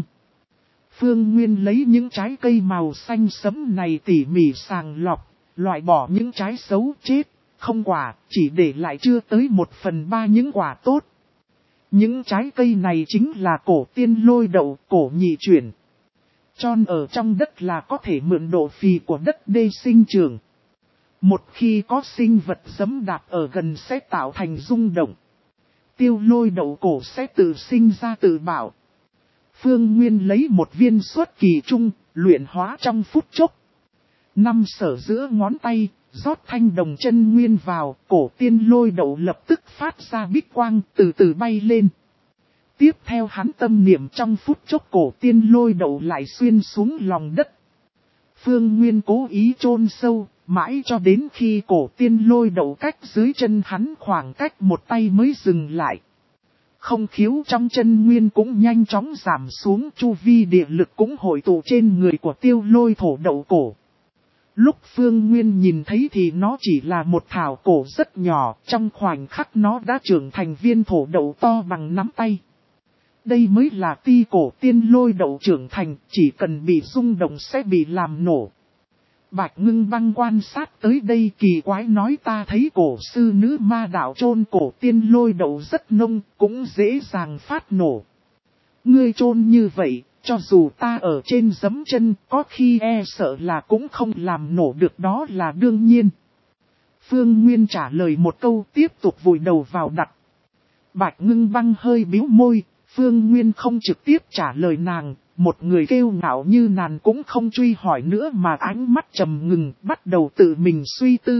Phương Nguyên lấy những trái cây màu xanh sẫm này tỉ mỉ sàng lọc, loại bỏ những trái xấu chết, không quả, chỉ để lại chưa tới một phần ba những quả tốt. Những trái cây này chính là cổ tiên lôi đậu, cổ nhị chuyển. Tròn ở trong đất là có thể mượn độ phì của đất đê sinh trưởng. Một khi có sinh vật giẫm đạp ở gần sẽ tạo thành rung động. Tiêu lôi đậu cổ sẽ tự sinh ra tự bảo. Phương Nguyên lấy một viên xuất kỳ trung, luyện hóa trong phút chốc. Năm sở giữa ngón tay, rót thanh đồng chân nguyên vào, cổ tiên lôi đậu lập tức phát ra bích quang, từ từ bay lên. Tiếp theo hắn tâm niệm trong phút chốc cổ tiên lôi đậu lại xuyên xuống lòng đất. Phương Nguyên cố ý chôn sâu, mãi cho đến khi cổ tiên lôi đậu cách dưới chân hắn khoảng cách một tay mới dừng lại. Không khiếu trong chân nguyên cũng nhanh chóng giảm xuống, chu vi địa lực cũng hội tụ trên người của tiêu lôi thổ đậu cổ. Lúc Phương Nguyên nhìn thấy thì nó chỉ là một thảo cổ rất nhỏ, trong khoảnh khắc nó đã trưởng thành viên thổ đậu to bằng nắm tay. Đây mới là ti cổ tiên lôi đậu trưởng thành, chỉ cần bị rung động sẽ bị làm nổ. Bạch Ngưng Băng quan sát tới đây kỳ quái nói ta thấy cổ sư nữ ma đạo chôn cổ tiên lôi đậu rất nông, cũng dễ dàng phát nổ. Ngươi chôn như vậy, cho dù ta ở trên giẫm chân, có khi e sợ là cũng không làm nổ được, đó là đương nhiên. Phương Nguyên trả lời một câu tiếp tục vùi đầu vào đặt. Bạch Ngưng Băng hơi bĩu môi, Phương Nguyên không trực tiếp trả lời nàng. Một người kêu ngạo như nàng cũng không truy hỏi nữa mà ánh mắt trầm ngừng, bắt đầu tự mình suy tư.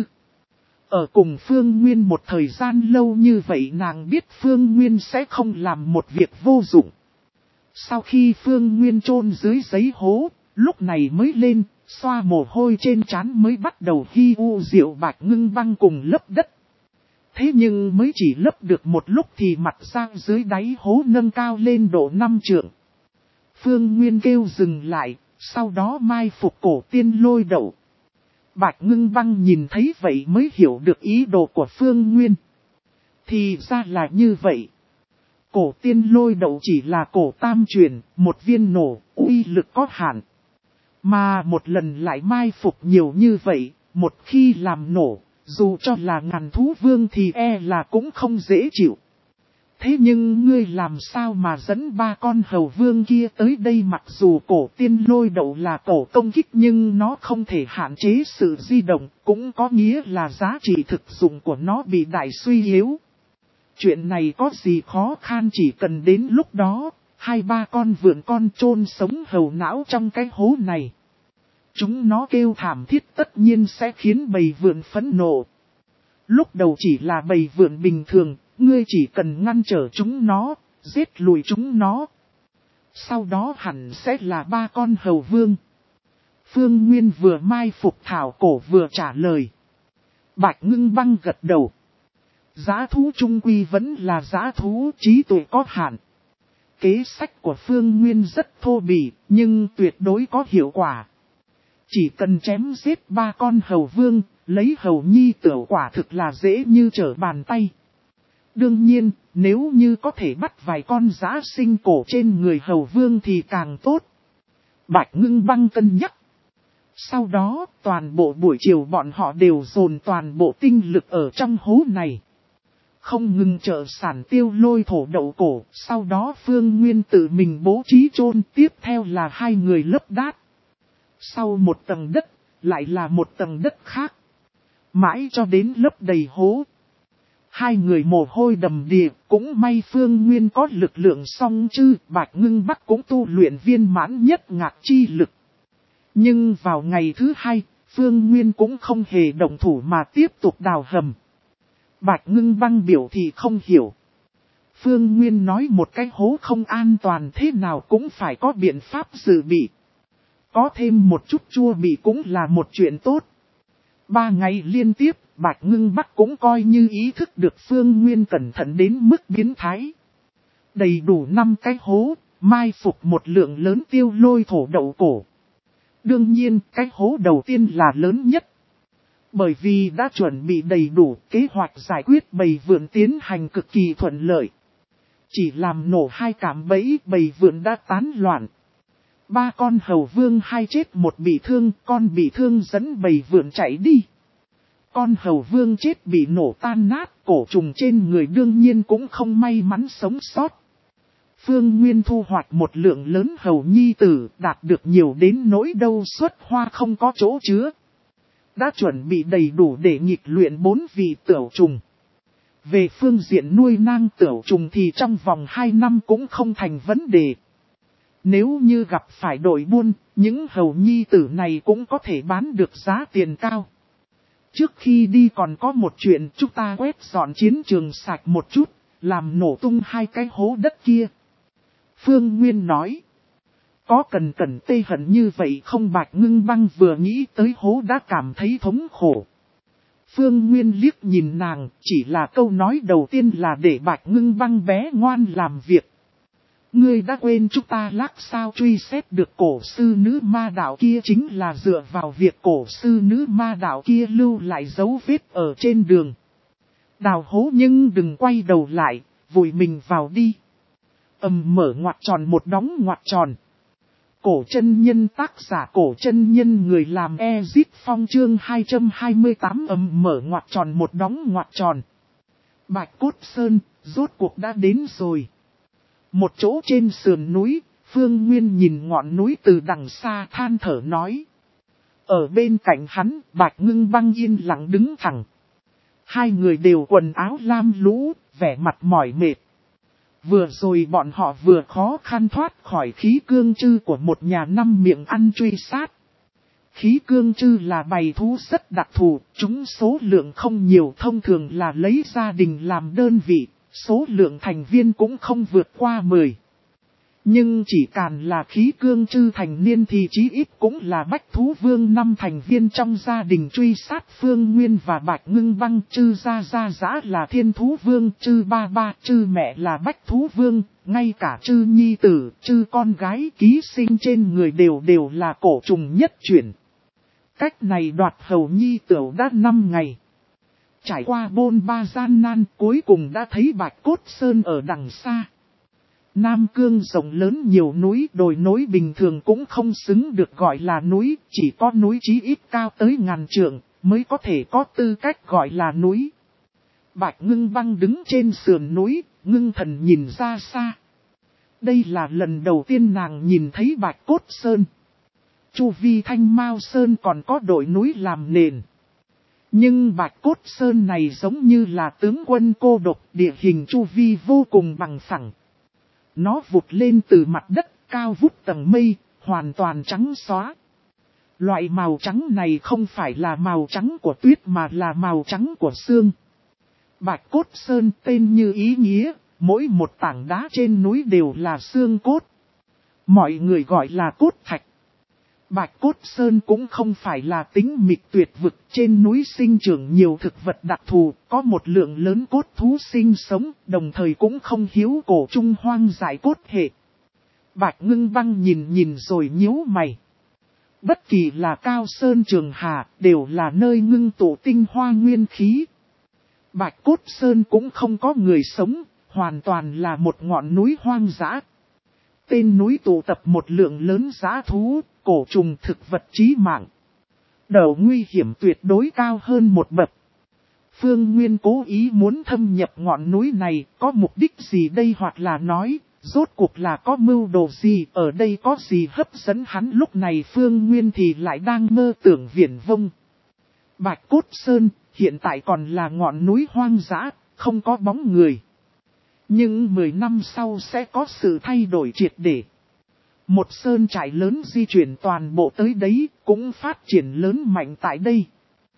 Ở cùng Phương Nguyên một thời gian lâu như vậy nàng biết Phương Nguyên sẽ không làm một việc vô dụng. Sau khi Phương Nguyên chôn dưới giấy hố, lúc này mới lên, xoa mồ hôi trên trán mới bắt đầu hi u rượu Bạch Ngưng Băng cùng lấp đất. Thế nhưng mới chỉ lấp được một lúc thì mặt sang dưới đáy hố nâng cao lên độ năm trượng. Phương Nguyên kêu dừng lại, sau đó mai phục cổ tiên lôi đậu. Bạch Ngưng Băng nhìn thấy vậy mới hiểu được ý đồ của Phương Nguyên. Thì ra là như vậy. Cổ tiên lôi đậu chỉ là cổ tam truyền, một viên nổ, uy lực có hạn. Mà một lần lại mai phục nhiều như vậy, một khi làm nổ, dù cho là ngàn thú vương thì e là cũng không dễ chịu. Thế nhưng ngươi làm sao mà dẫn ba con hầu vương kia tới đây, mặc dù cổ tiên lôi đậu là cổ công kích nhưng nó không thể hạn chế sự di động, cũng có nghĩa là giá trị thực dụng của nó bị đại suy yếu. Chuyện này có gì khó khăn, chỉ cần đến lúc đó, hai ba con vượn con chôn sống hầu não trong cái hố này. Chúng nó kêu thảm thiết tất nhiên sẽ khiến bầy vượn phẫn nộ. Lúc đầu chỉ là bầy vượn bình thường, ngươi chỉ cần ngăn trở chúng nó, giết lùi chúng nó. Sau đó hẳn sẽ là ba con hầu vương. Phương Nguyên vừa mai phục thảo cổ vừa trả lời. Bạch Ngưng Băng gật đầu. Giá thú trung quy vẫn là giá thú, trí tuệ có hạn. Kế sách của Phương Nguyên rất thô bỉ, nhưng tuyệt đối có hiệu quả. Chỉ cần chém giết ba con hầu vương, lấy hầu nhi tửu quả thực là dễ như trở bàn tay. Đương nhiên, nếu như có thể bắt vài con giã sinh cổ trên người hầu vương thì càng tốt. Bạch Ngưng Băng cân nhắc. Sau đó, toàn bộ buổi chiều bọn họ đều dồn toàn bộ tinh lực ở trong hố này. Không ngừng trợ sản tiêu lôi thổ đậu cổ, sau đó Phương Nguyên tự mình bố trí chôn, tiếp theo là hai người lấp đát. Sau một tầng đất, lại là một tầng đất khác. Mãi cho đến lấp đầy hố. Hai người mồ hôi đầm đìa, cũng may Phương Nguyên có lực lượng song chư, Bạch Ngưng Bắc cũng tu luyện viên mãn nhất ngạc chi lực. Nhưng vào ngày thứ hai, Phương Nguyên cũng không hề động thủ mà tiếp tục đào hầm. Bạch Ngưng Băng biểu thị không hiểu. Phương Nguyên nói một cái hố không an toàn thế nào cũng phải có biện pháp dự bị. Có thêm một chút chua bị cũng là một chuyện tốt. Ba ngày liên tiếp, Bạch Ngưng Bắc cũng coi như ý thức được Phương Nguyên cẩn thận đến mức biến thái. Đầy đủ năm cái hố, mai phục một lượng lớn tiêu lôi thổ đậu cổ. Đương nhiên, cái hố đầu tiên là lớn nhất. Bởi vì đã chuẩn bị đầy đủ, kế hoạch giải quyết bầy vượn tiến hành cực kỳ thuận lợi. Chỉ làm nổ hai cạm bẫy, bầy vượn đã tán loạn. Ba con hầu vương hai chết một bị thương, con bị thương dẫn bầy vượn chạy đi. Con hầu vương chết bị nổ tan nát, cổ trùng trên người đương nhiên cũng không may mắn sống sót. Phương Nguyên thu hoạch một lượng lớn hầu nhi tử, đạt được nhiều đến nỗi đâu xuất hoa không có chỗ chứa. Đã chuẩn bị đầy đủ để nghịch luyện bốn vị tửu trùng. Về phương diện nuôi nang tửu trùng thì trong vòng hai năm cũng không thành vấn đề. Nếu như gặp phải đội buôn, những hầu nhi tử này cũng có thể bán được giá tiền cao. Trước khi đi còn có một chuyện, chúng ta quét dọn chiến trường sạch một chút, làm nổ tung hai cái hố đất kia. Phương Nguyên nói. Có cần cần tê hận như vậy không? Bạch Ngưng Băng vừa nghĩ tới hố đã cảm thấy thống khổ. Phương Nguyên liếc nhìn nàng, chỉ là câu nói đầu tiên là để Bạch Ngưng Băng bé ngoan làm việc. Ngươi đã quên chúng ta lắc sao truy xét được cổ sư nữ ma đạo kia chính là dựa vào việc cổ sư nữ ma đạo kia lưu lại dấu vết ở trên đường. Đào hố nhưng đừng quay đầu lại, vùi mình vào đi. Ầm mở ngoặc tròn một đóng ngoặc tròn. Cổ chân nhân tác giả cổ chân nhân người làm Ezit Phong chương hai trăm hai mươi tám ầm mở ngoặc tròn một đóng ngoặc tròn. Bạch Cốt Sơn, rốt cuộc đã đến rồi. Một chỗ trên sườn núi, Phương Nguyên nhìn ngọn núi từ đằng xa than thở nói. Ở bên cạnh hắn, Bạch Ngưng Băng yên lặng đứng thẳng. Hai người đều quần áo lam lũ, vẻ mặt mỏi mệt. Vừa rồi bọn họ vừa khó khăn thoát khỏi khí cương trư của một nhà năm miệng ăn truy sát. Khí cương trư là bầy thú rất đặc thù, chúng số lượng không nhiều, thông thường là lấy gia đình làm đơn vị, số lượng thành viên cũng không vượt qua mười. Nhưng chỉ càn là khí cương chư thành niên thì chí ít cũng là bách thú vương năm thành viên trong gia đình truy sát Phương Nguyên và Bạch Ngưng Băng. Chư gia gia giã là thiên thú vương, chư ba ba, chư mẹ là bách thú vương, ngay cả chư nhi tử, chư con gái ký sinh trên người đều đều là cổ trùng nhất chuyển. Cách này đoạt hầu nhi tửu đã năm ngày. Trải qua bôn ba gian nan cuối cùng đã thấy Bạch Cốt Sơn ở đằng xa. Nam Cương rộng lớn nhiều núi đồi nối bình thường cũng không xứng được gọi là núi, chỉ có núi chí ít cao tới ngàn trượng mới có thể có tư cách gọi là núi. Bạch Ngưng Băng đứng trên sườn núi, ngưng thần nhìn ra xa. Đây là lần đầu tiên nàng nhìn thấy Bạch Cốt Sơn. Chu vi Thanh Mao Sơn còn có đồi núi làm nền. Nhưng Bạch Cốt Sơn này giống như là tướng quân cô độc, địa hình chu vi vô cùng bằng phẳng. Nó vụt lên từ mặt đất, cao vút tầng mây, hoàn toàn trắng xóa. Loại màu trắng này không phải là màu trắng của tuyết mà là màu trắng của xương. Bạch Cốt Sơn tên như ý nghĩa, mỗi một tảng đá trên núi đều là xương cốt. Mọi người gọi là cốt thạch. Bạch Cốt Sơn cũng không phải là tính mịch tuyệt vực, trên núi sinh trưởng nhiều thực vật đặc thù, có một lượng lớn cốt thú sinh sống, đồng thời cũng không hiếu cổ trung hoang dại cốt hệ. Bạch Ngưng Băng nhìn nhìn rồi nhíu mày. Bất kỳ là Cao Sơn Trường Hà, đều là nơi ngưng tụ tinh hoa nguyên khí. Bạch Cốt Sơn cũng không có người sống, hoàn toàn là một ngọn núi hoang dã. Tên núi tụ tập một lượng lớn dã thú, cổ trùng thực vật chí mạng. Độ nguy hiểm tuyệt đối cao hơn một bậc. Phương Nguyên cố ý muốn thâm nhập ngọn núi này, có mục đích gì đây, hoặc là nói, rốt cuộc là có mưu đồ gì, ở đây có gì hấp dẫn hắn. Lúc này Phương Nguyên thì lại đang mơ tưởng viển vông. Bạch Cốt Sơn hiện tại còn là ngọn núi hoang dã, không có bóng người. Nhưng mười năm sau sẽ có sự thay đổi triệt để. Một sơn trại lớn di chuyển toàn bộ tới đấy, cũng phát triển lớn mạnh tại đây.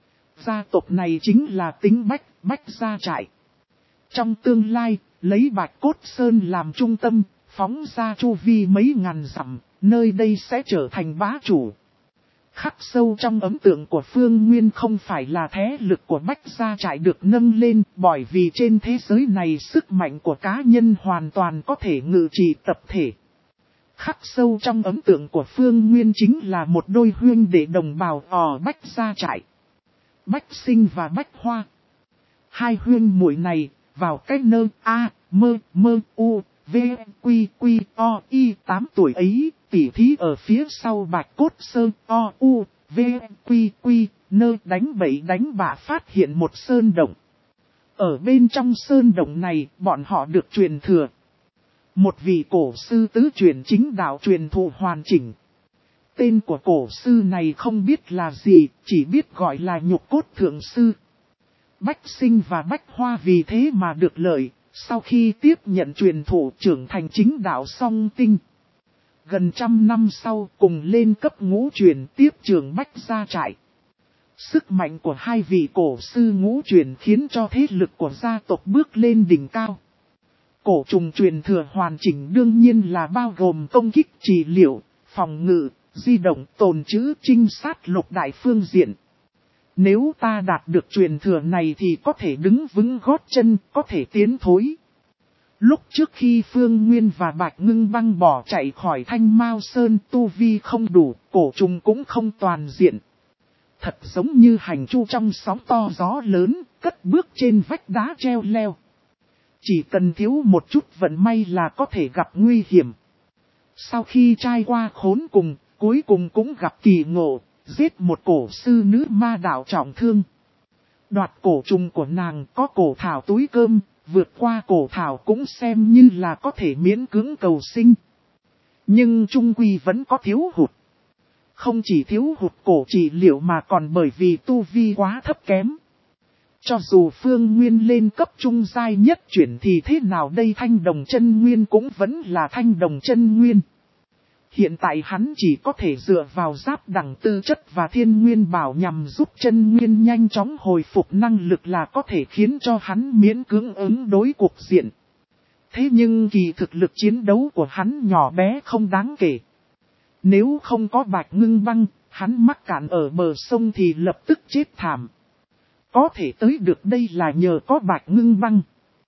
Gia tộc này chính là Tính Bách, Bách gia trại. Trong tương lai, lấy Bạch Cốt Sơn làm trung tâm, phóng ra chu vi mấy ngàn dặm, nơi đây sẽ trở thành bá chủ. Khắc sâu trong ấn tượng của Phương Nguyên không phải là thế lực của Bách gia trại được nâng lên, bởi vì trên thế giới này sức mạnh của cá nhân hoàn toàn có thể ngự trị tập thể. Khắc sâu trong ấn tượng của Phương Nguyên chính là một đôi huynh đệ đồng bào ở Bách gia trại. Bách Sinh và Bách Hoa. Hai huynh muội này, vào cách nơ A, mơ, mơ, u, v, quy, quy, o, y, tám tuổi ấy, tỉ thí ở phía sau Bạch Cốt Sơn, o, u, v, quy, quy, nơ đánh bậy đánh bạ phát hiện một sơn động. Ở bên trong sơn động này, bọn họ được truyền thừa. Một vị cổ sư tứ truyền chính đạo truyền thụ hoàn chỉnh. Tên của cổ sư này không biết là gì, chỉ biết gọi là Nhục Cốt Thượng Sư. Bách Sinh và Bách Hoa vì thế mà được lợi, sau khi tiếp nhận truyền thụ trưởng thành chính đạo song tinh. Gần trăm năm sau cùng lên cấp ngũ truyền tiếp trưởng Bách gia trại. Sức mạnh của hai vị cổ sư ngũ truyền khiến cho thế lực của gia tộc bước lên đỉnh cao. Cổ trùng truyền thừa hoàn chỉnh đương nhiên là bao gồm công kích trị liệu, phòng ngự, di động, tồn trữ, trinh sát lục đại phương diện. Nếu ta đạt được truyền thừa này thì có thể đứng vững gót chân, có thể tiến thối. Lúc trước khi Phương Nguyên và Bạch Ngưng Băng bỏ chạy khỏi Thanh Mao Sơn, tu vi không đủ, cổ trùng cũng không toàn diện. Thật giống như hành chu trong sóng to gió lớn, cất bước trên vách đá treo leo. Chỉ cần thiếu một chút vận may là có thể gặp nguy hiểm. Sau khi trải qua khốn cùng, cuối cùng cũng gặp kỳ ngộ, giết một cổ sư nữ ma đạo trọng thương. Đoạt cổ trùng của nàng có cổ thảo túi cơm, vượt qua cổ thảo cũng xem như là có thể miễn cưỡng cầu sinh. Nhưng trung quy vẫn có thiếu hụt. Không chỉ thiếu hụt cổ trị liệu mà còn bởi vì tu vi quá thấp kém. Cho dù Phương Nguyên lên cấp trung giai nhất chuyển thì thế nào đây, Thanh Đồng Chân Nguyên cũng vẫn là Thanh Đồng Chân Nguyên. Hiện tại hắn chỉ có thể dựa vào giáp đẳng tư chất và thiên nguyên bảo nhằm giúp chân nguyên nhanh chóng hồi phục năng lực là có thể khiến cho hắn miễn cưỡng ứng đối cuộc diện. Thế nhưng kỳ thực lực chiến đấu của hắn nhỏ bé không đáng kể. Nếu không có Bạch Ngưng Băng, hắn mắc cạn ở bờ sông thì lập tức chết thảm. Có thể tới được đây là nhờ có Bạch Ngưng Băng.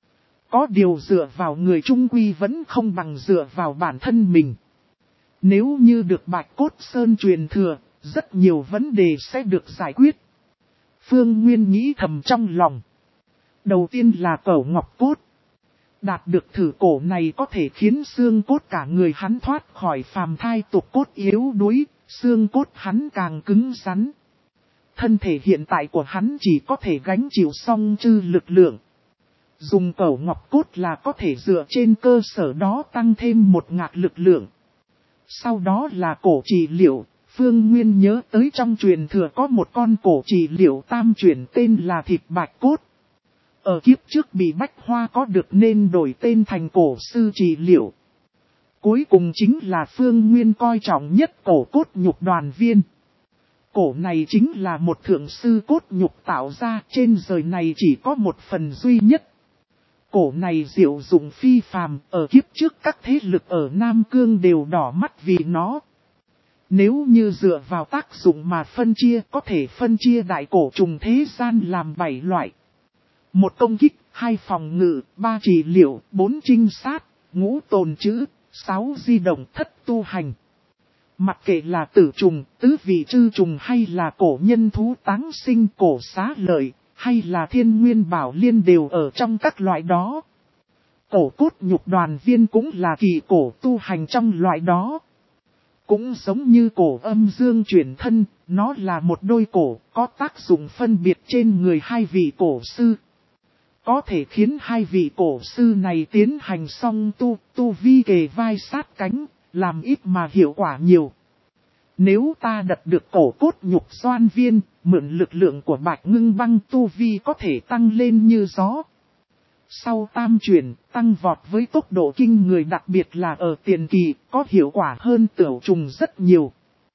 Có điều dựa vào người trung quy vẫn không bằng dựa vào bản thân mình. Nếu như được Bạch Cốt Sơn truyền thừa, rất nhiều vấn đề sẽ được giải quyết. Phương Nguyên nghĩ thầm trong lòng. Đầu tiên là cẩu ngọc cốt. Đạt được thử cổ này có thể khiến xương cốt cả người hắn thoát khỏi phàm thai tục cốt yếu đuối, xương cốt hắn càng cứng rắn. Thân thể hiện tại của hắn chỉ có thể gánh chịu song chư lực lượng. Dùng cẩu ngọc cốt là có thể dựa trên cơ sở đó tăng thêm một ngạt lực lượng. Sau đó là cổ trì liệu, Phương Nguyên nhớ tới trong truyền thừa có một con cổ trì liệu tam chuyển tên là thịt bạch cốt. Ở kiếp trước bị Bách Hoa có được nên đổi tên thành cổ sư trì liệu. Cuối cùng chính là Phương Nguyên coi trọng nhất cổ cốt nhục đoàn viên. Cổ này chính là một thượng sư cốt nhục tạo ra, trên đời này chỉ có một phần duy nhất. Cổ này diệu dụng phi phàm, ở kiếp trước các thế lực ở Nam Cương đều đỏ mắt vì nó. Nếu như dựa vào tác dụng mà phân chia, có thể phân chia đại cổ trùng thế gian làm bảy loại. Một công kích, hai phòng ngự, ba trị liệu, bốn trinh sát, ngũ tồn trữ, sáu di động, thất tu hành. Mặc kệ là tử trùng, tứ vị trư trùng hay là cổ nhân thú táng sinh, cổ xá lợi, hay là thiên nguyên bảo liên đều ở trong các loại đó. Cổ cốt nhục đoàn viên cũng là kỳ cổ tu hành trong loại đó. Cũng giống như cổ âm dương chuyển thân, nó là một đôi cổ, có tác dụng phân biệt trên người hai vị cổ sư. Có thể khiến hai vị cổ sư này tiến hành song tu, tu vi kề vai sát cánh, làm ít mà hiệu quả nhiều. Nếu ta đặt được cổ cốt nhục doan viên, mượn lực lượng của Bạch Ngưng Băng tu vi có thể tăng lên như gió. Sau tam chuyển, tăng vọt với tốc độ kinh người, đặc biệt là ở tiền kỳ, có hiệu quả hơn tiểu trùng rất nhiều.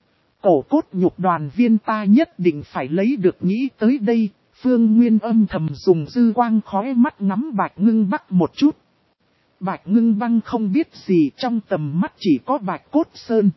Cổ cốt nhục đoàn viên ta nhất định phải lấy được, nghĩ tới đây, Phương Nguyên âm thầm dùng dư quang khóe mắt ngắm Bạch Ngưng Bắc một chút. Bạch Ngưng Băng không biết gì, trong tầm mắt chỉ có Bạch Cốt Sơn.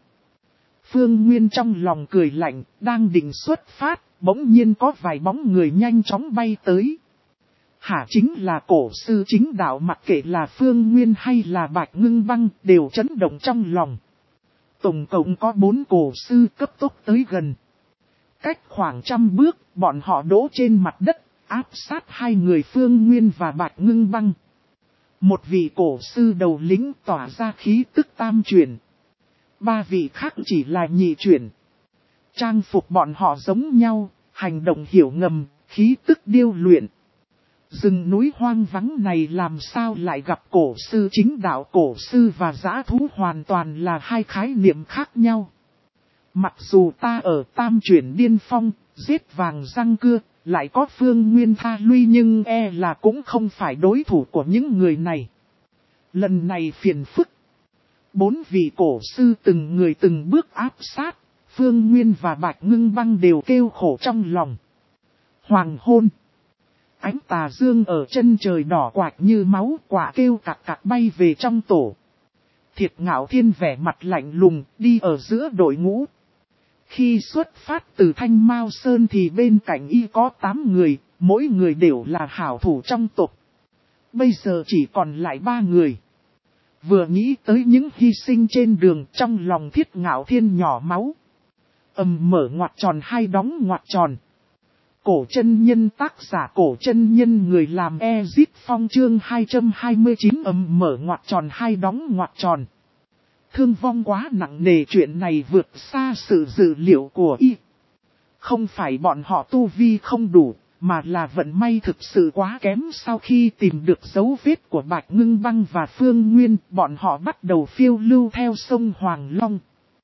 Phương Nguyên trong lòng cười lạnh, đang định xuất phát, bỗng nhiên có vài bóng người nhanh chóng bay tới. Hả, chính là cổ sư chính đạo, mặc kệ là Phương Nguyên hay là Bạch Ngưng Băng đều chấn động trong lòng. Tổng cộng có bốn cổ sư cấp tốc tới gần. Cách khoảng trăm bước, bọn họ đỗ trên mặt đất, áp sát hai người Phương Nguyên và Bạch Ngưng Băng. Một vị cổ sư đầu lĩnh tỏa ra khí tức tam chuyển. Ba vị khác chỉ là nhị chuyển. Trang phục bọn họ giống nhau, hành động hiểu ngầm, khí tức điêu luyện. Rừng núi hoang vắng này làm sao lại gặp cổ sư chính đạo? Cổ sư và dã thú hoàn toàn là hai khái niệm khác nhau. Mặc dù ta ở tam chuyển điên phong, giết vàng răng cưa, lại có Phương Nguyên tha lui, nhưng e là cũng không phải đối thủ của những người này. Lần này phiền phức. Bốn vị cổ sư từng người từng bước áp sát, Phương Nguyên và Bạch Ngưng Băng đều kêu khổ trong lòng. Hoàng hôn. Ánh tà dương ở chân trời đỏ quạch như máu, quả kêu cạc cạc bay về trong tổ. Thiệt Ngạo Thiên vẻ mặt lạnh lùng, đi ở giữa đội ngũ. Khi xuất phát từ Thanh Mao Sơn thì bên cạnh y có tám người, mỗi người đều là hảo thủ trong tộc. Bây giờ chỉ còn lại ba người. Vừa nghĩ tới những hy sinh trên đường, trong lòng Thiết Ngạo Thiên nhỏ máu. Ầm, mở ngoặc tròn hai đóng ngoặc tròn. Cổ chân nhân, tác giả Cổ chân nhân, người làm Ezit Phong, chương hai trăm hai mươi chín, ầm, mở ngoặc tròn hai đóng ngoặc tròn. Thương vong quá nặng nề, chuyện này vượt xa sự dự liệu của y. Không phải bọn họ tu vi không đủ, mà là vận may thực sự quá kém. Sau khi tìm được dấu vết của Bạch Ngưng Băng và Phương Nguyên, bọn họ bắt đầu phiêu lưu theo sông Hoàng Long.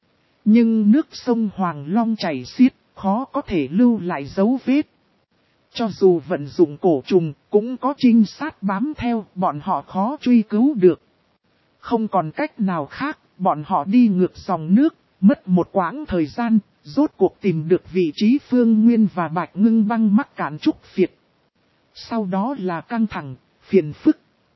Nhưng nước sông Hoàng Long chảy xiết, khó có thể lưu lại dấu vết. Cho dù vận dụng cổ trùng, cũng có trinh sát bám theo, bọn họ khó truy cứu được. Không còn cách nào khác, bọn họ đi ngược dòng nước, mất một quãng thời gian, rốt cuộc tìm được vị trí Phương Nguyên và Bạch Ngưng Băng mắc cạn trúc phiệt. Sau đó là căng thẳng, phiền phức.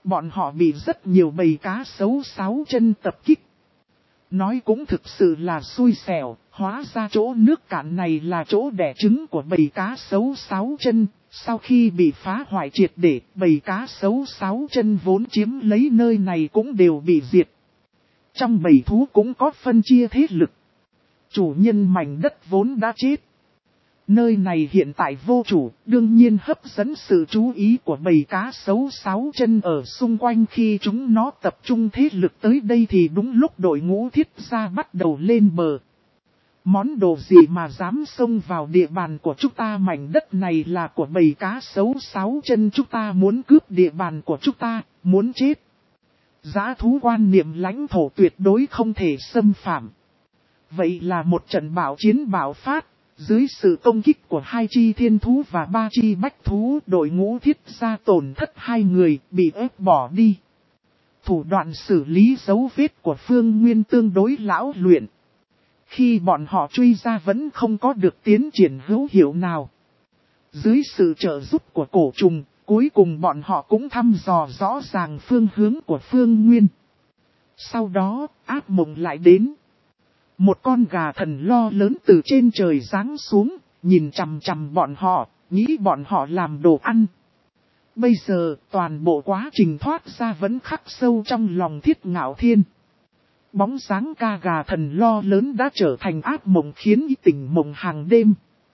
Bọn họ bị rất nhiều bầy cá sấu sáu chân tập kích. Nói cũng thực sự là xui xẻo, hóa ra chỗ nước cạn này là chỗ đẻ trứng của bầy cá sấu sáu chân. Sau khi bị phá hoại triệt để, bầy cá sấu sáu chân vốn chiếm lấy nơi này cũng đều bị diệt. Trong bầy thú cũng có phân chia thế lực. Chủ nhân mảnh đất vốn đã chết. Nơi này hiện tại vô chủ, đương nhiên hấp dẫn sự chú ý của bầy cá sấu sáu chân ở xung quanh. Khi chúng nó tập trung thế lực tới đây thì đúng lúc đội ngũ thiết gia bắt đầu lên bờ. Món đồ gì mà dám xông vào địa bàn của chúng ta, mảnh đất này là của bầy cá sấu sáu chân, chúng ta muốn cướp địa bàn của chúng ta, muốn chết. Dã thú quan niệm lãnh thổ tuyệt đối không thể xâm phạm. Vậy là một trận bạo chiến bạo phát, dưới sự công kích của hai chi thiên thú và ba chi bách thú, đội ngũ thiết gia tổn thất hai người, bị ép bỏ đi. Thủ đoạn xử lý dấu vết của Phương Nguyên tương đối lão luyện. Khi bọn họ truy ra vẫn không có được tiến triển hữu hiệu nào. Dưới sự trợ giúp của cổ trùng, cuối cùng bọn họ cũng thăm dò rõ ràng phương hướng của Phương Nguyên. Sau đó, ác mộng lại đến. Một con gà thần lo lớn từ trên trời giáng xuống, nhìn chằm chằm bọn họ, nghĩ bọn họ làm đồ ăn. Bây giờ, toàn bộ quá trình thoát ra vẫn khắc sâu trong lòng Thiết Ngạo Thiên. Bóng dáng ca gà thần lo lớn đã trở thành ác mộng khiến y tỉnh mộng hàng đêm.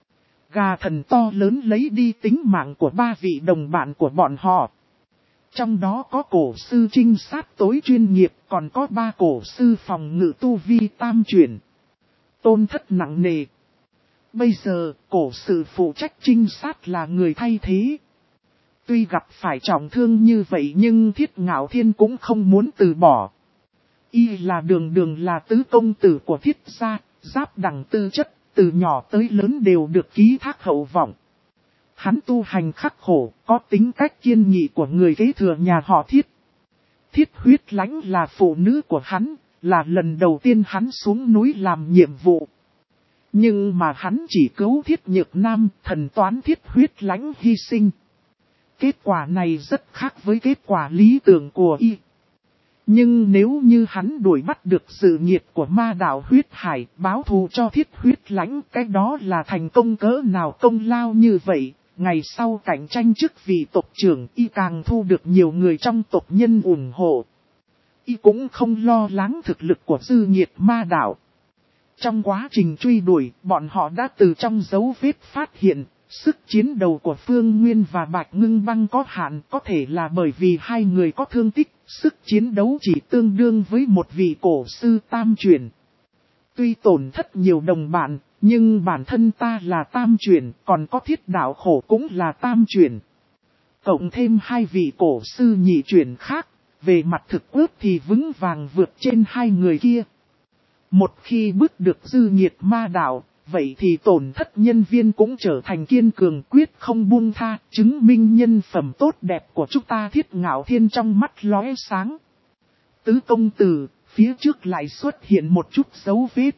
Gà thần to lớn lấy đi tính mạng của ba vị đồng bạn của bọn họ. Trong đó có cổ sư trinh sát tối chuyên nghiệp, còn có ba cổ sư phòng ngự tu vi tam chuyển. Tôn thất nặng nề. Bây giờ, cổ sư phụ trách trinh sát là người thay thế. Tuy gặp phải trọng thương như vậy nhưng Thiết Ngạo Thiên cũng không muốn từ bỏ. Y là đường đường là tứ công tử của Thiết gia, giáp đẳng tư chất, từ nhỏ tới lớn đều được ký thác hậu vọng. Hắn tu hành khắc khổ, có tính cách kiên nghị của người kế thừa nhà họ Thiết. Thiết Huyết Lãnh là phụ nữ của hắn, là lần đầu tiên hắn xuống núi làm nhiệm vụ. Nhưng mà hắn chỉ cứu Thiết Nhược Nam, thần toán Thiết Huyết Lãnh hy sinh. Kết quả này rất khác với kết quả lý tưởng của y. Nhưng nếu như hắn đuổi bắt được sự nghiệp của ma đạo huyết hải, báo thù cho Thiết Huyết Lãnh, cái đó là thành công cỡ nào công lao như vậy. Ngày sau cạnh tranh chức vị tộc trưởng, y càng thu được nhiều người trong tộc nhân ủng hộ. Y cũng không lo lắng thực lực của dư nhiệt ma đạo. Trong quá trình truy đuổi, bọn họ đã từ trong dấu vết phát hiện, sức chiến đấu của Phương Nguyên và Bạch Ngưng Băng có hạn, có thể là bởi vì hai người có thương tích, sức chiến đấu chỉ tương đương với một vị cổ sư tam chuyển. Tuy tổn thất nhiều đồng bạn, nhưng bản thân ta là tam chuyển, còn có Thiết Đạo Khổ cũng là tam chuyển. Cộng thêm hai vị cổ sư nhị chuyển khác, về mặt thực ước thì vững vàng vượt trên hai người kia. Một khi bước được dư nhiệt ma đạo, vậy thì tổn thất nhân viên cũng trở thành kiên cường quyết không buông tha, chứng minh nhân phẩm tốt đẹp của chúng ta. Thiết Ngạo Thiên trong mắt lóe sáng. Tứ công tử, phía trước lại xuất hiện một chút dấu vết.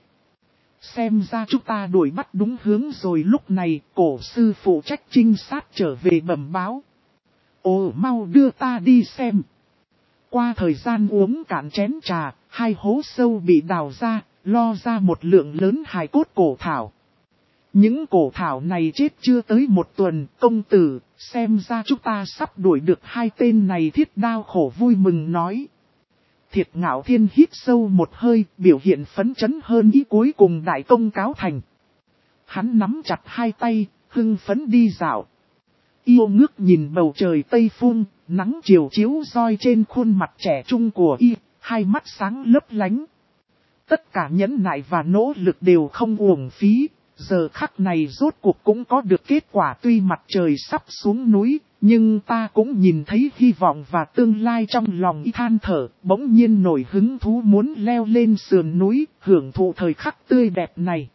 Xem ra chúng ta đuổi bắt đúng hướng rồi. Lúc này, cổ sư phụ trách trinh sát trở về bẩm báo. Ồ, mau đưa ta đi xem. Qua thời gian uống cạn chén trà, hai hố sâu bị đào ra, lo ra một lượng lớn hài cốt cổ thảo. Những cổ thảo này chết chưa tới một tuần, công tử, xem ra chúng ta sắp đuổi được hai tên này. Thiết Đao Khổ vui mừng nói. Thiết Ngạo Thiên hít sâu một hơi, biểu hiện phấn chấn hơn ý, cuối cùng đại công cáo thành. Hắn nắm chặt hai tay, hưng phấn đi dạo. Yêu ngước nhìn bầu trời tây phun, nắng chiều chiếu roi trên khuôn mặt trẻ trung của y, hai mắt sáng lấp lánh. Tất cả nhẫn nại và nỗ lực đều không uổng phí, giờ khắc này rốt cuộc cũng có được kết quả. Tuy mặt trời sắp xuống núi, nhưng ta cũng nhìn thấy hy vọng và tương lai. Trong lòng y than thở, bỗng nhiên nổi hứng thú muốn leo lên sườn núi, hưởng thụ thời khắc tươi đẹp này.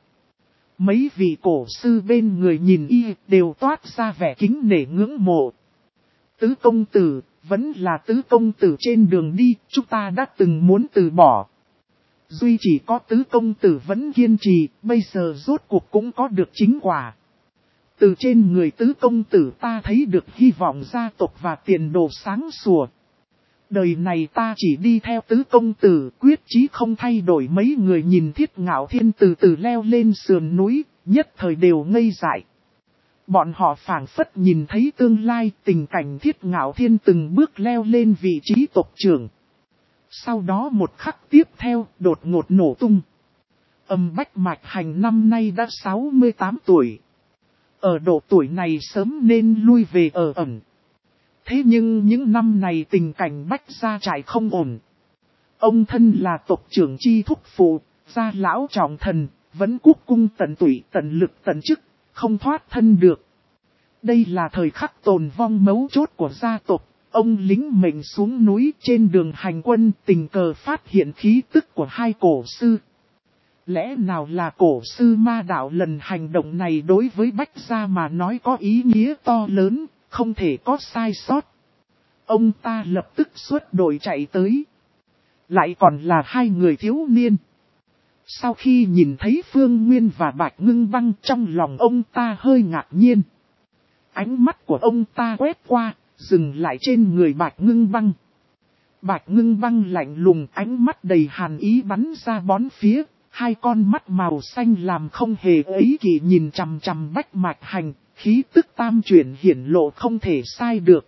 Mấy vị cổ sư bên người nhìn y, đều toát ra vẻ kính nể ngưỡng mộ. Tứ công tử, vẫn là tứ công tử, trên đường đi, chúng ta đã từng muốn từ bỏ. Duy chỉ có tứ công tử vẫn kiên trì, bây giờ rốt cuộc cũng có được chính quả. Từ trên người tứ công tử ta thấy được hy vọng gia tộc và tiền đồ sáng sủa. Đời này ta chỉ đi theo tứ công tử, quyết chí không thay đổi. Mấy người nhìn Thiết Ngạo Thiên từ từ leo lên sườn núi, nhất thời đều ngây dại. Bọn họ phảng phất nhìn thấy tương lai, tình cảnh Thiết Ngạo Thiên từng bước leo lên vị trí tộc trưởng. Sau đó một khắc tiếp theo, đột ngột nổ tung. Âm Bách Mạch Hành năm nay đã sáu mươi tám tuổi. Ở độ tuổi này sớm nên lui về ở ẩn. Thế nhưng những năm này tình cảnh Bách gia trại không ổn. Ông thân là tộc trưởng chi thúc phụ, gia lão trọng thần, vẫn quốc cung tận tụy tận lực tận chức, không thoát thân được. Đây là thời khắc tồn vong mấu chốt của gia tộc. Ông lính mệnh xuống núi trên đường hành quân, tình cờ phát hiện khí tức của hai cổ sư. Lẽ nào là cổ sư ma đạo? Lần hành động này đối với Bách gia mà nói có ý nghĩa to lớn, không thể có sai sót. Ông ta lập tức xuất đội chạy tới. Lại còn là hai người thiếu niên. Sau khi nhìn thấy Phương Nguyên và Bạch Ngưng Băng, trong lòng ông ta hơi ngạc nhiên. Ánh mắt của ông ta quét qua, dừng lại trên người Bạch Ngưng Băng. Bạch Ngưng Băng lạnh lùng, ánh mắt đầy hàn ý bắn ra bốn phía. Hai con mắt màu xanh làm không hề ấy kỳ nhìn chằm chằm Bách Mạch Hành, khí tức tam chuyển hiển lộ không thể sai được.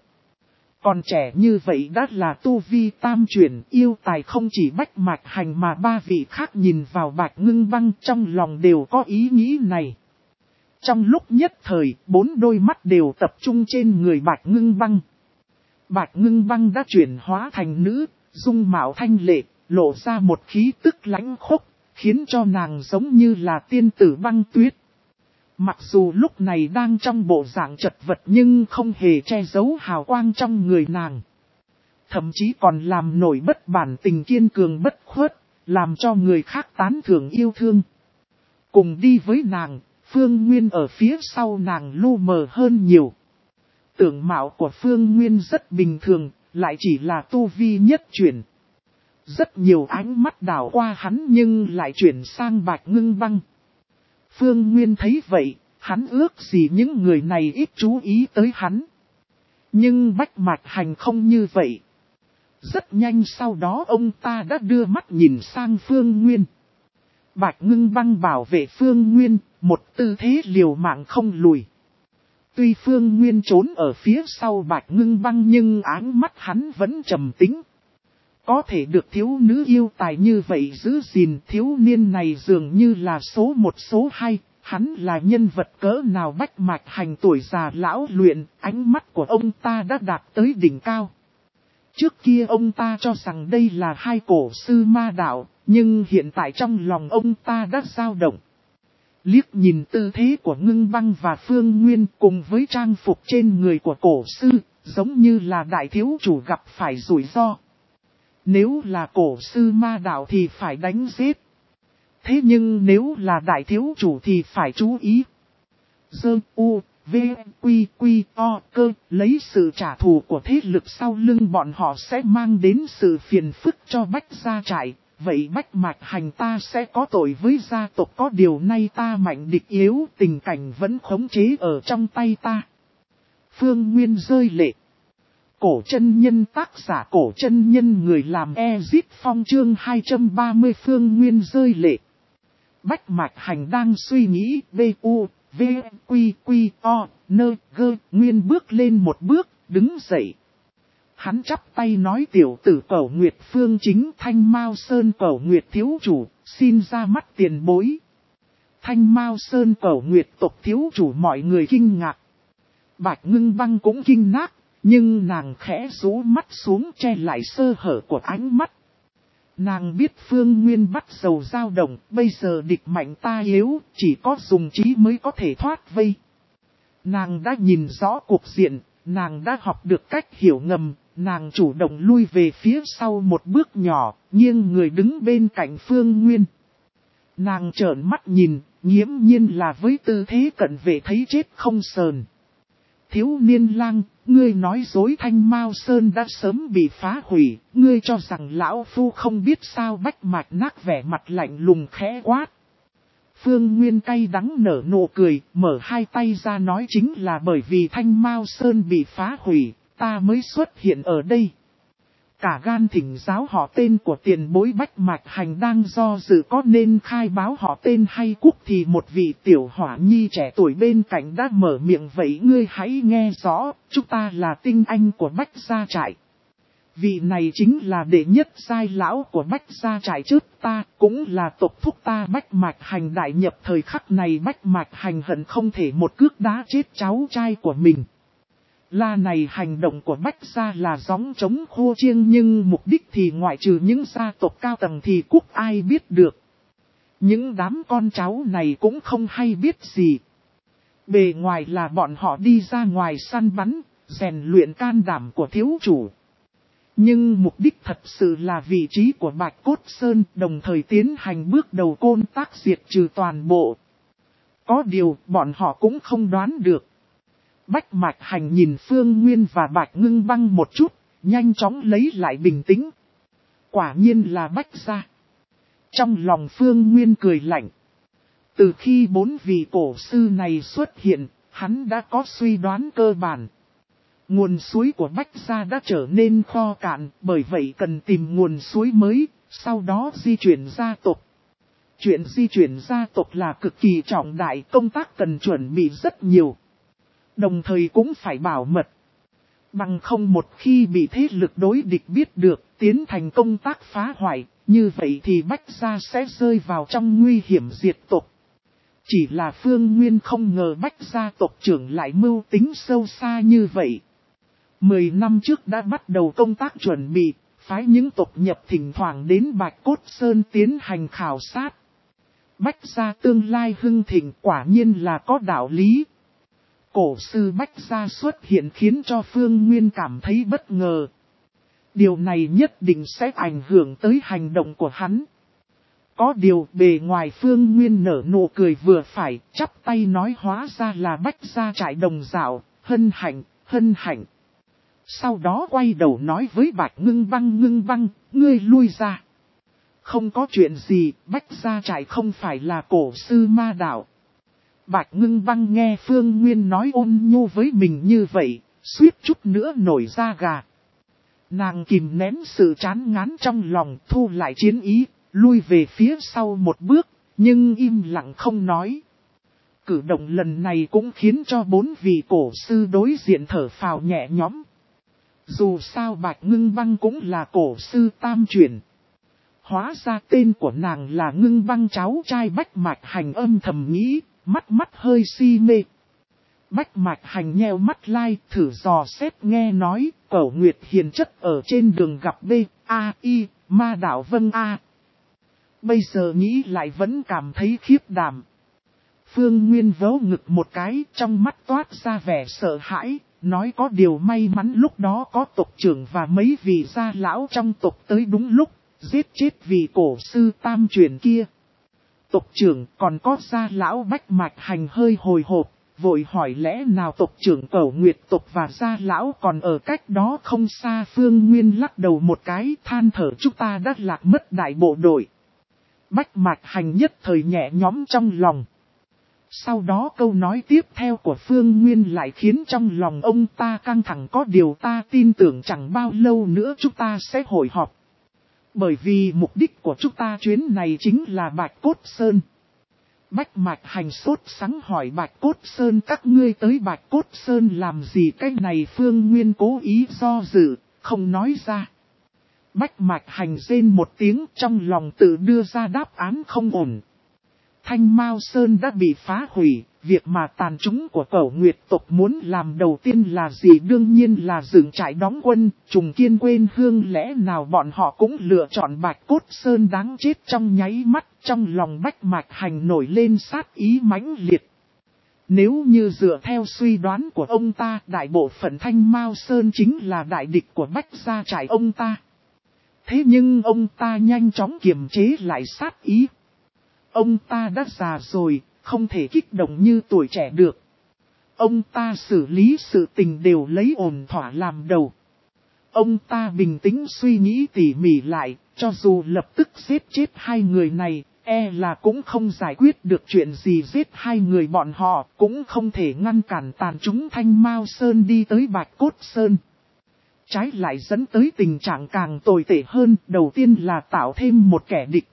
Còn trẻ như vậy đã là tu vi tam chuyển, yêu tài không chỉ Bách Mạch Hành mà ba vị khác nhìn vào Bạch Ngưng Băng trong lòng đều có ý nghĩ này. Trong lúc nhất thời, bốn đôi mắt đều tập trung trên người Bạch Ngưng Băng. Bạch Ngưng Băng đã chuyển hóa thành nữ, dung mạo thanh lệ, lộ ra một khí tức lãnh khốc, khiến cho nàng giống như là tiên tử băng tuyết. Mặc dù lúc này đang trong bộ dạng chật vật nhưng không hề che giấu hào quang trong người nàng. Thậm chí còn làm nổi bất bản tình kiên cường bất khuất, làm cho người khác tán thưởng yêu thương. Cùng đi với nàng, Phương Nguyên ở phía sau nàng lu mờ hơn nhiều. Tưởng mạo của Phương Nguyên rất bình thường, lại chỉ là tu vi nhất chuyển. Rất nhiều ánh mắt đảo qua hắn nhưng lại chuyển sang Bạch Ngưng Băng. Phương Nguyên thấy vậy, hắn ước gì những người này ít chú ý tới hắn. Nhưng Bách Mạch Hành không như vậy. Rất nhanh sau đó ông ta đã đưa mắt nhìn sang Phương Nguyên. Bạch Ngưng Băng bảo vệ Phương Nguyên, một tư thế liều mạng không lùi. Tuy Phương Nguyên trốn ở phía sau Bạch Ngưng Băng nhưng áng mắt hắn vẫn trầm tĩnh. Có thể được thiếu nữ yêu tài như vậy giữ gìn, thiếu niên này dường như là số một số hai, hắn là nhân vật cỡ nào? Bách Mạch Hành tuổi già lão luyện, ánh mắt của ông ta đã đạt tới đỉnh cao. Trước kia ông ta cho rằng đây là hai cổ sư ma đạo, nhưng hiện tại trong lòng ông ta đã dao động. Liếc nhìn tư thế của Ngưng Băng và Phương Nguyên cùng với trang phục trên người của cổ sư, giống như là đại thiếu chủ gặp phải rủi ro. Nếu là cổ sư ma đạo thì phải đánh giết. Thế nhưng nếu là đại thiếu chủ thì phải chú ý. Dơ u, v, quy, quy, o, cơ, lấy sự trả thù của thế lực sau lưng bọn họ sẽ mang đến sự phiền phức cho Bách gia trại. Vậy Bách Mạch Hành ta sẽ có tội với gia tộc, có điều nay ta mạnh địch yếu, tình cảnh vẫn khống chế ở trong tay ta. Phương Nguyên rơi lệ. Cổ chân nhân, tác giả Cổ chân nhân, người làm Ezit Phong, chương hai trăm ba mươi. Phương Nguyên rơi lệ. Bách Mạch Hành đang suy nghĩ, B U, V, Quy, Quy, O, Nơ, Gơ, Nguyên bước lên một bước, đứng dậy. Hắn chắp tay nói: tiểu tử Cẩu Nguyệt Phương chính Thanh Mao Sơn Cẩu Nguyệt thiếu chủ, xin ra mắt tiền bối. Thanh Mao Sơn Cẩu Nguyệt tộc thiếu chủ, mọi người kinh ngạc. Bạch Ngưng Băng cũng kinh ngạc, nhưng nàng khẽ rũ mắt xuống che lại sơ hở của ánh mắt. Nàng biết Phương Nguyên bắt đầu dao động, bây giờ địch mạnh ta yếu, chỉ có dùng trí mới có thể thoát vây. Nàng đã nhìn rõ cuộc diện, nàng đã học được cách hiểu ngầm, nàng chủ động lui về phía sau một bước nhỏ, nghiêng người đứng bên cạnh Phương Nguyên. Nàng trợn mắt nhìn, nghiễm nhiên là với tư thế cận vệ thấy chết không sờn. Thiếu niên lang, ngươi nói dối, Thanh Mao Sơn đã sớm bị phá hủy, ngươi cho rằng lão phu không biết sao? Bách Mạch Nác vẻ mặt lạnh lùng khẽ quát. Phương Nguyên cay đắng nở nụ cười, mở hai tay ra nói: chính là bởi vì Thanh Mao Sơn bị phá hủy, ta mới xuất hiện ở đây. cả gan thỉnh giáo họ tên của tiền bối Bách Mạch Hành đang do dự có nên khai báo họ tên hay cúc thì một vị tiểu hỏa nhi trẻ tuổi bên cạnh đã mở miệng vậy ngươi hãy nghe rõ, chúng ta là tinh anh của Bách Gia Trại. Vị này chính là đệ nhất giai lão của Bách Gia Trại trước ta, cũng là tộc thúc ta Bách Mạch Hành đại nhập thời khắc này Bách Mạch Hành hận không thể một cước đá chết cháu trai của mình. La này hành động của Bách Gia là gióng trống khô chiêng nhưng mục đích thì ngoại trừ những gia tộc cao tầng thì quốc ai biết được. Những đám con cháu này cũng không hay biết gì. Bề ngoài là bọn họ đi ra ngoài săn bắn, rèn luyện can đảm của thiếu chủ. Nhưng mục đích thật sự là vị trí của Bạch Cốt Sơn đồng thời tiến hành bước đầu côn tác diệt trừ toàn bộ. Có điều bọn họ cũng không đoán được. Bách Mạch Hành nhìn Phương Nguyên và Bạch Ngưng Băng một chút, nhanh chóng lấy lại bình tĩnh. Quả nhiên là Bách Gia. Trong lòng Phương Nguyên cười lạnh. Từ khi bốn vị cổ sư này xuất hiện, hắn đã có suy đoán cơ bản. Nguồn suối của Bách Gia đã trở nên kho cạn, bởi vậy cần tìm nguồn suối mới, sau đó di chuyển gia tộc. Chuyện di chuyển gia tộc là cực kỳ trọng đại, công tác cần chuẩn bị rất nhiều. Đồng thời cũng phải bảo mật. Bằng không một khi bị thế lực đối địch biết được, tiến thành công tác phá hoại, như vậy thì Bách Gia sẽ rơi vào trong nguy hiểm diệt tộc. Chỉ là Phương Nguyên không ngờ Bách Gia tộc trưởng lại mưu tính sâu xa như vậy. Mười năm trước đã bắt đầu công tác chuẩn bị, phái những tộc nhập thỉnh thoảng đến Bạch Cốt Sơn tiến hành khảo sát. Bách Gia tương lai hưng thịnh quả nhiên là có đạo lý. Cổ sư Bách Gia xuất hiện khiến cho Phương Nguyên cảm thấy bất ngờ. Điều này nhất định sẽ ảnh hưởng tới hành động của hắn. Có điều bề ngoài Phương Nguyên nở nụ cười vừa phải, chắp tay nói hóa ra là Bách Gia Trại đồng dạo, hân hạnh, hân hạnh. Sau đó quay đầu nói với Bạch Ngưng Băng Ngưng Băng, ngươi lui ra. Không có chuyện gì, Bách Gia Trại không phải là cổ sư ma đạo. Bạch Ngưng Băng nghe Phương Nguyên nói ôn nhu với mình như vậy, suýt chút nữa nổi da gà. Nàng kìm nén sự chán ngán trong lòng, thu lại chiến ý, lui về phía sau một bước, nhưng im lặng không nói. Cử động lần này cũng khiến cho bốn vị cổ sư đối diện thở phào nhẹ nhõm. Dù sao Bạch Ngưng Băng cũng là cổ sư tam truyền. Hóa ra tên của nàng là Ngưng Băng cháu trai Bách Mạch Hành âm thầm nghĩ, mắt mắt hơi si mê. Bách Mạch Hành nheo mắt lai, thử dò xét nghe nói, Cẩu Nguyệt hiền chất ở trên đường gặp B, A, I, ma đạo vâng A. Bây giờ nghĩ lại vẫn cảm thấy khiếp đảm. Phương Nguyên vớ ngực một cái, trong mắt toát ra vẻ sợ hãi, nói có điều may mắn lúc đó có tộc trưởng và mấy vị gia lão trong tộc tới đúng lúc, giết chết vị cổ sư tam truyền kia. Tộc trưởng còn có gia lão Bách Mạch Hành hơi hồi hộp, vội hỏi lẽ nào tộc trưởng Cẩu Nguyệt tộc và gia lão còn ở cách đó không xa. Phương Nguyên lắc đầu một cái than thở chúng ta đã lạc mất đại bộ đội. Bách Mạch Hành nhất thời nhẹ nhõm trong lòng. Sau đó câu nói tiếp theo của Phương Nguyên lại khiến trong lòng ông ta căng thẳng có điều ta tin tưởng chẳng bao lâu nữa chúng ta sẽ hội họp. Bởi vì mục đích của chúng ta chuyến này chính là Bạch Cốt Sơn. Bách Mạch Hành sốt sắng hỏi Bạch Cốt Sơn các ngươi tới Bạch Cốt Sơn làm gì cái này Phương Nguyên cố ý do dự, không nói ra. Bách Mạch Hành rên một tiếng trong lòng tự đưa ra đáp án không ổn. Thanh Mao Sơn đã bị phá hủy, việc mà tàn chúng của Cẩu Nguyệt tộc muốn làm đầu tiên là gì đương nhiên là dựng trại đóng quân, trùng kiên quên hương lẽ nào bọn họ cũng lựa chọn Bạch Cốt Sơn đáng chết trong nháy mắt, trong lòng Bách Mạch Hành nổi lên sát ý mãnh liệt. Nếu như dựa theo suy đoán của ông ta, đại bộ phận Thanh Mao Sơn chính là đại địch của Bách Gia Trại ông ta. Thế nhưng ông ta nhanh chóng kiềm chế lại sát ý. Ông ta đã già rồi, không thể kích động như tuổi trẻ được. Ông ta xử lý sự tình đều lấy ổn thỏa làm đầu. Ông ta bình tĩnh suy nghĩ tỉ mỉ lại, cho dù lập tức giết chết hai người này, e là cũng không giải quyết được chuyện gì giết hai người bọn họ, cũng không thể ngăn cản tàn chúng Thanh Mao Sơn đi tới Bạch Cốt Sơn. trái lại dẫn tới tình trạng càng tồi tệ hơn. Đầu tiên là tạo thêm một kẻ địch.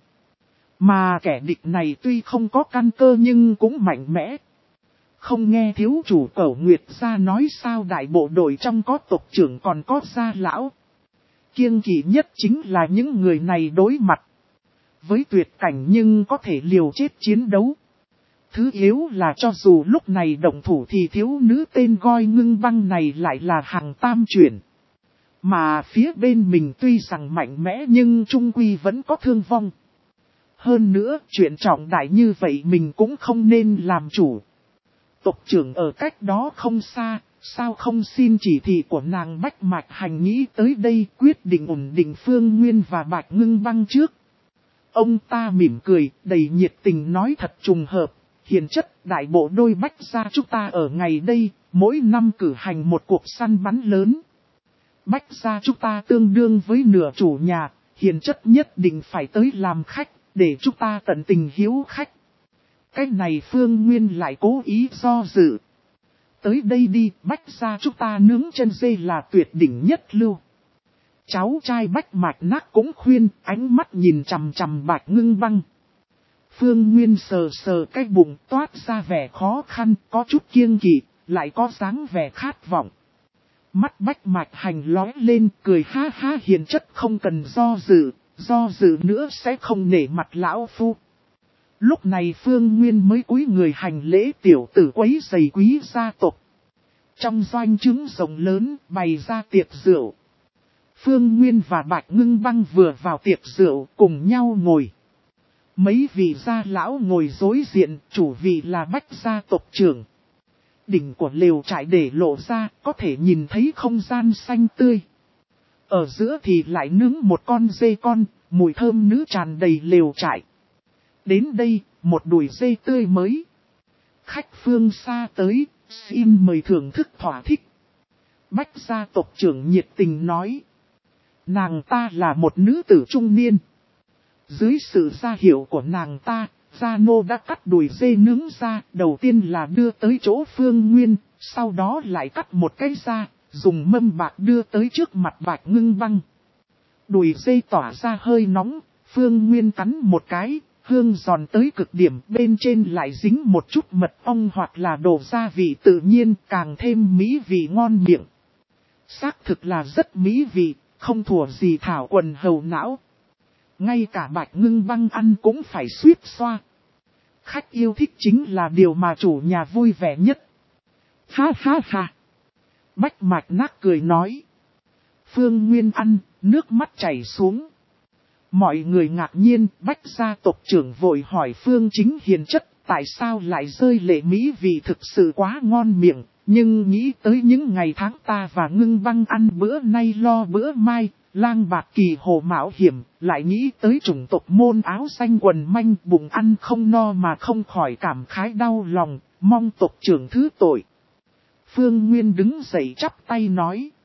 Mà kẻ địch này tuy không có căn cơ nhưng cũng mạnh mẽ. Không nghe thiếu chủ Cẩu Nguyệt gia nói sao đại bộ đội trong có tộc trưởng còn có gia lão. Kiêng kỵ nhất chính là những người này đối mặt với tuyệt cảnh nhưng có thể liều chết chiến đấu. Thứ yếu là cho dù lúc này động thủ thì thiếu nữ tên Goi Ngưng Băng này lại là hàng tam chuyển. Mà phía bên mình tuy rằng mạnh mẽ nhưng trung quy vẫn có thương vong. Hơn nữa chuyện trọng đại như vậy mình cũng không nên làm chủ. Tộc trưởng ở cách đó không xa, sao không xin chỉ thị của nàng Bách Mạch Hành nghĩ tới đây quyết định ổn định Phương Nguyên và Bạch Ngưng Băng trước. Ông ta mỉm cười, đầy nhiệt tình nói thật trùng hợp, hiền chất đại bộ đôi Bách gia chúng ta ở ngày đây, mỗi năm cử hành một cuộc săn bắn lớn. Bách gia chúng ta tương đương với nửa chủ nhà, hiền chất nhất định phải tới làm khách, để chúng ta tận tình hiếu khách. Cái này Phương Nguyên lại cố ý do dự. Tới đây đi, Bách gia chúng ta nướng chân dê là tuyệt đỉnh nhất lưu. Cháu trai Bách Mạch Nác cũng khuyên, ánh mắt nhìn chằm chằm Bạch Ngưng Băng. Phương Nguyên sờ sờ cái bụng toát ra vẻ khó khăn, có chút kiêng kỵ, lại có dáng vẻ khát vọng. Mắt Bách Mạch Hành lóe lên, cười ha ha hiền chất không cần do dự, do dự nữa sẽ không nể mặt lão phu. Lúc này Phương Nguyên mới cúi người hành lễ tiểu tử quấy giày quý gia tộc. Trong doanh trướng rộng lớn bày ra tiệc rượu. Phương Nguyên và Bạch Ngưng Băng vừa vào tiệc rượu cùng nhau ngồi. Mấy vị gia lão ngồi đối diện, chủ vị là Bách gia tộc trưởng. Đỉnh của lều trại để lộ ra, có thể nhìn thấy không gian xanh tươi. Ở giữa thì lại nướng một con dê con, mùi thơm nữ tràn đầy lều trại. Đến đây, một đùi dê tươi mới. Khách phương xa tới, xin mời thưởng thức thỏa thích. Bách gia tộc trưởng nhiệt tình nói. Nàng ta là một nữ tử trung niên. Dưới sự ra hiệu của nàng ta, Gia Nô đã cắt đùi dê nướng ra, đầu tiên là đưa tới chỗ Phương Nguyên, sau đó lại cắt một cái ra, dùng mâm bạc đưa tới trước mặt Bạch Ngưng Băng. Đùi dê tỏa ra hơi nóng, Phương Nguyên cắn một cái, hương giòn tới cực điểm, bên trên lại dính một chút mật ong hoặc là đồ gia vị tự nhiên, càng thêm mỹ vị ngon miệng. Xác thực là rất mỹ vị, không thua gì thảo quần hầu não. Ngay cả Bạch Ngưng Băng ăn cũng phải suýt xoa. Khách yêu thích chính là điều mà chủ nhà vui vẻ nhất. Ha ha ha. Bách Mạch Nác cười nói. Phương Nguyên ăn, nước mắt chảy xuống. Mọi người ngạc nhiên, Bách gia tộc trưởng vội hỏi Phương Chính hiền chất, tại sao lại rơi lệ mỹ vị thực sự quá ngon miệng, nhưng nghĩ tới những ngày tháng ta và Ngưng Băng ăn bữa nay lo bữa mai, lang bạc kỳ hồ mạo hiểm, lại nghĩ tới chủng tộc môn áo xanh quần manh bụng ăn không no mà không khỏi cảm khái đau lòng, mong tộc trưởng thứ tội. Phương Nguyên đứng dậy chắp tay nói.